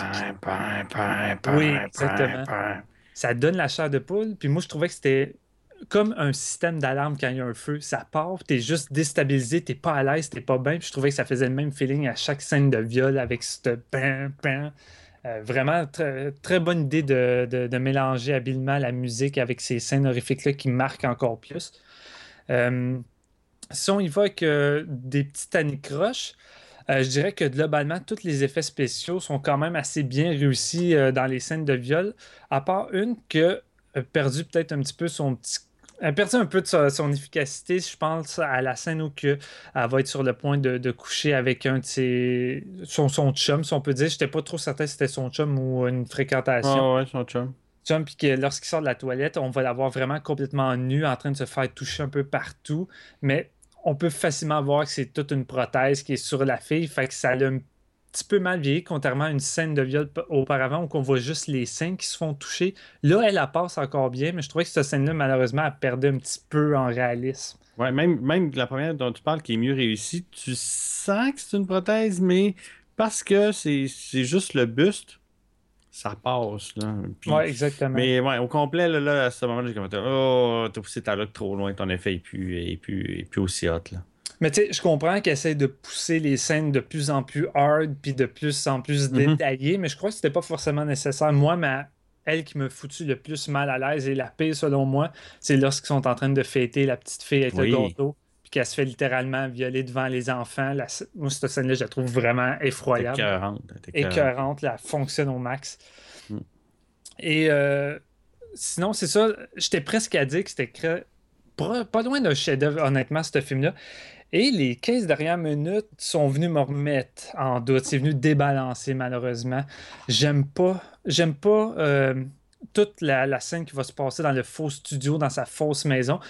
Oui, exactement. ça donne la chair de poule. Puis moi, je trouvais que c'était comme un système d'alarme quand il y a un feu. Ça part, puis t'es juste déstabilisé, t'es pas à l'aise, t'es pas bien. Puis je trouvais que ça faisait le même feeling à chaque scène de viol avec ce bam, bam. Euh, vraiment, très, très bonne idée de, de- de mélanger habilement la musique avec ces scènes horrifiques-là qui marquent encore plus. Euh, si on y va avec euh, des petites anicroches, euh, je dirais que globalement, tous les effets spéciaux sont quand même assez bien réussis euh, dans les scènes de viol, à part une que a perdu peut-être un petit peu son petit. Elle a perdu un peu de sa- son efficacité, je pense, à la scène où que elle va être sur le point de, de coucher avec un de ses. Son, son chum, si on peut dire. Je n'étais pas trop certain si c'était son chum ou une fréquentation. Ah ouais, son chum. Chum, puis que lorsqu'il sort de la toilette, on va l'avoir vraiment complètement nu, en train de se faire toucher un peu partout. Mais on peut facilement voir que c'est toute une prothèse qui est sur la fille. Fait que ça a un petit peu mal vieilli, contrairement à une scène de viol p- auparavant où on voit juste les seins qui se font toucher. Là, elle la passe encore bien, mais je trouvais que cette scène-là, malheureusement, elle perdait un petit peu en réalisme. Ouais, même, même la première dont tu parles qui est mieux réussie, tu sens que c'est une prothèse, mais parce que c'est c'est juste le buste, ça passe, là. Puis- Ouais, exactement. Mais ouais, au complet, là, là, à ce moment-là, j'ai commenté, oh, t'as poussé ta loque trop loin, ton effet est plus, est plus, est plus aussi hot, là. Mais tu sais, je comprends qu'elle essaie de pousser les scènes de plus en plus hard puis de plus en plus Mhm. détaillées, mais je crois que c'était pas forcément nécessaire. Moi, ma... elle qui me foutu le plus mal à l'aise et la pire selon moi, c'est lorsqu'ils sont en train de fêter la petite fille avec Oui. le gâteau puis qu'elle se fait littéralement violer devant les enfants. La... Moi, cette scène-là, je la trouve vraiment T'es effroyable. écœurante, t'es écœurante. Écœurante, là, elle fonctionne au max. Mm. Et euh, sinon, c'est ça, j'étais presque à dire que c'était cré- pas pas loin d'un chef-d'œuvre, honnêtement, ce film-là. Et les quinze dernières minutes sont venues me remettre en doute. C'est venu débalancer, malheureusement. J'aime pas, j'aime pas euh, toute la, la scène qui va se passer dans le faux studio, dans sa fausse maison.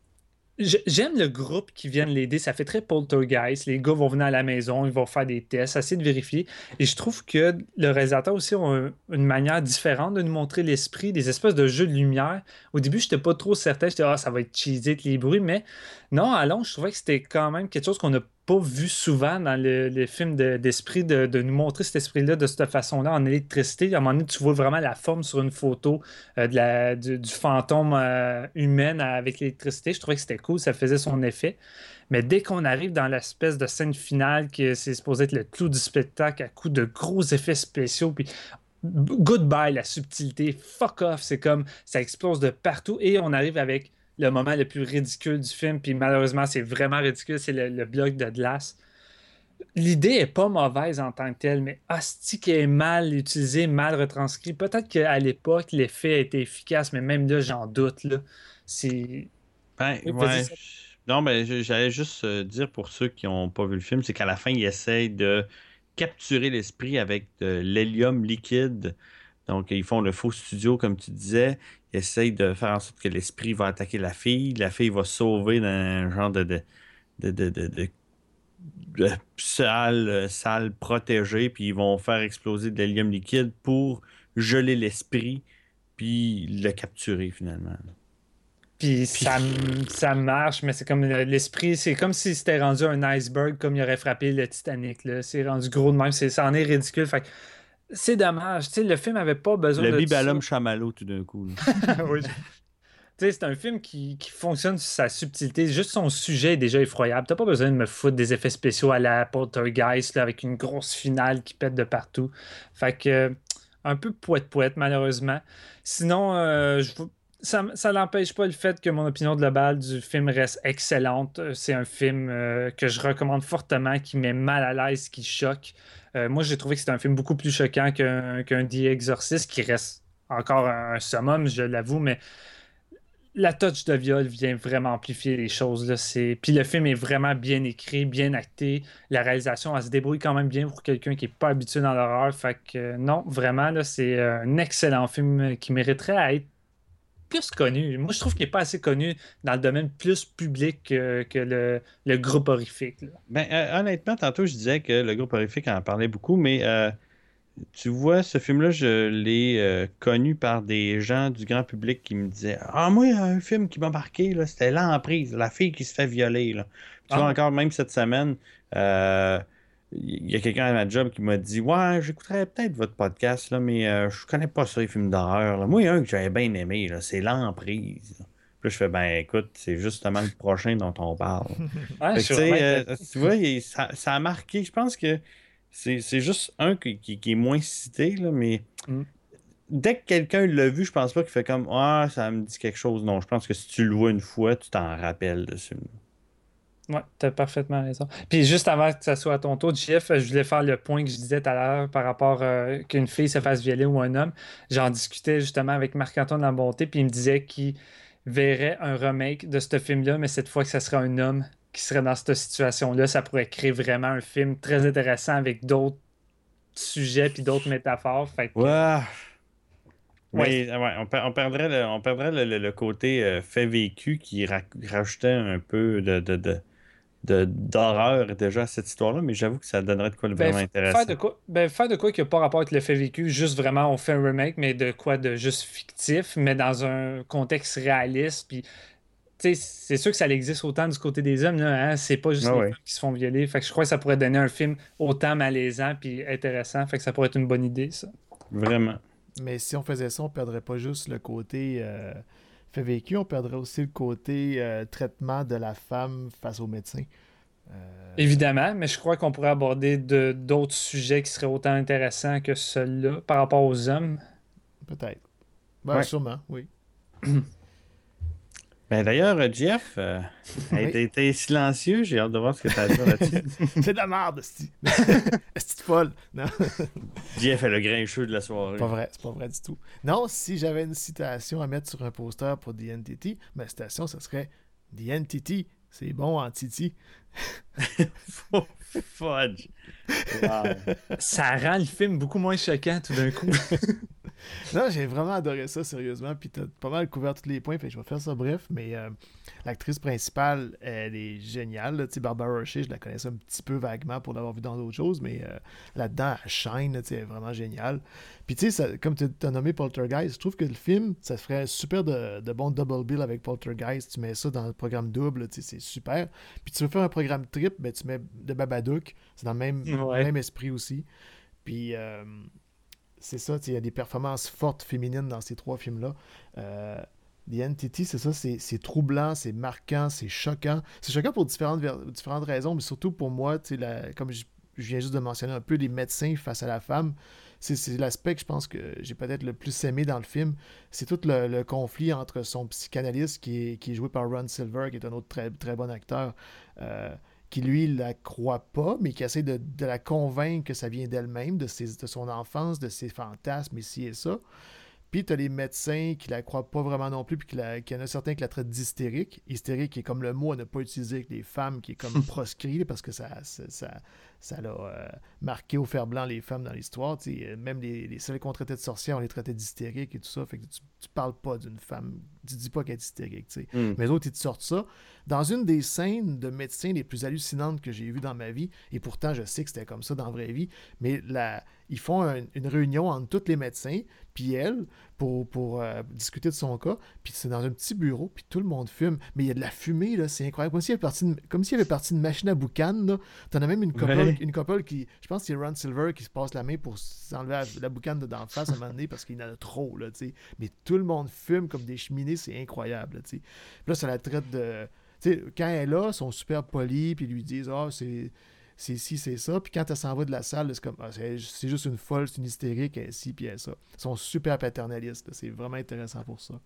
J- J'aime le groupe qui vient l'aider. Ça fait très poltergeist. Les gars vont venir à la maison, ils vont faire des tests, essayer de vérifier. Et je trouve que le réalisateur aussi a un- une manière différente de nous montrer l'esprit, des espèces de jeux de lumière. Au début, je n'étais pas trop certain. J'étais, ah, ça va être cheesy avec les bruits. Mais non, à long, je trouvais que c'était quand même quelque chose qu'on n'a pas vu souvent dans le- les films de- d'esprit, de, de nous montrer cet esprit-là de cette façon-là en électricité. À un moment donné, tu vois vraiment la forme sur une photo euh, de la, du, du fantôme euh, humaine avec l'électricité. Je trouvais que c'était cool, ça faisait son effet. Mais dès qu'on arrive dans l'espèce de scène finale, que c'est supposé être le clou du spectacle à coup de gros effets spéciaux, puis goodbye la subtilité, fuck off, c'est comme ça explose de partout et on arrive avec le moment le plus ridicule du film, puis malheureusement c'est vraiment ridicule, c'est le, le bloc de glace. L'idée est pas mauvaise en tant que telle, mais hostie qu'elle est mal utilisée, mal retranscrite. Peut-être qu'à l'époque l'effet a été efficace, mais même là j'en doute là. C'est Ben, Oui, ouais. vas-y, ça- Non, ben, j- j'allais juste euh, dire pour ceux qui n'ont pas vu le film, c'est qu'à la fin, ils essayent de capturer l'esprit avec de l'hélium liquide. Donc, ils font le faux studio, comme tu disais. Ils essayent de faire en sorte que l'esprit va attaquer la fille. La fille va se sauver dans un genre de, de, de, de, de, de- de salle, euh, salle protégée. Puis, ils vont faire exploser de l'hélium liquide pour geler l'esprit, puis le capturer finalement. Puis ça, m- ça marche, mais c'est comme le- l'esprit, c'est comme si c'était rendu un iceberg comme il aurait frappé le Titanic. Là. C'est rendu gros de même, c'est, ça en est ridicule. Fait que c'est dommage. Tu sais, le film avait pas besoin Le de bibalum ça. chamallow tout d'un coup. là. Oui. Tu sais, c'est un film qui, qui fonctionne sur sa subtilité. Juste son sujet est déjà effroyable. T'as pas besoin de me foutre des effets spéciaux à la Poltergeist là, avec une grosse finale qui pète de partout. Fait que euh, un peu poète-poète, malheureusement. Sinon, euh, je vous- ça, ça n'empêche pas le fait que mon opinion globale du film reste excellente. Euh, C'est un film euh, que je recommande fortement, qui met mal à l'aise, qui choque. Euh, moi, j'ai trouvé que c'était un film beaucoup plus choquant qu'un qu'un The Exorcist, qui reste encore un, un summum, je l'avoue, mais la touch de viol vient vraiment amplifier les choses. Là. C'est... Puis le film est vraiment bien écrit, bien acté. La réalisation, elle se débrouille quand même bien pour quelqu'un qui n'est pas habitué dans l'horreur. Fait que euh, non, vraiment, là, c'est euh, un excellent film qui mériterait à être plus connu. Moi, je trouve qu'il n'est pas assez connu dans le domaine plus public que, que le, le groupe horrifique. Là. Ben, euh, honnêtement, tantôt, je disais que le groupe horrifique en parlait beaucoup, mais euh, tu vois, ce film-là, je l'ai euh, connu par des gens du grand public qui me disaient Ah, moi, il y a un film qui m'a marqué, là, c'était L'Emprise, la fille qui se fait violer. Là. Puis tu vois, Ah. encore, même cette semaine, euh, il y a quelqu'un à ma job qui m'a dit Ouais, j'écouterais peut-être votre podcast, là, mais euh, je connais pas ça, les films d'horreur. là. Moi, il y a un que j'avais bien aimé, là, c'est L'Emprise. là. Puis là, je fais Ben, écoute, c'est justement le prochain dont on parle. Ouais, Fait je que, suis tu sais, vraiment euh, intéressé. tu vois, il- ça, ça a marqué. Je pense que c'est c'est juste un qui, qui- qui est moins cité, là, mais Mm. dès que quelqu'un l'a vu, je pense pas qu'il fait comme Ah, ça me dit quelque chose. Non, je pense que si tu le vois une fois, tu t'en rappelles dessus. Ouais, t'as parfaitement raison. Puis juste avant que ça soit à ton tour, Jeff, je voulais faire le point que je disais tout à l'heure par rapport euh, qu'une fille se fasse violer ou un homme. J'en discutais justement avec Marc-Antoine Lambonté, puis il me disait qu'il verrait un remake de ce film-là, mais cette fois que ça serait un homme qui serait dans cette situation-là, ça pourrait créer vraiment un film très intéressant avec d'autres sujets puis d'autres métaphores. Fait que, Ouais. Ouais. Mais ouais, on, per- on perdrait le, on perdrait le, le- le côté euh, fait vécu qui ra- rajoutait un peu de, de, de, de- d'horreur déjà à cette histoire-là, mais j'avoue que ça donnerait de quoi de Ben, vraiment f- faire intéressant. de quoi, ben, faire de quoi qui n'a pas rapport avec le fait vécu, juste vraiment on fait un remake, mais de quoi de juste fictif, mais dans un contexte réaliste. Puis, tu sais, c'est sûr que ça existe autant du côté des hommes, là, hein, c'est pas juste Ah les ouais. femmes qui se font violer. Fait que je crois que ça pourrait donner un film autant malaisant puis intéressant. Fait que ça pourrait être une bonne idée, ça. Vraiment. Mais si on faisait ça, on perdrait pas juste le côté euh, fait vécu, on perdrait aussi le côté euh, traitement de la femme face au médecin. Euh, Évidemment, mais je crois qu'on pourrait aborder de, d'autres sujets qui seraient autant intéressants que ceux-là par rapport aux hommes. Peut-être. Ben, Ouais. sûrement, oui. Ben, d'ailleurs, euh, Jeff, euh, hey, Oui. t'es, t'es silencieux, j'ai hâte de voir ce que tu as à dire là-dessus. C'est de la merde, esti. Esti de folle. Non, Jeff est le grincheux de la soirée. c'est pas vrai, c'est pas vrai du tout. Non, si j'avais une citation à mettre sur un poster pour The Entity, ma citation, ce serait The Entity, c'est bon en Titi. Fudge. Wow. Ça rend le film beaucoup moins choquant tout d'un coup. Non, j'ai vraiment adoré ça, sérieusement. Puis t'as pas mal couvert tous les points, fait que je vais faire ça bref. Mais euh, l'actrice principale, elle est géniale. Là. Tu sais, Barbara Hershey, je la connaissais un petit peu vaguement pour l'avoir vue dans d'autres choses, mais euh, là-dedans, elle shine, là, tu sais, elle est vraiment géniale. Puis tu sais, ça- comme tu as nommé Poltergeist, je trouve que le film, ça ferait un super de, de bon double bill avec Poltergeist. Tu mets ça dans le programme double, tu sais, c'est super. Puis tu veux faire un programme trip, ben, tu mets de Babadook, c'est dans le même, Ouais. même esprit aussi. Puis euh, c'est ça, tu sais, il y a des performances fortes féminines dans ces trois films-là. Euh, The Entity, c'est ça, c'est c'est troublant, c'est marquant, c'est choquant. C'est choquant pour différentes, ver- différentes raisons, mais surtout pour moi, tu sais, la- comme je, je viens juste de mentionner un peu, les médecins face à la femme, c'est, c'est l'aspect que je pense que j'ai peut-être le plus aimé dans le film. C'est tout le, le conflit entre son psychanalyste, qui est, qui est joué par Ron Silver, qui est un autre très, très bon acteur, euh, qui lui la croit pas, mais qui essaie de, de la convaincre que ça vient d'elle-même, de, ses, de son enfance, de ses fantasmes, et ci et ça. Puis t'as les médecins qui la croient pas vraiment non plus, puis qu'il y en a certains qui la traitent d'hystérique. Hystérique est comme le mot à ne pas utiliser avec les femmes, qui est comme proscrit, parce que ça, ça, ça, ça l'a euh, marqué au fer blanc les femmes dans l'histoire. T'sais, même les, les celles qu'on traitait de sorcières, on les traitait d'hystériques et tout ça. Fait que tu, tu parles pas d'une femme, tu dis pas qu'elle est hystérique. T'sais. Mm. Mais les autres, ils te sortent ça. Dans une des scènes de médecins les plus hallucinantes que j'ai vues dans ma vie, et pourtant je sais que c'était comme ça dans la vraie vie, mais la, ils font un, une réunion entre tous les médecins, puis elle, pour, pour euh, discuter de son cas, puis c'est dans un petit bureau, puis tout le monde fume, mais il y a de la fumée, là, c'est incroyable, comme s'il y avait parti de, comme s'il y avait parti une machine à boucan, là. T'en as même une couple, ouais. une couple qui, je pense que c'est Ron Silver qui se passe la main pour s'enlever la, la boucane de d'en face à un moment donné, parce qu'il y en a trop, là, tu sais, mais tout le monde fume comme des cheminées, c'est incroyable, tu sais. Là, ça la traite de... T'sais, quand elle est là, ils sont super polis, puis ils lui disent « Ah, oh, c'est... c'est ci, c'est ça. » Puis quand elle s'en va de la salle, c'est comme ah, c'est, c'est juste une folle, c'est une hystérique, elle est ci, puis elle est ça. Ils sont super paternalistes. Là. C'est vraiment intéressant pour ça.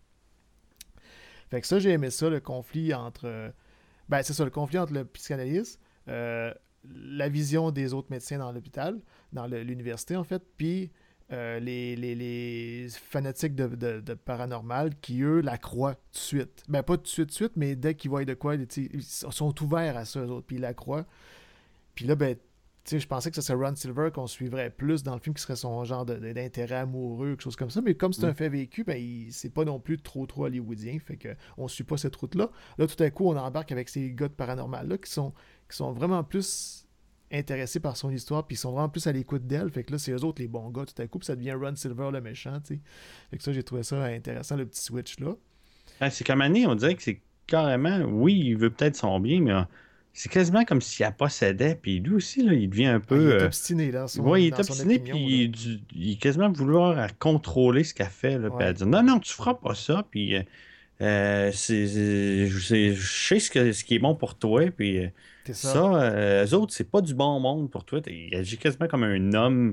Fait que ça, j'ai aimé ça, le conflit entre... Ben, c'est ça, le conflit entre le psychanalyste, euh, la vision des autres médecins dans l'hôpital, dans le, l'université, en fait, puis... Euh, les, les, les fanatiques de, de, de paranormal qui, eux, la croient tout de suite. Ben, pas tout de suite, tout de suite, mais dès qu'ils voient de quoi, ils sont ouverts à ça, eux autres, puis ils la croient. Puis là, ben, tu sais, je pensais que ce serait Ron Silver qu'on suivrait plus dans le film, qui serait son genre de, de, d'intérêt amoureux, quelque chose comme ça, mais comme c'est mm. un fait vécu, ben, il, c'est pas non plus trop, trop hollywoodien, fait qu'on suit pas cette route-là. Là, tout à coup, on embarque avec ces gars de paranormal-là qui sont, qui sont vraiment plus... intéressés par son histoire, puis ils sont vraiment plus à l'écoute d'elle, fait que là, c'est eux autres les bons gars, tout à coup, puis ça devient Ron Silver le méchant, tu sais. Fait que ça, j'ai trouvé ça intéressant, le petit switch-là. Ouais, c'est comme Annie, on dirait que c'est carrément, oui, il veut peut-être son bien, mais c'est quasiment comme s'il la possédait, puis lui aussi, là, il devient un peu... Ah, il est obstiné, là. Son, oui, il est obstiné, puis il, il est quasiment vouloir à contrôler ce qu'elle fait, là, ouais. Puis elle dit « Non, non, tu feras pas ça, puis euh, c'est, c'est, c'est, je sais ce, que, ce qui est bon pour toi, puis... Euh, C'est ça, ça euh, eux autres, c'est pas du bon monde pour toi. Il agit quasiment comme un homme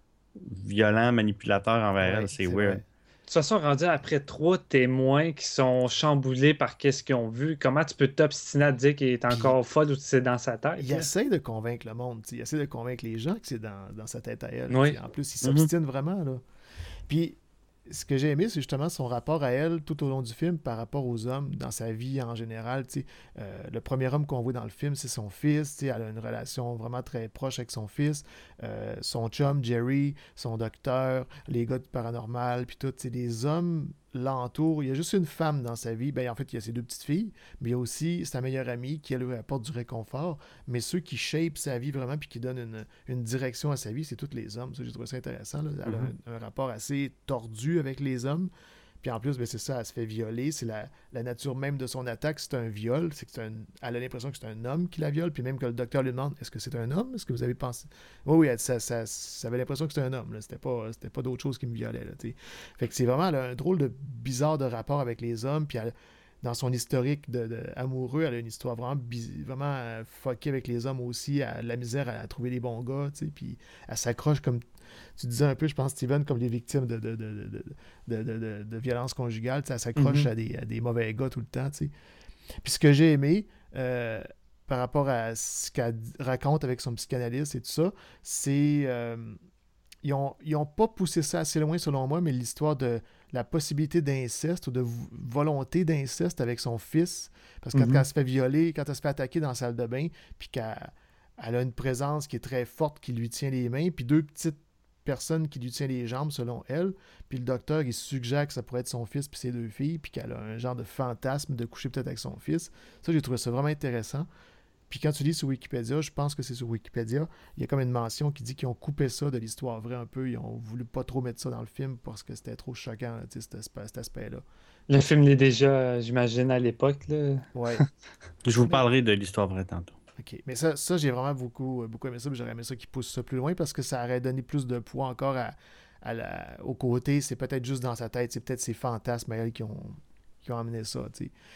violent, manipulateur envers ouais, elle. C'est, c'est weird. Vrai. De toute façon, rendu après trois témoins qui sont chamboulés par qu'est-ce qu'ils ont vu, comment tu peux t'obstiner à dire qu'il est encore Puis, folle ou c'est dans sa tête? Il là? essaie de convaincre le monde. T'sais. Il essaie de convaincre les gens que c'est dans, dans sa tête à elle. Oui. En plus, il s'obstine mm-hmm. vraiment. Là. Puis, ce que j'ai aimé, c'est justement son rapport à elle tout au long du film par rapport aux hommes dans sa vie en général. Euh, le premier homme qu'on voit dans le film, c'est son fils. Elle a une relation vraiment très proche avec son fils. Euh, son chum, Jerry, son docteur, les gars du paranormal, puis tout. Les hommes l'entourent. Il y a juste une femme dans sa vie. Ben, en fait, il y a ses deux petites filles, mais il y a aussi sa meilleure amie qui, elle, lui apporte du réconfort. Mais ceux qui shape sa vie vraiment puis qui donnent une, une direction à sa vie, c'est tous les hommes. Ça, j'ai trouvé ça intéressant. Là. Elle mm-hmm. a un, un rapport assez tordu avec les hommes. Puis en plus, ben, c'est ça, elle se fait violer. C'est la, la nature même de son attaque, c'est un viol. C'est que c'est un, elle a l'impression que c'est un homme qui la viole. Puis même que le docteur lui demande, est-ce que c'est un homme? Est-ce que vous avez pensé? Oui, oui, elle, ça, ça, ça avait l'impression que c'était un homme. Là. C'était pas, c'était pas d'autre chose qui me violait. Là, t'sais. Fait que c'est vraiment là, un drôle de bizarre de rapport avec les hommes. Puis elle, dans son historique de, de, amoureux, elle a une histoire vraiment, biz- vraiment euh, fuckée avec les hommes aussi. Elle a la misère à, à trouver les bons gars. Puis elle s'accroche comme... Tu disais un peu, je pense, Steven, comme les victimes de, de, de, de, de, de, de, de violence conjugale, ça s'accroche mm-hmm. à, des, à des mauvais gars tout le temps. T'sais. Puis ce que j'ai aimé euh, par rapport à ce qu'elle raconte avec son psychanalyste et tout ça, c'est... Euh, ils n'ont ils ont pas poussé ça assez loin, selon moi, mais l'histoire de la possibilité d'inceste ou de v- volonté d'inceste avec son fils. Parce que mm-hmm. quand elle se fait violer, quand elle se fait attaquer dans la salle de bain, puis qu'elle elle a une présence qui est très forte, qui lui tient les mains, puis deux petites personne qui lui tient les jambes selon elle, puis le docteur il suggère que ça pourrait être son fils puis ses deux filles, puis qu'elle a un genre de fantasme de coucher peut-être avec son fils. Ça, j'ai trouvé ça vraiment intéressant. Puis quand tu lis sur Wikipédia, je pense que c'est sur Wikipédia, il y a comme une mention qui dit qu'ils ont coupé ça de l'histoire vraie un peu, ils ont voulu pas trop mettre ça dans le film parce que c'était trop choquant, là, cet, aspect, cet aspect-là. Le film l'est déjà, j'imagine, à l'époque. Là. Ouais. Je vous parlerai de l'histoire vraie tantôt. OK. Mais ça, ça j'ai vraiment beaucoup, beaucoup aimé ça, mais j'aurais aimé ça qu'ils poussent ça plus loin parce que ça aurait donné plus de poids encore à, à la, au côté. C'est peut-être juste dans sa tête, c'est peut-être ses fantasmes à elle qui ont, qui ont amené ça, tu sais.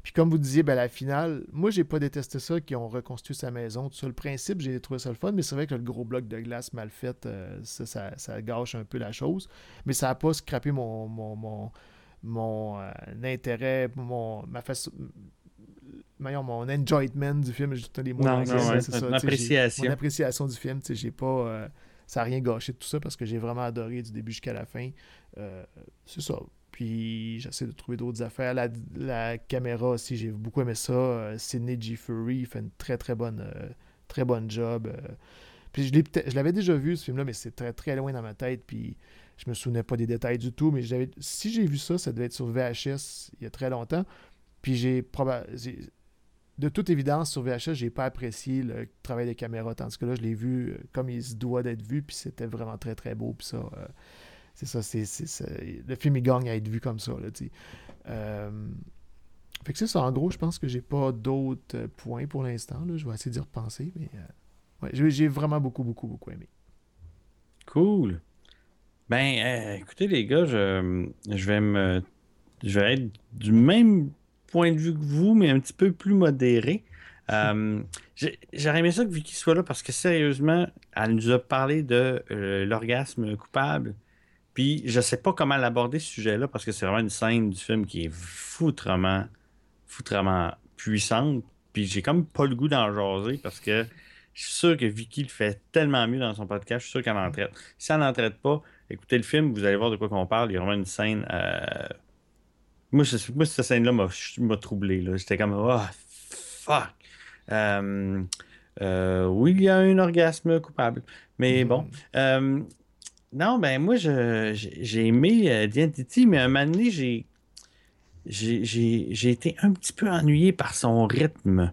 Puis comme vous disiez, ben, la finale, moi, j'ai pas détesté ça, qu'ils ont reconstruit sa maison. Tout ça, le principe, j'ai trouvé ça le fun, mais c'est vrai que le gros bloc de glace mal fait, euh, ça, ça, ça gâche un peu la chose. Mais ça n'a pas scrappé mon, mon, mon, mon euh, intérêt, mon, ma façon... Voyons, mon enjoyment du film, j'ai les mots Non, en anglais, non, ouais, c'est ça, ton tu sais, j'ai- appréciation. Mon appréciation du film, tu sais, j'ai pas... euh, ça n'a rien gâché de tout ça parce que j'ai vraiment adoré du début jusqu'à la fin. Euh, c'est ça. Puis j'essaie de trouver d'autres affaires. La, la caméra aussi, j'ai beaucoup aimé ça. Euh, Sidney G. Fury, il fait une très très bonne, euh, très bonne job. Euh, puis je, l'ai peut-être- je l'avais déjà vu ce film-là, mais c'est très très loin dans ma tête. Puis je me souvenais pas des détails du tout. Mais j'avais, si j'ai vu ça, ça devait être sur V H S il y a très longtemps. Puis j'ai probablement. De toute évidence, sur V H S, j'ai pas apprécié le travail de caméra. Tandis que là, je l'ai vu euh, comme il se doit d'être vu. Puis c'était vraiment très très beau. Puis ça. Euh, C'est ça, c'est, c'est, c'est- le film il gagne à être vu comme ça. Là, tu sais. Euh, fait que c'est ça, en gros, je pense que j'ai pas d'autres euh, points pour l'instant. Là. Je vais essayer d'y repenser, mais euh, ouais, j'ai, j'ai vraiment beaucoup, beaucoup, beaucoup aimé. Cool. Ben, euh, écoutez, les gars, je, je vais me. Je vais être du même point de vue que vous, mais un petit peu plus modéré. Euh, j'ai- j'aurais aimé ça que Vicky soit là parce que sérieusement, elle nous a parlé de euh, l'orgasme coupable. Puis je sais pas comment l'aborder ce sujet-là parce que c'est vraiment une scène du film qui est foutrement, foutrement puissante. Puis j'ai comme pas le goût d'en jaser parce que je suis sûr que Vicky le fait tellement mieux dans son podcast, je suis sûr qu'elle en traite. Si elle n'en traite pas, écoutez le film, vous allez voir de quoi qu'on parle. Il y a vraiment une scène. euh, Moi, je- moi, cette scène-là m'a m'a troublé. Là. J'étais comme, oh, fuck. Euh, euh, oui, il y a un orgasme coupable. Mais Mhm. bon. Euh, non, ben moi, je, j'ai j'ai aimé euh, The Entity, mais à un moment donné, j'ai, j'ai, j'ai, j'ai été un petit peu ennuyé par son rythme.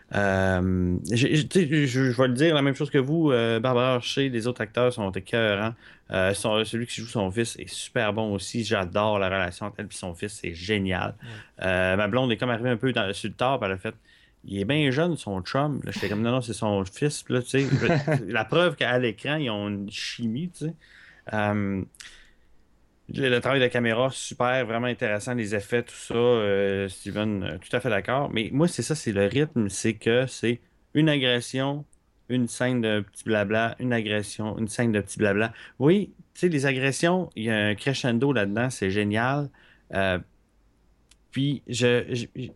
Euh, j'ai- j'ai- tu sais, je, je vais le dire la même chose que vous. Euh, Barbara Hershey, les autres acteurs sont écœurants. Euh, son- celui qui joue son fils est super bon aussi. J'adore la relation entre elle et son fils, c'est génial. Ouais. Euh, ma blonde est comme arrivée un peu dans, sur le tard, puis elle a fait. Il est bien jeune, son chum. Là, j'étais comme non, non, c'est son fils. Puis là, tu sais, je- la preuve qu'à l'écran, ils ont une chimie, tu sais. Euh, le, le travail de caméra, super, vraiment intéressant, les effets, tout ça. euh, Steven, euh, tout à fait d'accord. Mais moi, c'est ça, c'est le rythme, c'est que c'est une agression, une scène de petit blabla, une agression, une scène de petit blabla. Oui, tu sais, les agressions, il y a un crescendo là-dedans, c'est génial. Euh, puis, je, je, je-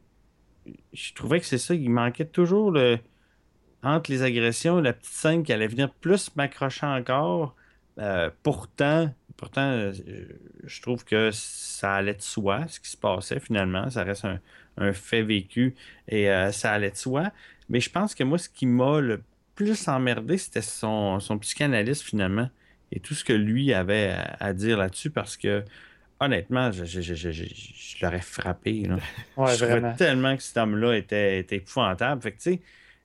je trouvais que c'est ça, il manquait toujours le, entre les agressions, la petite scène qui allait venir plus m'accrocher encore. Euh, pourtant, pourtant, euh, je trouve que ça allait de soi, ce qui se passait finalement. Ça reste un, un fait vécu et euh, ça allait de soi. Mais je pense que moi, ce qui m'a le plus emmerdé, c'était son, son psychanalyste finalement et tout ce que lui avait à, à dire là-dessus parce que honnêtement, je, je, je, je, je- je l'aurais frappé. Là. Ouais, Je trouvais vraiment. tellement que cet homme-là était, était épouvantable. Fait que, tu sais,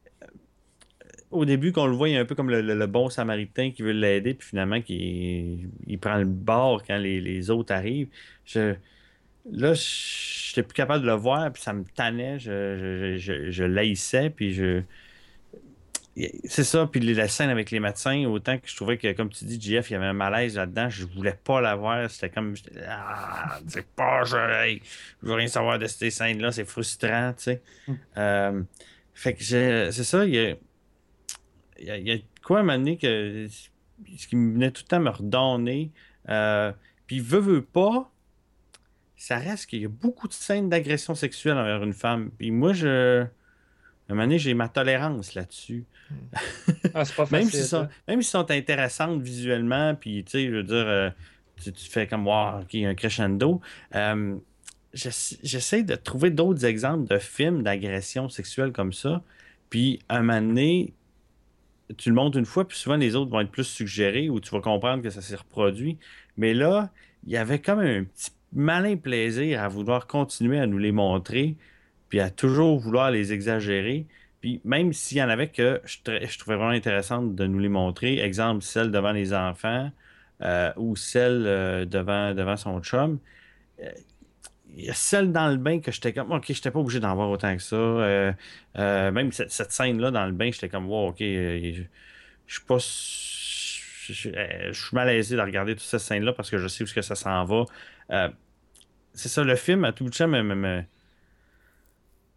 au début, qu'on le voit, il est un peu comme le, le- le bon samaritain qui veut l'aider, puis finalement, qui il prend le bord quand les, les autres arrivent. Je, là, je n'étais plus capable de le voir, puis ça me tannait, je, je, je, je l'haïssais, puis je. C'est ça, puis la scène avec les médecins, autant que je trouvais que, comme tu dis, J F, il y avait un malaise là-dedans, je voulais pas la voir, c'était comme, j'étais, ah, c'est pas, je, hey, je veux rien savoir de ces scènes-là, c'est frustrant, tu sais. Mm. Euh, fait que j'ai- c'est ça, il y a, il y a, il y a de quoi à un moment donné que ce qui me venait tout le temps me redonner. Euh, puis veut, veut pas, ça reste qu'il y a beaucoup de scènes d'agression sexuelle envers une femme. Puis moi, je. À un moment donné, j'ai ma tolérance là-dessus. Ah, c'est pas Même facile. s'ils sont, hein. même s'ils sont intéressantes visuellement, puis tu sais, je veux dire, euh, tu, tu fais comme, wow, OK, il y a un crescendo. Euh, j'essa- j'essaie de trouver d'autres exemples de films d'agression sexuelle comme ça. Puis à un moment donné, tu le montres une fois, puis souvent les autres vont être plus suggérés ou tu vas comprendre que ça s'est reproduit. Mais là, il y avait comme un petit malin plaisir à vouloir continuer à nous les montrer, puis à toujours vouloir les exagérer. Puis même s'il y en avait que je, tra- je trouvais vraiment intéressante de nous les montrer, exemple celle devant les enfants euh, ou celle euh, devant, devant son chum, euh, il y a celle dans le bain que j'étais comme, OK, j'étais pas obligé d'en voir autant que ça. Euh, euh, même cette, cette scène-là dans le bain, j'étais comme, wow, OK, euh, je je suis pas. Je, je- euh, je suis malaisé de regarder toute cette scène-là parce que je sais où est-ce que ça s'en va. Euh, c'est ça, le film, à tout le temps, me, me- me-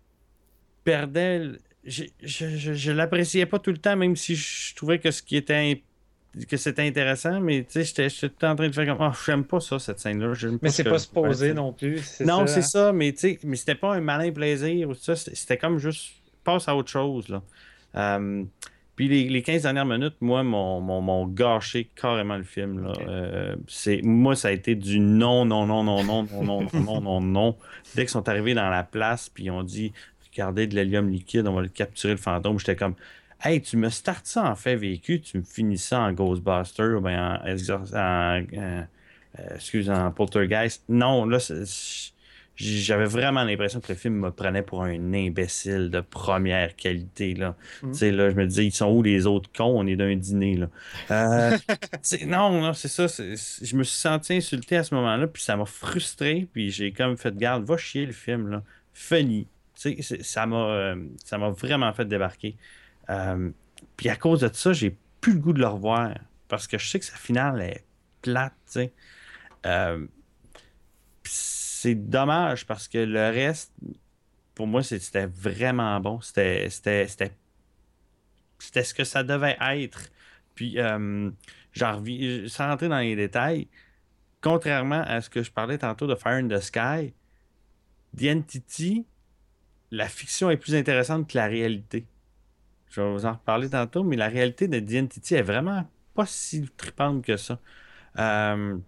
perdais. Je, je, je, je l'appréciais pas tout le temps, même si je trouvais que ce qui était que c'était intéressant, mais tu sais, j'étais, j'étais en train de faire comme oh, j'aime pas ça, cette scène-là. J'aime Mais pas c'est ce pas que- supposé ouais, non plus. C'est non, ça, c'est hein. ça, mais tu sais, mais c'était pas un malin plaisir ou ça, c'était, c'était comme juste passe à autre chose, là. Euh, puis les, les quinze dernières minutes, moi, m'ont, m'ont, m'ont gâché carrément le film, là. Ok. Euh, c'est, moi, ça a été du non, non, non, non, non, non, non, non, non, non, non. Dès qu'ils sont arrivés dans la place, puis ils ont dit, regardez de l'hélium liquide, on va le capturer le fantôme, j'étais comme, hey, tu me startes ça en fait vécu, tu me finis ça en Ghostbuster ou bien en, exor- en, euh, euh, excuse, en Poltergeist. Non, là, c'est- j'avais vraiment l'impression que le film me prenait pour un imbécile de première qualité, là. Mm. Tu sais, là, je me disais, ils sont où les autres cons? On est d'un dîner, là. Euh, c'est- non, non, c'est ça. c'est- c'est- je me suis senti insulté à ce moment-là, puis ça m'a frustré, puis j'ai comme fait, garde, va chier le film, là. Funny. Tu sais, c'est- ça m'a euh, ça m'a vraiment fait débarquer. Euh, puis à cause de ça, j'ai plus le goût de le revoir, parce que je sais que sa finale est plate, tu sais. Euh, pis c'est dommage parce que le reste, pour moi, c'est- c'était vraiment bon. C'était, c'était, c'était, c'était ce que ça devait être. Puis, euh, j'en reviens, sans rentrer dans les détails, contrairement à ce que je parlais tantôt de Fire in the Sky, The Entity, la fiction est plus intéressante que la réalité. Je vais vous en reparler tantôt, mais la réalité de The Entity est vraiment pas si tripante que ça. Euh,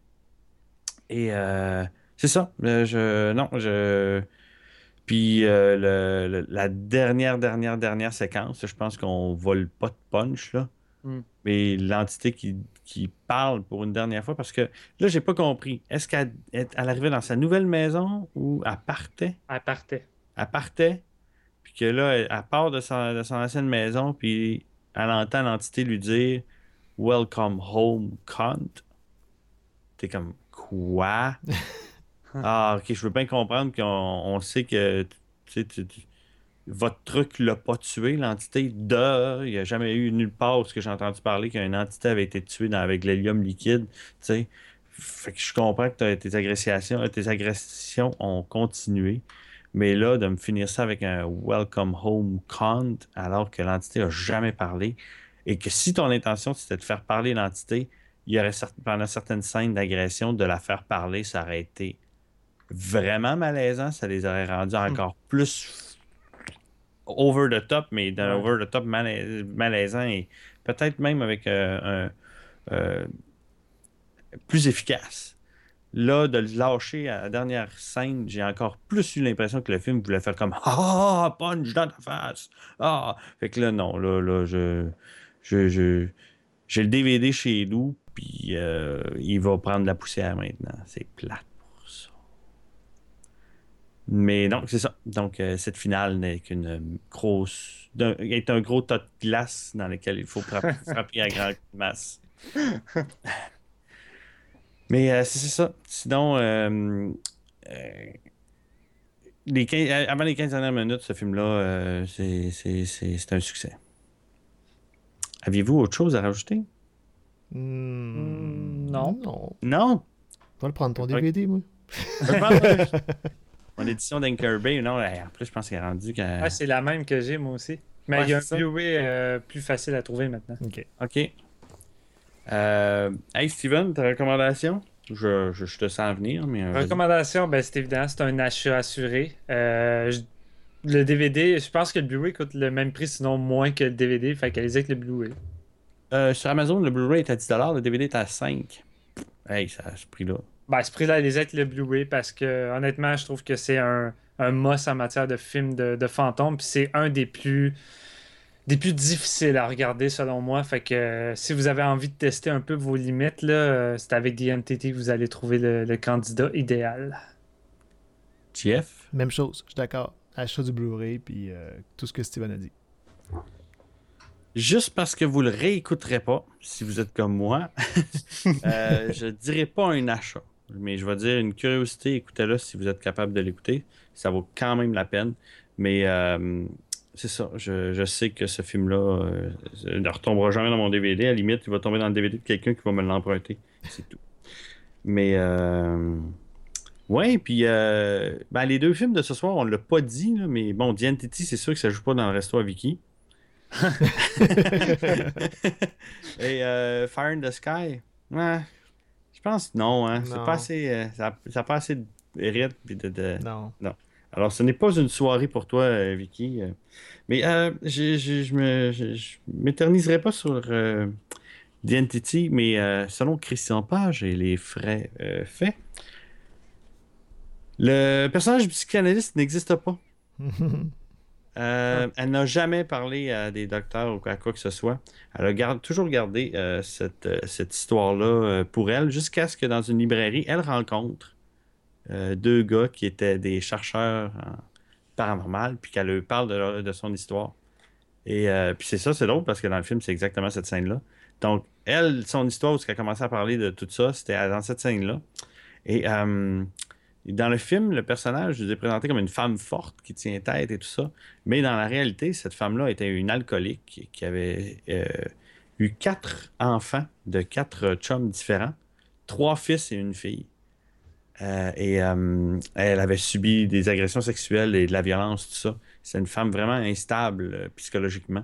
et euh, c'est ça. Euh, Je, non, je. Puis euh, le- le- la dernière, dernière, dernière séquence, je pense qu'on vole pas de punch, là. Mm. Mais l'entité qui, qui parle pour une dernière fois, parce que là, j'ai pas compris. Est-ce qu'elle elle arrivait dans sa nouvelle maison ou elle partait? Elle partait. Elle partait, puis que là, elle, elle part de son, de son ancienne maison, puis elle entend l'entité lui dire Welcome home, cunt. T'es comme quoi? Ah, ok, je veux bien comprendre qu'on on sait que tu sais, tu- tu- votre truc l'a pas tué, l'entité. De, il n'y a jamais eu nulle part où ce que j'ai entendu parler qu'une entité avait été tuée dans- avec l'hélium liquide. Tu sais. Fait que je comprends que t'as- tes agressions, tes agressions ont continué. Mais là, de me finir ça avec un Welcome Home Count, alors que l'entité a jamais parlé, et que si ton intention c'était de faire parler l'entité, il y aurait cer- pendant certaines scènes d'agression, de la faire parler, ça aurait été vraiment malaisant, ça les aurait rendus encore plus over the top, mais d'un Ouais. over the top malais- malaisant et peut-être même avec euh, un euh, plus efficace. Là, de le lâcher à la dernière scène, j'ai encore plus eu l'impression que le film voulait faire comme ah, punch dans ta face. Ah, fait que là, non, là, là, je, je, je- j'ai le D V D chez nous, puis euh, il va prendre la poussière maintenant. C'est plate pour ça. Mais non, c'est ça. Donc, euh, cette finale n'est qu'une grosse. d'un- est un gros tas de glace dans lequel il faut frapper, frapper à grand coup de masse. Mais euh, c'est c'est ça. Sinon, euh, euh, les quinze euh, avant les quinze dernières minutes, ce film-là, euh, c'est c'est- c'est- c'est un succès. Aviez-vous autre chose à rajouter? Hmm, non. Non. Non? Va le prendre ton Ok. D V D, moi. Je pense que- Mon édition d'Anchor non, en plus, je pense qu'elle est rendue qu'à... Ah, c'est la même que j'ai, moi aussi. Mais Ouais, il y a un c'est ça. Blu-ray euh, plus facile à trouver maintenant. Ok. OK. Euh, hey, Steven, ta recommandation? Je, je, je te sens venir, mais... euh, vas-y. Recommandation, ben, c'est évident, c'est un achat assuré. Euh, je- Le D V D, je pense que le Blu-ray coûte le même prix, sinon moins que le D V D. Fait qu'allez-y avec le Blu-ray. Euh, sur Amazon, le Blu-ray est à dix dollars, le D V D est à cinq. Hey, ça a ce prix-là. Ben, à ce prix-là, allez-y avec le Blu-ray parce que honnêtement, je trouve que c'est un, un must en matière de films de, de fantômes. Puis c'est un des plus des plus difficiles à regarder selon moi. Fait que euh, si vous avez envie de tester un peu vos limites, là, euh, c'est avec The Entity que vous allez trouver le, le candidat idéal. Jeff? Même chose, je suis d'accord. Achat du Blu-ray, puis euh, tout ce que Steven a dit. Juste parce que vous le réécouterez pas, si vous êtes comme moi, euh, je dirais pas un achat. Mais je vais dire une curiosité, écoutez-le si vous êtes capable de l'écouter. Ça vaut quand même la peine. Mais euh, c'est ça, je, je sais que ce film-là euh, ne retombera jamais dans mon D V D. À la limite, il va tomber dans le D V D de quelqu'un qui va me l'emprunter. C'est tout. Mais euh, Oui, puis euh, ben, les deux films de ce soir, on l'a pas dit, là, mais bon, The Entity, c'est sûr que ça joue pas dans le resto à Vicky. Et euh, Fire in the Sky, ouais, je pense que non, hein. C'est Non. pas assez, euh, ça n'a pas assez de rythme puis de, de- Non. non. Alors, ce n'est pas une soirée pour toi, euh, Vicky. euh. Mais euh, j'ai- j'ai- je me, je, je m'éterniserai pas sur euh, The Entity, mais euh, selon Christian Page et les frais euh, faits, le personnage du psychanalyste n'existe pas. Euh, elle n'a jamais parlé à des docteurs ou à quoi que ce soit. Elle a gar- toujours gardé euh, cette, euh, cette histoire-là euh, pour elle, jusqu'à ce que dans une librairie, elle rencontre euh, deux gars qui étaient des chercheurs en paranormal, puis qu'elle leur parle de, leur- de son histoire. Et euh, puis c'est ça, c'est drôle parce que dans le film, c'est exactement cette scène-là. Donc, elle, son histoire, où elle a commencé à parler de tout ça, c'était dans cette scène-là. Et euh, dans le film, le personnage, je vous ai présenté comme une femme forte qui tient tête et tout ça. Mais dans la réalité, cette femme-là était une alcoolique qui avait euh, eu quatre enfants de quatre chums différents, trois fils et une fille. Euh, et euh, elle avait subi des agressions sexuelles et de la violence, tout ça. C'est une femme vraiment instable euh, psychologiquement.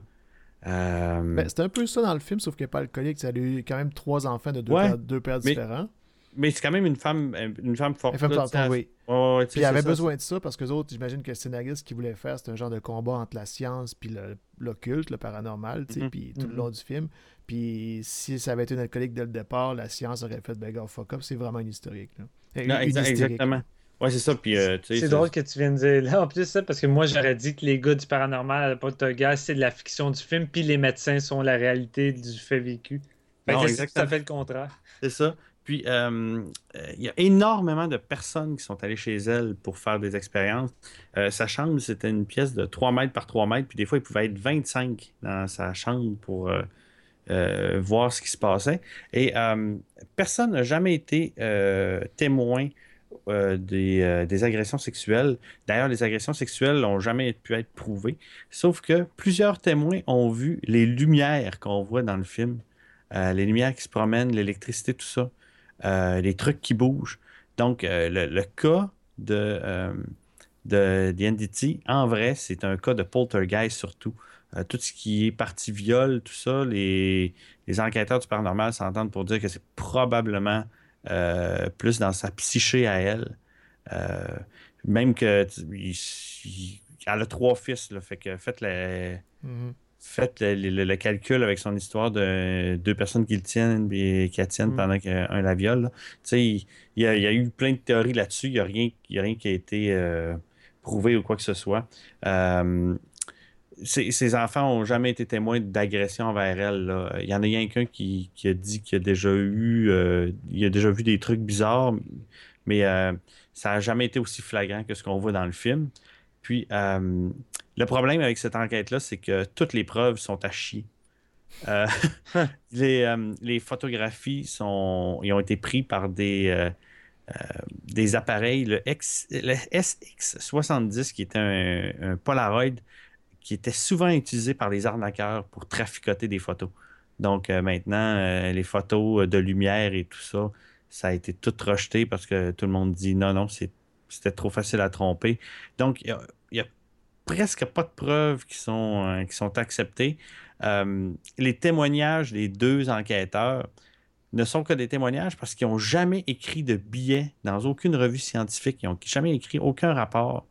Euh, Ben, c'est un peu ça dans le film, sauf qu'elle n'est pas alcoolique. Elle a eu quand même trois enfants de deux, Ouais, pères, deux pères mais- différents. mais c'est quand même une femme, une femme forte. Elle fait là, pas tu sais, oui. ouais, ouais, tu sais, Puis elle avait c'est ça, besoin de ça parce que les autres, j'imagine que le scénariste qu'ils voulaient faire, c'était un genre de combat entre la science puis le- l'occulte, le paranormal, tu sais, Mhm. puis tout le Mhm. long du film. Puis si ça avait été une alcoolique dès le départ, la science aurait fait ben gars, fuck up, c'est vraiment une historique. Là. Une- Non, une exa- hystérique. exactement. Ouais, c'est ça. Puis, euh, tu sais, C'est ça- drôle que tu viennes de dire là, en plus ça, parce que moi j'aurais dit que les gars du paranormal à Poltergeist, c'est de la fiction du film, puis les médecins sont la réalité du fait vécu. Fait Non, que c'est tout exactement. à fait le contraire. C'est ça. Puis, euh, euh, il y a énormément de personnes qui sont allées chez elle pour faire des expériences. Euh, sa chambre, c'était une pièce de trois mètres par trois mètres, puis des fois, il pouvait être vingt-cinq dans sa chambre pour euh, euh, voir ce qui se passait. Et euh, personne n'a jamais été euh, témoin euh, des, euh, des agressions sexuelles. D'ailleurs, les agressions sexuelles n'ont jamais pu être prouvées, sauf que plusieurs témoins ont vu les lumières qu'on voit dans le film, euh, les lumières qui se promènent, l'électricité, tout ça, euh, les trucs qui bougent. Donc, euh, le, le cas de, euh, de The N D T, en vrai, c'est un cas de poltergeist surtout. Euh, tout ce qui est partie viol, tout ça, les, les enquêteurs du paranormal s'entendent pour dire que c'est probablement euh, plus dans sa psyché à elle. Euh, même que tu- il- il- elle a trois fils, là, fait que faites le, Mhm. faites le, le- le calcul avec son histoire de deux personnes qui le tiennent et qui la tiennent Mm. pendant qu'un la viole. là. Tu sais, il, il y a, il y a eu plein de théories là-dessus. Il n'y a rien, il y a rien qui a été euh, prouvé ou quoi que ce soit. Euh, ces, ces enfants n'ont jamais été témoins d'agression envers elle. Là. Il y en a rien qu'un qui, qui a dit qu'il a déjà eu euh, il a déjà vu des trucs bizarres, mais euh, ça n'a jamais été aussi flagrant que ce qu'on voit dans le film. Puis euh, le problème avec cette enquête-là, c'est que toutes les preuves sont à chier. Euh, les, euh, les photographies sont, ils ont été prises par des, euh, euh, des appareils, le, X, le S X soixante-dix, qui était un, un Polaroid, qui était souvent utilisé par les arnaqueurs pour traficoter des photos. Donc euh, maintenant, euh, les photos de lumière et tout ça, ça a été tout rejeté parce que tout le monde dit non, non, c'est, c'était trop facile à tromper. Donc, il y a, il y a presque pas de preuves qui sont, euh, qui sont acceptées. Euh, les témoignages des deux enquêteurs ne sont que des témoignages parce qu'ils n'ont jamais écrit de billet dans aucune revue scientifique. Ils n'ont jamais écrit aucun rapport.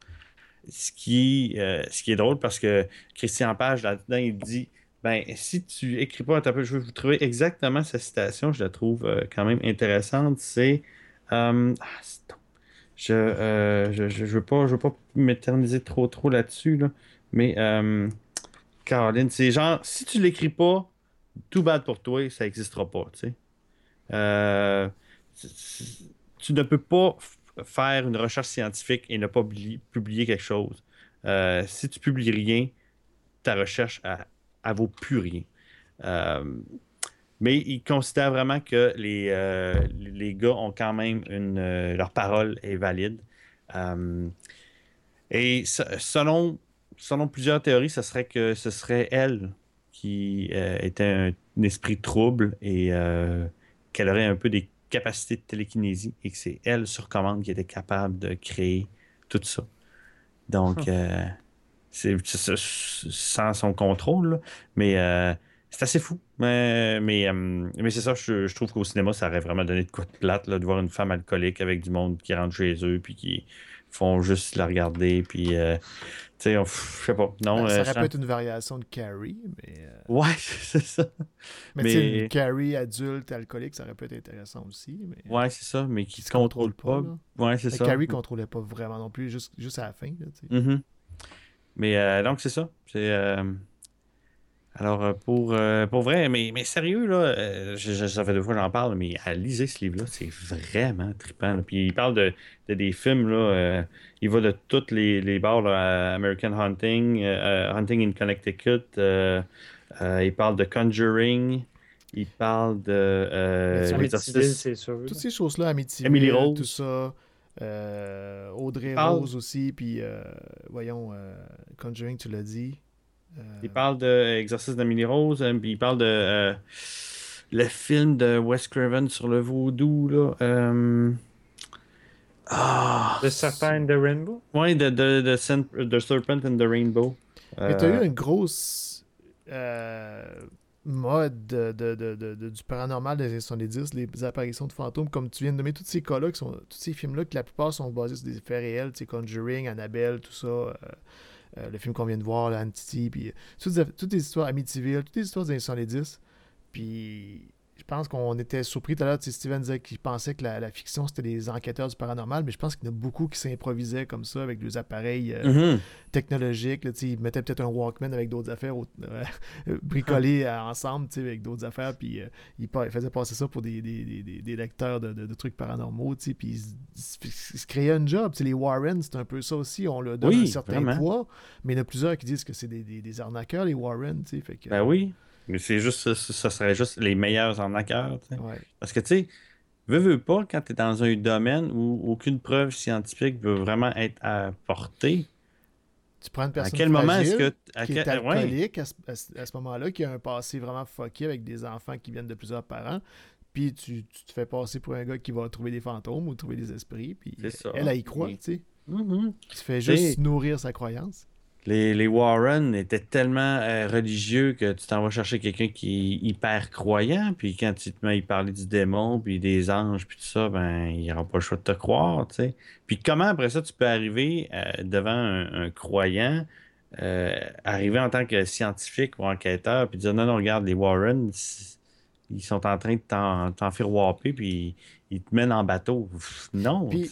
Ce qui, euh, ce qui est drôle parce que Christian Page, là-dedans, il dit ben, si tu écris pas, attends, je vais vous trouver exactement cette citation, je la trouve euh, quand même intéressante. C'est. euh, ah, c'est donc- je, euh, je, je, je veux pas, je veux pas m'éterniser trop, trop là-dessus, là, mais euh, Caroline, c'est genre, si tu l'écris pas, tout bad pour toi, ça n'existera pas, tu sais. Euh, c- c- tu ne peux pas f- faire une recherche scientifique et ne pas publier, publier quelque chose. Euh, si tu publies rien, ta recherche, elle, elle vaut plus rien. Euh, mais ils considèrent vraiment que les, euh, les gars ont quand même une. Euh, leur parole est valide. Euh, et se- selon, selon plusieurs théories, ce serait que ce serait elle qui euh, était un, un esprit trouble et euh, qu'elle aurait un peu des capacité de télékinésie et que c'est elle sur commande qui était capable de créer tout ça. Donc, euh, c'est, c'est, c'est sans son contrôle, là. mais euh, c'est assez fou. Mais, mais, euh, mais c'est ça, je, je trouve qu'au cinéma, ça aurait vraiment donné de quoi de plate là, de voir une femme alcoolique avec du monde qui rentre chez eux puis qui font juste la regarder. Puis, euh, tu sais, on- je sais pas. Non, Ben, ça euh, aurait je pu être une variation de Carrie, mais. euh, Ouais, c'est ça. Mais, tu sais, Mais- une Carrie adulte, alcoolique, ça aurait pu être intéressant aussi. Mais... Ouais, c'est ça, mais qui Qui ne se contrôle contrôle pas. pas, Ouais, c'est Mais ça. Carrie contrôlait pas vraiment non plus, juste, juste à la fin. Là, tu sais. Mhm. Mais euh, donc, c'est ça. C'est. euh, Alors, euh, pour, euh, pour vrai, mais, mais sérieux, là, euh, je- je- ça fait deux fois que j'en parle, mais à lisez ce livre-là, c'est vraiment trippant. Là. Puis il parle de, de des films, là, euh, il va de tous les, les bars, là, à American Hunting, euh, euh, Hunting in Connecticut, euh, euh, il parle de Conjuring, il parle de euh, Mais tu vois, Amityville, l'exorciste. c'est sûr. Toutes ces choses-là, Amityville, Emily Rose. tout ça, euh, Audrey Il parle- Rose aussi, puis euh, voyons, euh, Conjuring, tu l'as dit. Euh, Il parle de euh, Exorcisme d'Emily Rose, euh, puis il parle de euh, le film de Wes Craven sur le vaudou, là. euh, Ah! The Serpent and the Rainbow. Ouais, de, de, de, Sen- de Serpent and the Rainbow. Mais tu as Euh, eu une grosse euh, mode de, de- de- de- de- du paranormal des années soixante-dix, les apparitions de fantômes, comme tu viens de nommer tous ces cas-là, qui sont, tous ces films-là, que la plupart sont basés sur des faits réels, tu sais, Conjuring, Annabelle, tout ça, euh, euh, le film qu'on vient de voir, la Entity, puis euh, toutes, les- toutes les histoires Amityville, toutes les histoires des années soixante-dix, puis je pense qu'on était surpris tout à l'heure, tu sais, Steven disait qu'il pensait que la, la fiction c'était des enquêteurs du paranormal, mais je pense qu'il y en a beaucoup qui s'improvisaient comme ça avec des appareils euh, mhm. technologiques. Là, tu sais, ils mettaient peut-être un Walkman avec d'autres affaires au- euh, bricolés euh, ensemble, tu sais, avec d'autres affaires, puis euh, ils, pa- ils faisaient passer ça pour des, des, des, des- des lecteurs de, de- de trucs paranormaux, tu sais, puis ils, se- ils se- ils se créaient un job. Tu sais, les Warren, c'est un peu ça aussi, on leur donne Oui, un certain vraiment. poids, mais il y en a plusieurs qui disent que c'est des, des, des arnaqueurs, les Warren, tu sais, fait que... Ben oui. Mais c'est juste, ça, ça serait juste les meilleurs arnaqueurs, tu sais. Ouais. Parce que, tu sais, veux, veux pas, quand tu es dans un domaine où aucune preuve scientifique veut vraiment être apportée, Tu prends une à personne quel moment est-ce fragile, que. À qui quel- est ouais. alcoolique à ce, à ce- à ce moment-là, qui a un passé vraiment fucké avec des enfants qui viennent de plusieurs parents, puis tu, tu te fais passer pour un gars qui va trouver des fantômes ou trouver des esprits, puis C'est ça. elle, elle y croit, Oui. tu sais. Mhm. Tu fais juste C'est- nourrir sa croyance. Les, les Warren étaient tellement euh, religieux que tu t'en vas chercher quelqu'un qui est hyper croyant, puis quand tu te mets à y parler du démon, puis des anges, puis tout ça, ben, il n'aura pas le choix de te croire, tu sais. Puis comment après ça, tu peux arriver euh, devant un, un croyant, euh, arriver en tant que scientifique ou enquêteur, puis dire non, non, regarde, les Warren, c- ils sont en train de t'en, t'en faire whopper, puis ils te mènent en bateau. Pff, non. Puis-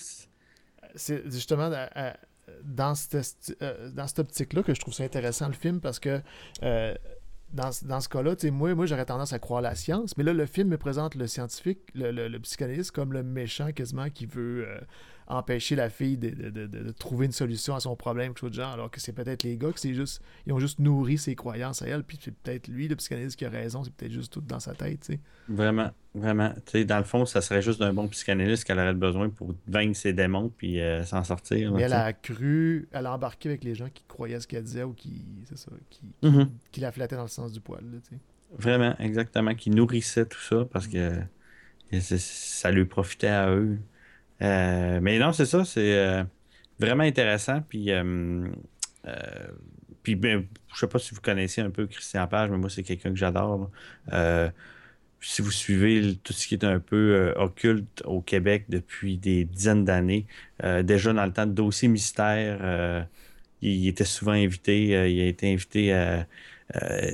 C'est justement à- à- dans cette, euh, dans cette optique-là que je trouve ça intéressant le film parce que euh, dans, ce- dans ce cas-là, tu sais, moi, moi j'aurais tendance à croire la science, mais là, le film me présente le scientifique, le, le- le psychanalyste comme le méchant quasiment qui veut euh, empêcher la fille de, de- de- de- de trouver une solution à son problème, quelque chose de genre, alors que c'est peut-être les gars qui c'est juste, ils ont juste nourri ses croyances à elle, puis c'est peut-être lui, le psychanalyste, qui a raison, c'est peut-être juste tout dans sa tête, tu sais. Vraiment, vraiment. Tu sais, dans le fond, ça serait juste d'un bon psychanalyste qu'elle aurait besoin pour vaincre ses démons puis euh, s'en sortir. là, Mais elle tu sais. a cru, elle a embarqué avec les gens qui croyaient ce qu'elle disait ou qui, c'est ça, qui, Mhm. qui la flattaient dans le sens du poil, là, tu sais. Vraiment, exactement. Qui nourrissait tout ça parce que c'est- ça lui profitait à eux. Euh, mais non, c'est ça, c'est euh, vraiment intéressant. Puis, euh, euh, puis ben, je sais pas si vous connaissez un peu Christian Page, mais moi, c'est quelqu'un que j'adore. là. Euh, si vous suivez le- tout ce qui est un peu euh, occulte au Québec depuis des dizaines d'années, euh, déjà dans le temps de Dossier Mystère, euh, il, il était souvent invité. euh, il a été invité à, euh,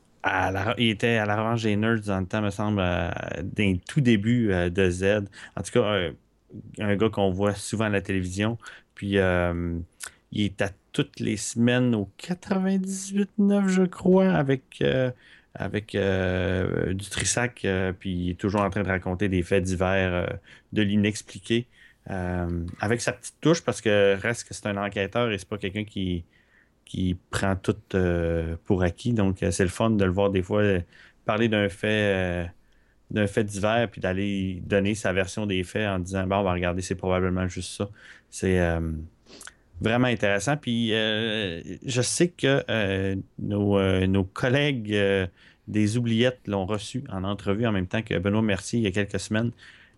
à la, il était à la Revanche des Nerds dans le temps, me semble, euh, d'un tout début euh, de Z. En tout cas, euh, un gars qu'on voit souvent à la télévision. Puis, euh, il est à toutes les semaines au quatre-vingt-dix-huit neuf, je crois, avec, euh, avec euh, du Trissac. euh, puis, il est toujours en train de raconter des faits divers euh, de l'inexpliqué. euh, avec sa petite touche, parce que reste que c'est un enquêteur et c'est pas quelqu'un qui, qui prend tout euh, pour acquis. Donc, euh, c'est le fun de le voir des fois euh, parler d'un fait. euh, d'un fait divers, puis d'aller donner sa version des faits en disant, bon, on va regarder, c'est probablement juste ça. C'est euh, vraiment intéressant. Puis euh, je sais que euh, nos, euh, nos collègues euh, des Oubliettes l'ont reçu en entrevue en même temps que Benoît Mercier il y a quelques semaines.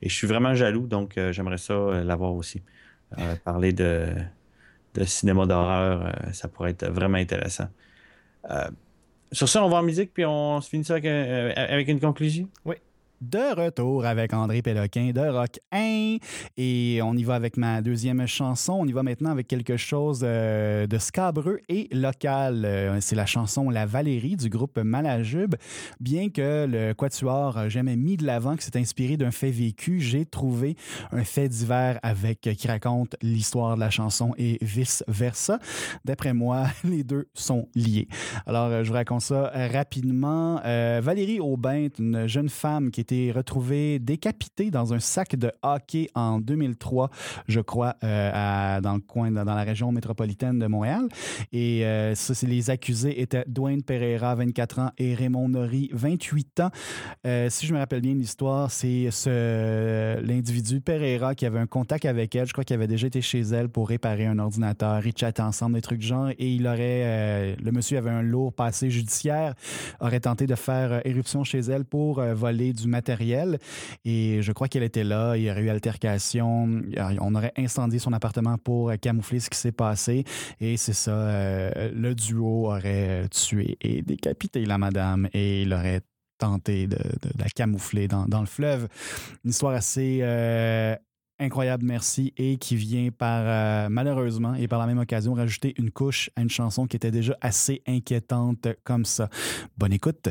Et je suis vraiment jaloux, donc euh, j'aimerais ça euh, l'avoir aussi. Euh, parler de, de cinéma d'horreur, euh, ça pourrait être vraiment intéressant. Euh, sur ça, on va en musique, puis on se finit ça avec, un- avec une conclusion. Oui. De retour avec André Péloquin de Rock un et on y va avec ma deuxième chanson. On y va maintenant avec quelque chose euh, de scabreux et local. Euh, c'est la chanson La Valérie du groupe Malajube. Bien que le Quatuor a jamais mis de l'avant que c'est inspiré d'un fait vécu, j'ai trouvé un fait divers avec qui raconte l'histoire de la chanson et vice-versa. D'après moi, les deux sont liés. Alors, je vous raconte ça rapidement. Euh, Valérie Aubin est une jeune femme qui était retrouvée décapitée dans un sac de hockey en deux mille trois, je crois, euh, à, dans le coin, dans la région métropolitaine de Montréal. Et euh, ça, c'est les accusés étaient Dwayne Pereira, vingt-quatre ans, et Raymond Nori, vingt-huit ans. Euh, si je me rappelle bien l'histoire, c'est ce, l'individu Pereira qui avait un contact avec elle. Je crois qu'il avait déjà été chez elle pour réparer un ordinateur. Ils chattaient ensemble, des trucs du genre. Et il aurait, euh, le monsieur avait un lourd passé judiciaire, aurait tenté de faire euh, éruption chez elle pour euh, voler du matériel. Et je crois qu'elle était là. Il y aurait eu altercation. On aurait incendié son appartement pour camoufler ce qui s'est passé. Et c'est ça, euh, le duo aurait tué et décapité la madame et il aurait tenté de, de, de la camoufler dans, dans le fleuve. Une histoire assez... Euh, incroyable, merci, et qui vient par, euh, malheureusement, et par la même occasion, rajouter une couche à une chanson qui était déjà assez inquiétante comme ça. Bonne écoute!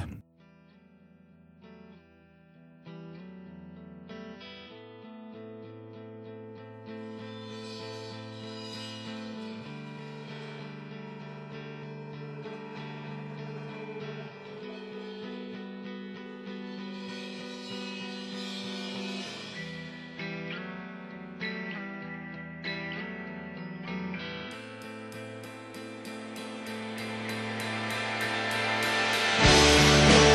Thank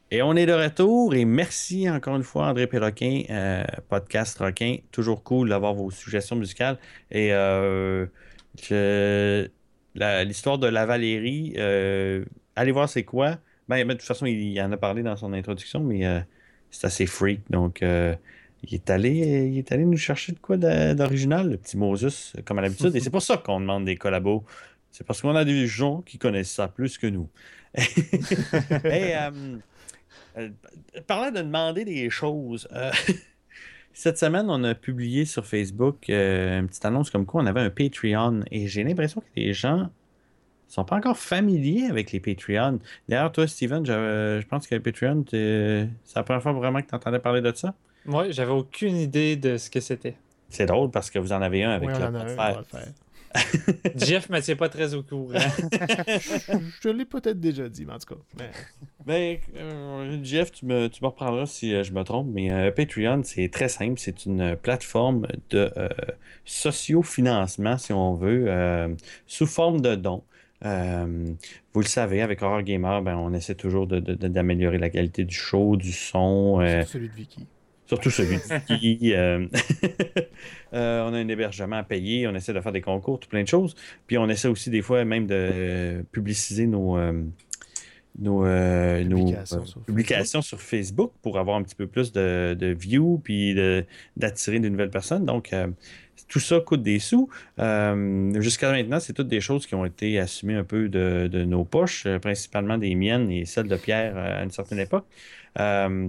Et on est de retour et merci encore une fois André Péloquin, euh, podcast Roquin. Toujours cool d'avoir vos suggestions musicales. Et euh, je- la- l'histoire de la Valérie, euh, allez voir c'est quoi. Ben, ben, de toute façon, il, il en a parlé dans son introduction, mais euh, c'est assez freak. Donc, euh, il est allé, il est allé nous chercher de quoi d'a- d'original, le petit Moses, comme à l'habitude. Et c'est pour ça qu'on demande des collabos. C'est parce qu'on a des gens qui connaissent ça plus que nous. Et, euh, euh, parlant de demander des choses, euh, cette semaine, on a publié sur Facebook euh, une petite annonce comme quoi on avait un Patreon et j'ai l'impression que les gens sont pas encore familiers avec les Patreons. D'ailleurs, toi, Steven, je, je pense que le Patreon, t'es- c'est la première fois vraiment que tu entendais parler de ça. Moi, j'avais aucune idée de ce que c'était. C'est drôle parce que vous en avez un avec Oui, on le en a un, on Podfer. va le faire. Jeff ne me tient pas très au courant. Je je te l'ai peut-être déjà dit, mais en tout cas. Mais... Ben, euh, Jeff, tu me, tu me reprendras si euh, je me trompe, mais euh, Patreon, c'est très simple. C'est une plateforme de euh, socio-financement, si on veut, euh, sous forme de dons. Euh, vous le savez, avec Horror Gamer, ben, on essaie toujours de- de- de- d'améliorer la qualité du show, du son. euh, Surtout celui de Vicky. Surtout celui de Vicky. euh, euh, on a un hébergement à payer, on essaie de faire des concours, tout plein de choses. Puis on essaie aussi des fois même de euh, publiciser nos, euh, nos, euh, nos, Publications euh, sur publications sur Facebook pour avoir un petit peu plus de, de views puis de- d'attirer de nouvelles personnes. Donc, euh, tout ça coûte des sous. Euh, jusqu'à maintenant, c'est toutes des choses qui ont été assumées un peu de, de nos poches, euh, principalement des miennes et celles de Pierre euh, à une certaine époque. Euh,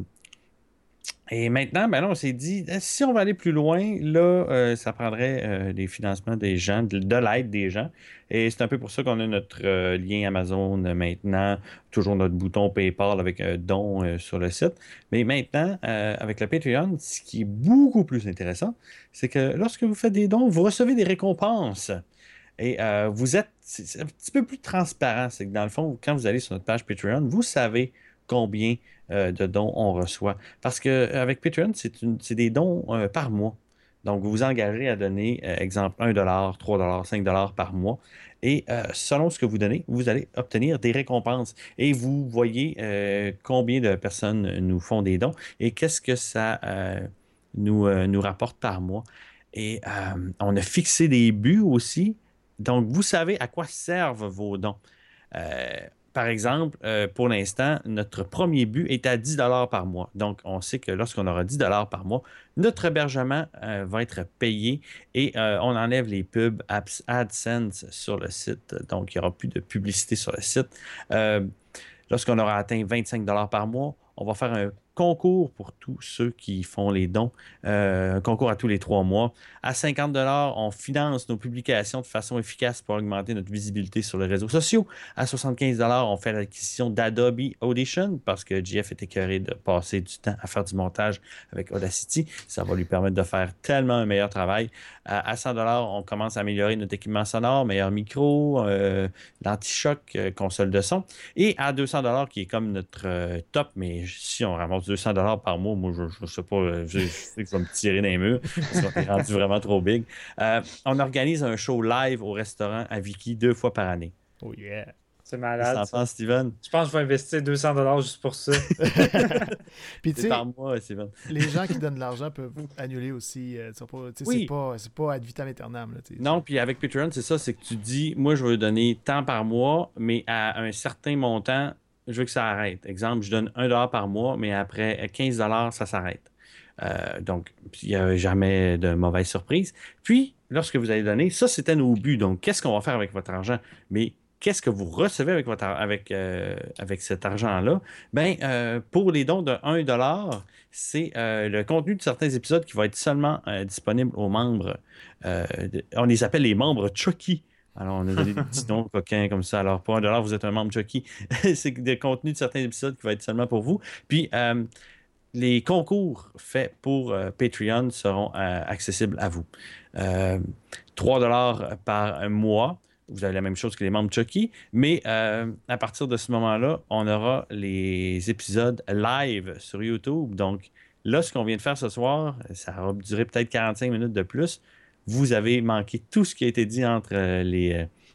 et maintenant, ben là, on s'est dit, eh, si on va aller plus loin, là, euh, ça prendrait euh, des financements des gens, de, de l'aide des gens. Et c'est un peu pour ça qu'on a notre euh, lien Amazon euh, maintenant, toujours notre bouton PayPal avec un don euh, sur le site. Mais maintenant, euh, avec le Patreon, ce qui est beaucoup plus intéressant, c'est que lorsque vous faites des dons, vous recevez des récompenses. Et euh, vous êtes, c'est c'est un petit peu plus transparent. C'est que dans le fond, quand vous allez sur notre page Patreon, vous savez combien euh, de dons on reçoit. Parce qu'avec Patreon, c'est une- c'est des dons euh, par mois. Donc, vous vous engagez à donner, euh, exemple, un dollar, trois dollars, cinq dollars par mois. Et euh, selon ce que vous donnez, vous allez obtenir des récompenses. Et vous voyez euh, combien de personnes nous font des dons et qu'est-ce que ça euh, nous, euh, nous rapporte par mois. Et euh, on a fixé des buts aussi. Donc, vous savez à quoi servent vos dons. Euh, par exemple, euh, pour l'instant, notre premier but est à dix dollars par mois. Donc, on sait que lorsqu'on aura dix dollars par mois, notre hébergement euh, va être payé et euh, on enlève les pubs AdSense sur le site. Donc, il n'y aura plus de publicité sur le site. Euh, lorsqu'on aura atteint vingt-cinq dollars par mois, on va faire un concours pour tous ceux qui font les dons, euh, un concours à tous les trois mois. À cinquante dollars, on finance nos publications de façon efficace pour augmenter notre visibilité sur les réseaux sociaux. À soixante-quinze dollars, on fait l'acquisition d'Adobe Audition parce que J F est écœuré de passer du temps à faire du montage avec Audacity. Ça va lui permettre de faire tellement un meilleur travail. À cent dollars, on commence à améliorer notre équipement sonore, meilleur micro, euh, l'anti-choc, euh, console de son. Et à deux cents dollars, qui est comme notre euh, top, mais si on ramasse deux cents dollars par mois, moi, je ne sais pas, euh, je, je sais que je vais me tirer dans les murs parce qu'on est rendu vraiment trop big. Euh, on organise un show live au restaurant à Vicky deux fois par année. Oh yeah. C'est Qu'est-ce que malade. t'en ça. penses, Steven? Je pense que je vais investir deux cents dollars juste pour ça. Puis tu C'est sais, par mois, Steven. les gens qui donnent de l'argent peuvent annuler aussi. euh, c'est pas, tu sais, Oui. c'est pas, c'est pas ad vitam aeternam. Là, tu sais. Non, puis avec Patreon, c'est ça, c'est que tu dis, moi, je veux donner tant par mois, mais à un certain montant, je veux que ça arrête. Exemple, je donne un dollar par mois, mais après quinze dollars, ça s'arrête. Euh, donc, il n'y a jamais de mauvaise surprise. Puis, lorsque vous allez donner, ça, c'était nos buts. Donc, qu'est-ce qu'on va faire avec votre argent? Mais qu'est-ce que vous recevez avec, votre, ar- avec, euh, avec cet argent-là? Bien, euh, pour les dons de un dollar, c'est euh, le contenu de certains épisodes qui va être seulement euh, disponible aux membres. Euh, de- on les appelle les membres Chucky. Alors, on a donné des petits noms coquins comme ça. Alors, pour un dollar, vous êtes un membre Chucky. C'est le contenu de certains épisodes qui va être seulement pour vous. Puis, euh, les concours faits pour euh, Patreon seront euh, accessibles à vous. Euh, trois dollars par mois. Vous avez la même chose que les membres Chucky, mais euh, à partir de ce moment-là, on aura les épisodes live sur YouTube. Donc, là, ce qu'on vient de faire ce soir, ça va durer peut-être quarante-cinq minutes de plus. Vous avez manqué tout ce qui a été dit entre euh, les, euh,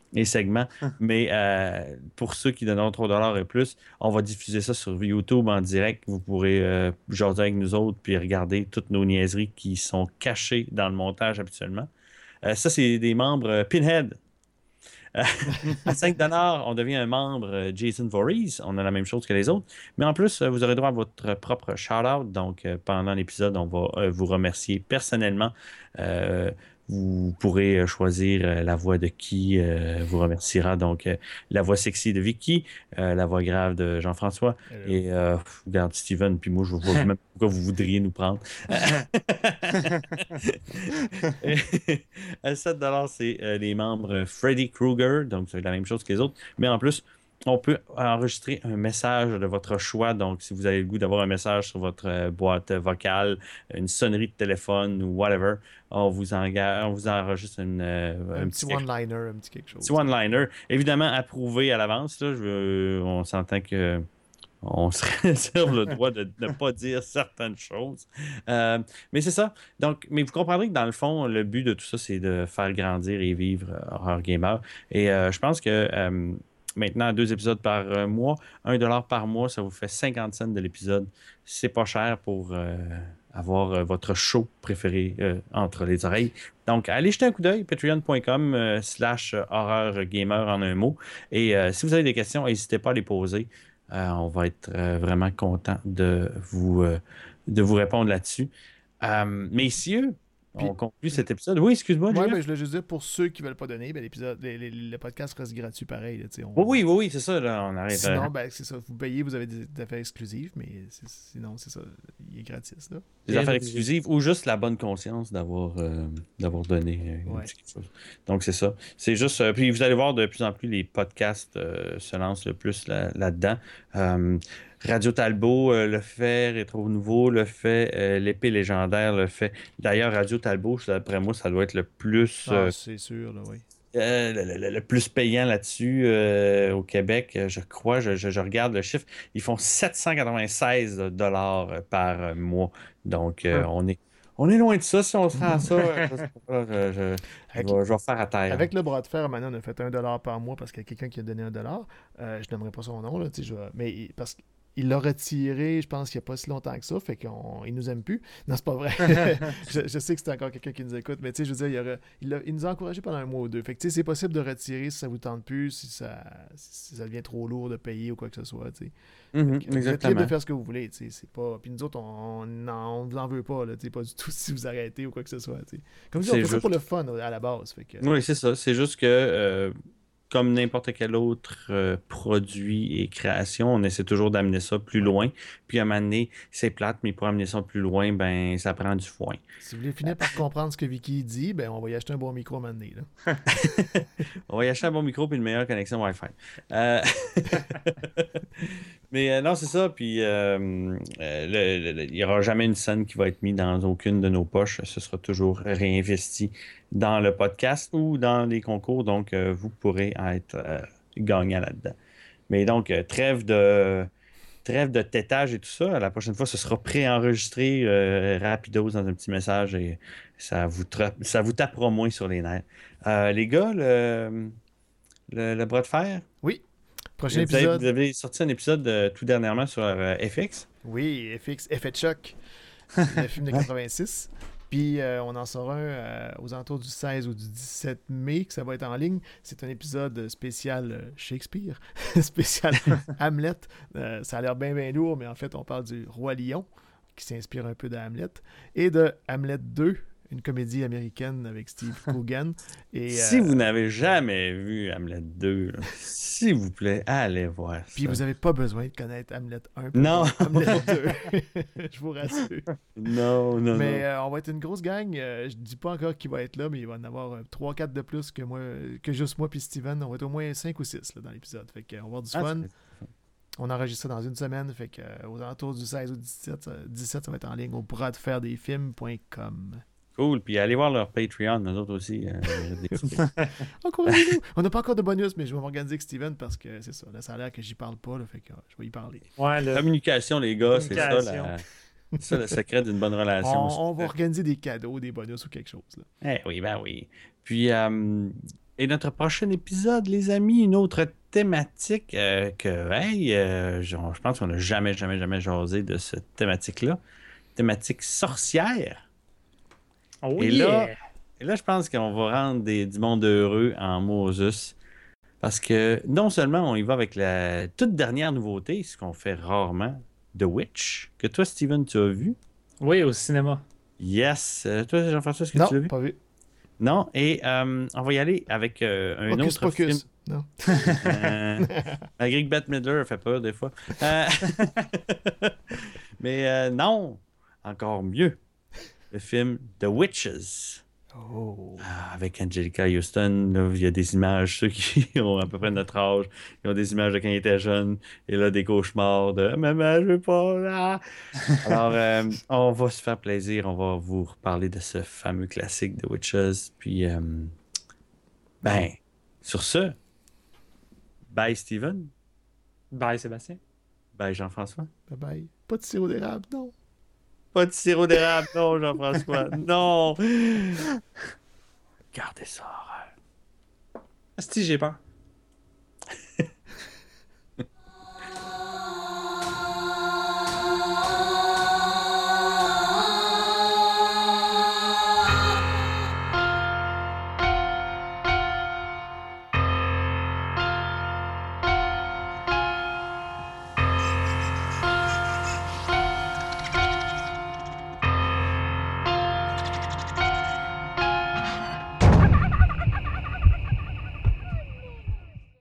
les segments. Mais euh, pour ceux qui donneront trois dollars et plus, on va diffuser ça sur YouTube en direct. Vous pourrez euh, jaser avec nous autres puis regarder toutes nos niaiseries qui sont cachées dans le montage habituellement. Euh, ça, c'est des membres euh, Pinhead. Euh, à cinq dollars, on devient un membre euh, Jason Voorhees. On a la même chose que les autres. Mais en plus, euh, vous aurez droit à votre propre shout-out. Donc, euh, pendant l'épisode, on va euh, vous remercier personnellement. Euh, vous pourrez choisir euh, la voix de qui euh, vous remerciera. Donc, euh, la voix sexy de Vicky, euh, la voix grave de Jean-François. Hello. Et, euh, regarde, Steven, puis moi, je vois même pourquoi vous voudriez nous prendre. À sept dollars, c'est euh, les membres Freddy Krueger. Donc, c'est la même chose que les autres. Mais en plus, on peut enregistrer un message de votre choix. Donc, si vous avez le goût d'avoir un message sur votre euh, boîte vocale, une sonnerie de téléphone ou whatever, on vous, engage, on vous enregistre une, euh, un, un petit one-liner, un petit quelque chose. Petit one-liner. Évidemment, approuvé à l'avance. Là, je veux, on s'entend que on se réserve le droit de ne pas dire certaines choses. Euh, mais c'est ça. Donc, mais vous comprendrez que dans le fond, le but de tout ça, c'est de faire grandir et vivre euh, Horreur Gamer. Et euh, je pense que euh, maintenant, deux épisodes par euh, mois, un dollar par mois, ça vous fait cinquante cents de l'épisode. C'est pas cher pour euh, avoir euh, votre show préféré euh, entre les oreilles. Donc, allez jeter un coup d'œil, patreon.com euh, slash horreur gamer en un mot. Et euh, si vous avez des questions, n'hésitez pas à les poser. Euh, on va être euh, vraiment content de vous, euh, de vous répondre là-dessus. Euh, messieurs, Puis, on conclut cet épisode. Oui, excuse-moi. Oui, mais je voulais juste dire, pour ceux qui ne veulent pas donner, ben, l'épisode, les, les, le podcast reste gratuit pareil. Là, on... Oui, oui, oui, oui, c'est ça. Là, on arrête. Sinon, euh... ben, c'est ça. Vous payez, vous avez des, des affaires exclusives, mais c'est, sinon, c'est ça. Il est gratis. Là. Des affaires exclusives ou juste la bonne conscience d'avoir, euh, d'avoir donné euh, ouais. quelque chose. Donc, c'est ça. C'est juste. Euh, puis, vous allez voir, de plus en plus, les podcasts euh, se lancent le plus là, là-dedans. Euh, Radio Talbot euh, le fait, Rétro Nouveau le fait, euh, l'épée légendaire le fait. D'ailleurs, Radio Talbot, d'après moi, ça doit être le plus... Euh, ah, c'est sûr, là, oui. Euh, le, le, le plus payant là-dessus euh, au Québec, je crois, je, je, je regarde le chiffre, ils font sept cent quatre-vingt-seize dollars par mois. Donc, euh, hum. on est on est loin de ça si on se rend à ça. je, je, je, avec, je, vais, je vais faire à terre. Avec le bras de fer, maintenant, on a fait un dollar par mois parce qu'il y a quelqu'un qui a donné un dollar. Euh, je n'aimerais pas son nom, là, je, mais parce que il l'a retiré, je pense qu'il n'y a pas si longtemps que ça, fait qu'il ne nous aime plus. Non, c'est pas vrai. je, je sais que c'est encore quelqu'un qui nous écoute, mais tu sais, je veux dire, il, aurait, il, a, il nous a encouragé pendant un mois ou deux. Fait que tu sais, c'est possible de retirer si ça vous tente plus, si ça, si ça devient trop lourd de payer ou quoi que ce soit, tu sais. Mm-hmm, vous êtes libre de faire ce que vous voulez, tu sais. C'est pas... Puis nous autres, on ne vous en veut pas, là, tu sais, pas du tout si vous arrêtez ou quoi que ce soit, tu sais. Comme je dis, on fait juste... ça pour le fun à la base. Fait que... Oui, c'est ça. C'est juste que... Euh... comme n'importe quel autre euh, produit et création, on essaie toujours d'amener ça plus loin. Puis à un moment donné, c'est plate, mais pour amener ça plus loin, ben ça prend du foin. Si vous voulez finir par comprendre ce que Vicky dit, ben on va y acheter un bon micro à un moment donné. Là. On va y acheter un bon micro et une meilleure connexion Wi-Fi. Euh... mais euh, non, c'est ça. Puis euh, il n'y aura jamais une scène qui va être mise dans aucune de nos poches. Ce sera toujours réinvesti dans le podcast ou dans les concours. Donc, euh, vous pourrez être euh, gagnant là-dedans. Mais donc, euh, trêve de trêve de tétage et tout ça. La prochaine fois, ce sera préenregistré euh, rapidos dans un petit message et ça vous, tra- ça vous tapera moins sur les nerfs. Euh, les gars, le, le, le bras de fer? Oui. Prochain vous épisode. Avez, vous avez sorti un épisode euh, tout dernièrement sur euh, F X? Oui, F X, Effet de choc. Le film de quatre-vingt-six. Puis euh, on en sort un euh, aux alentours du seize ou du dix-sept mai, que ça va être en ligne. C'est un épisode spécial euh, Shakespeare, spécial Hamlet. Euh, ça a l'air bien, bien lourd, mais en fait, on parle du Roi Lion, qui s'inspire un peu de Hamlet, et de Hamlet deux, une comédie américaine avec Steve Coogan. Et, si euh, vous n'avez jamais vu Hamlet deux, là, s'il vous plaît, allez voir ça. Puis vous n'avez pas besoin de connaître Hamlet un. Non. Hamlet deux. Je vous rassure. Non, non, mais non. Euh, on va être une grosse gang. Euh, je dis pas encore qui va être là, mais il va en avoir euh, trois quatre de plus que moi, que juste moi puis Steven. On va être au moins cinq ou six là, dans l'épisode. Fait qu'on va avoir du ah, fun. On enregistre ça dans une semaine. Fait que, euh, aux alentours du seize ou dix-sept, ça, dix-sept, ça va être en ligne au bras de faire des films point com. Cool. Puis allez voir leur Patreon, nous autres aussi. Euh, Encouragez-nous. On n'a pas encore de bonus, mais je vais m'organiser avec Steven parce que c'est ça. Là, ça a l'air que j'y parle pas. Là, fait que euh, je vais y parler. Ouais, le... Communication, les gars, c'est ça, la... c'est ça le secret d'une bonne relation. On, on va organiser des cadeaux, des bonus ou quelque chose. Là. Eh oui, ben oui. Puis, euh, Et notre prochain épisode, les amis, une autre thématique euh, que, hey, euh, je, je pense qu'on n'a jamais, jamais, jamais jasé de cette thématique-là. Thématique sorcière. Oh et, yeah! là, et là, je pense qu'on va rendre des, du monde heureux en Moses. Parce que non seulement on y va avec la toute dernière nouveauté, ce qu'on fait rarement, The Witch, que toi, Steven, tu as vu. Oui, au cinéma. Yes. Euh, toi, Jean-François, est-ce que Non, tu l'as vu? pas vu. Non, et euh, on va y aller avec euh, un Hocus autre film. Pocus. Non. Euh, malgré que Bette Midler fait peur des fois. Euh, Mais euh, non, encore mieux. Le film The Witches. Oh. Ah, avec Angelica Houston, là, il y a des images, ceux qui ont à peu près notre âge, ils ont des images de quand ils étaient jeunes, et là, des cauchemars de « Maman, je veux pas là! » Alors, euh, on va se faire plaisir, on va vous reparler de ce fameux classique The Witches, puis, euh, ben, sur ce, bye Steven, Bye, Sébastien. bye Jean-François. Bye bye. Pas de sirop d'érable, non. Pas de sirop d'érable, non Jean-François, non! Gardez ça. Asti, j'ai peur.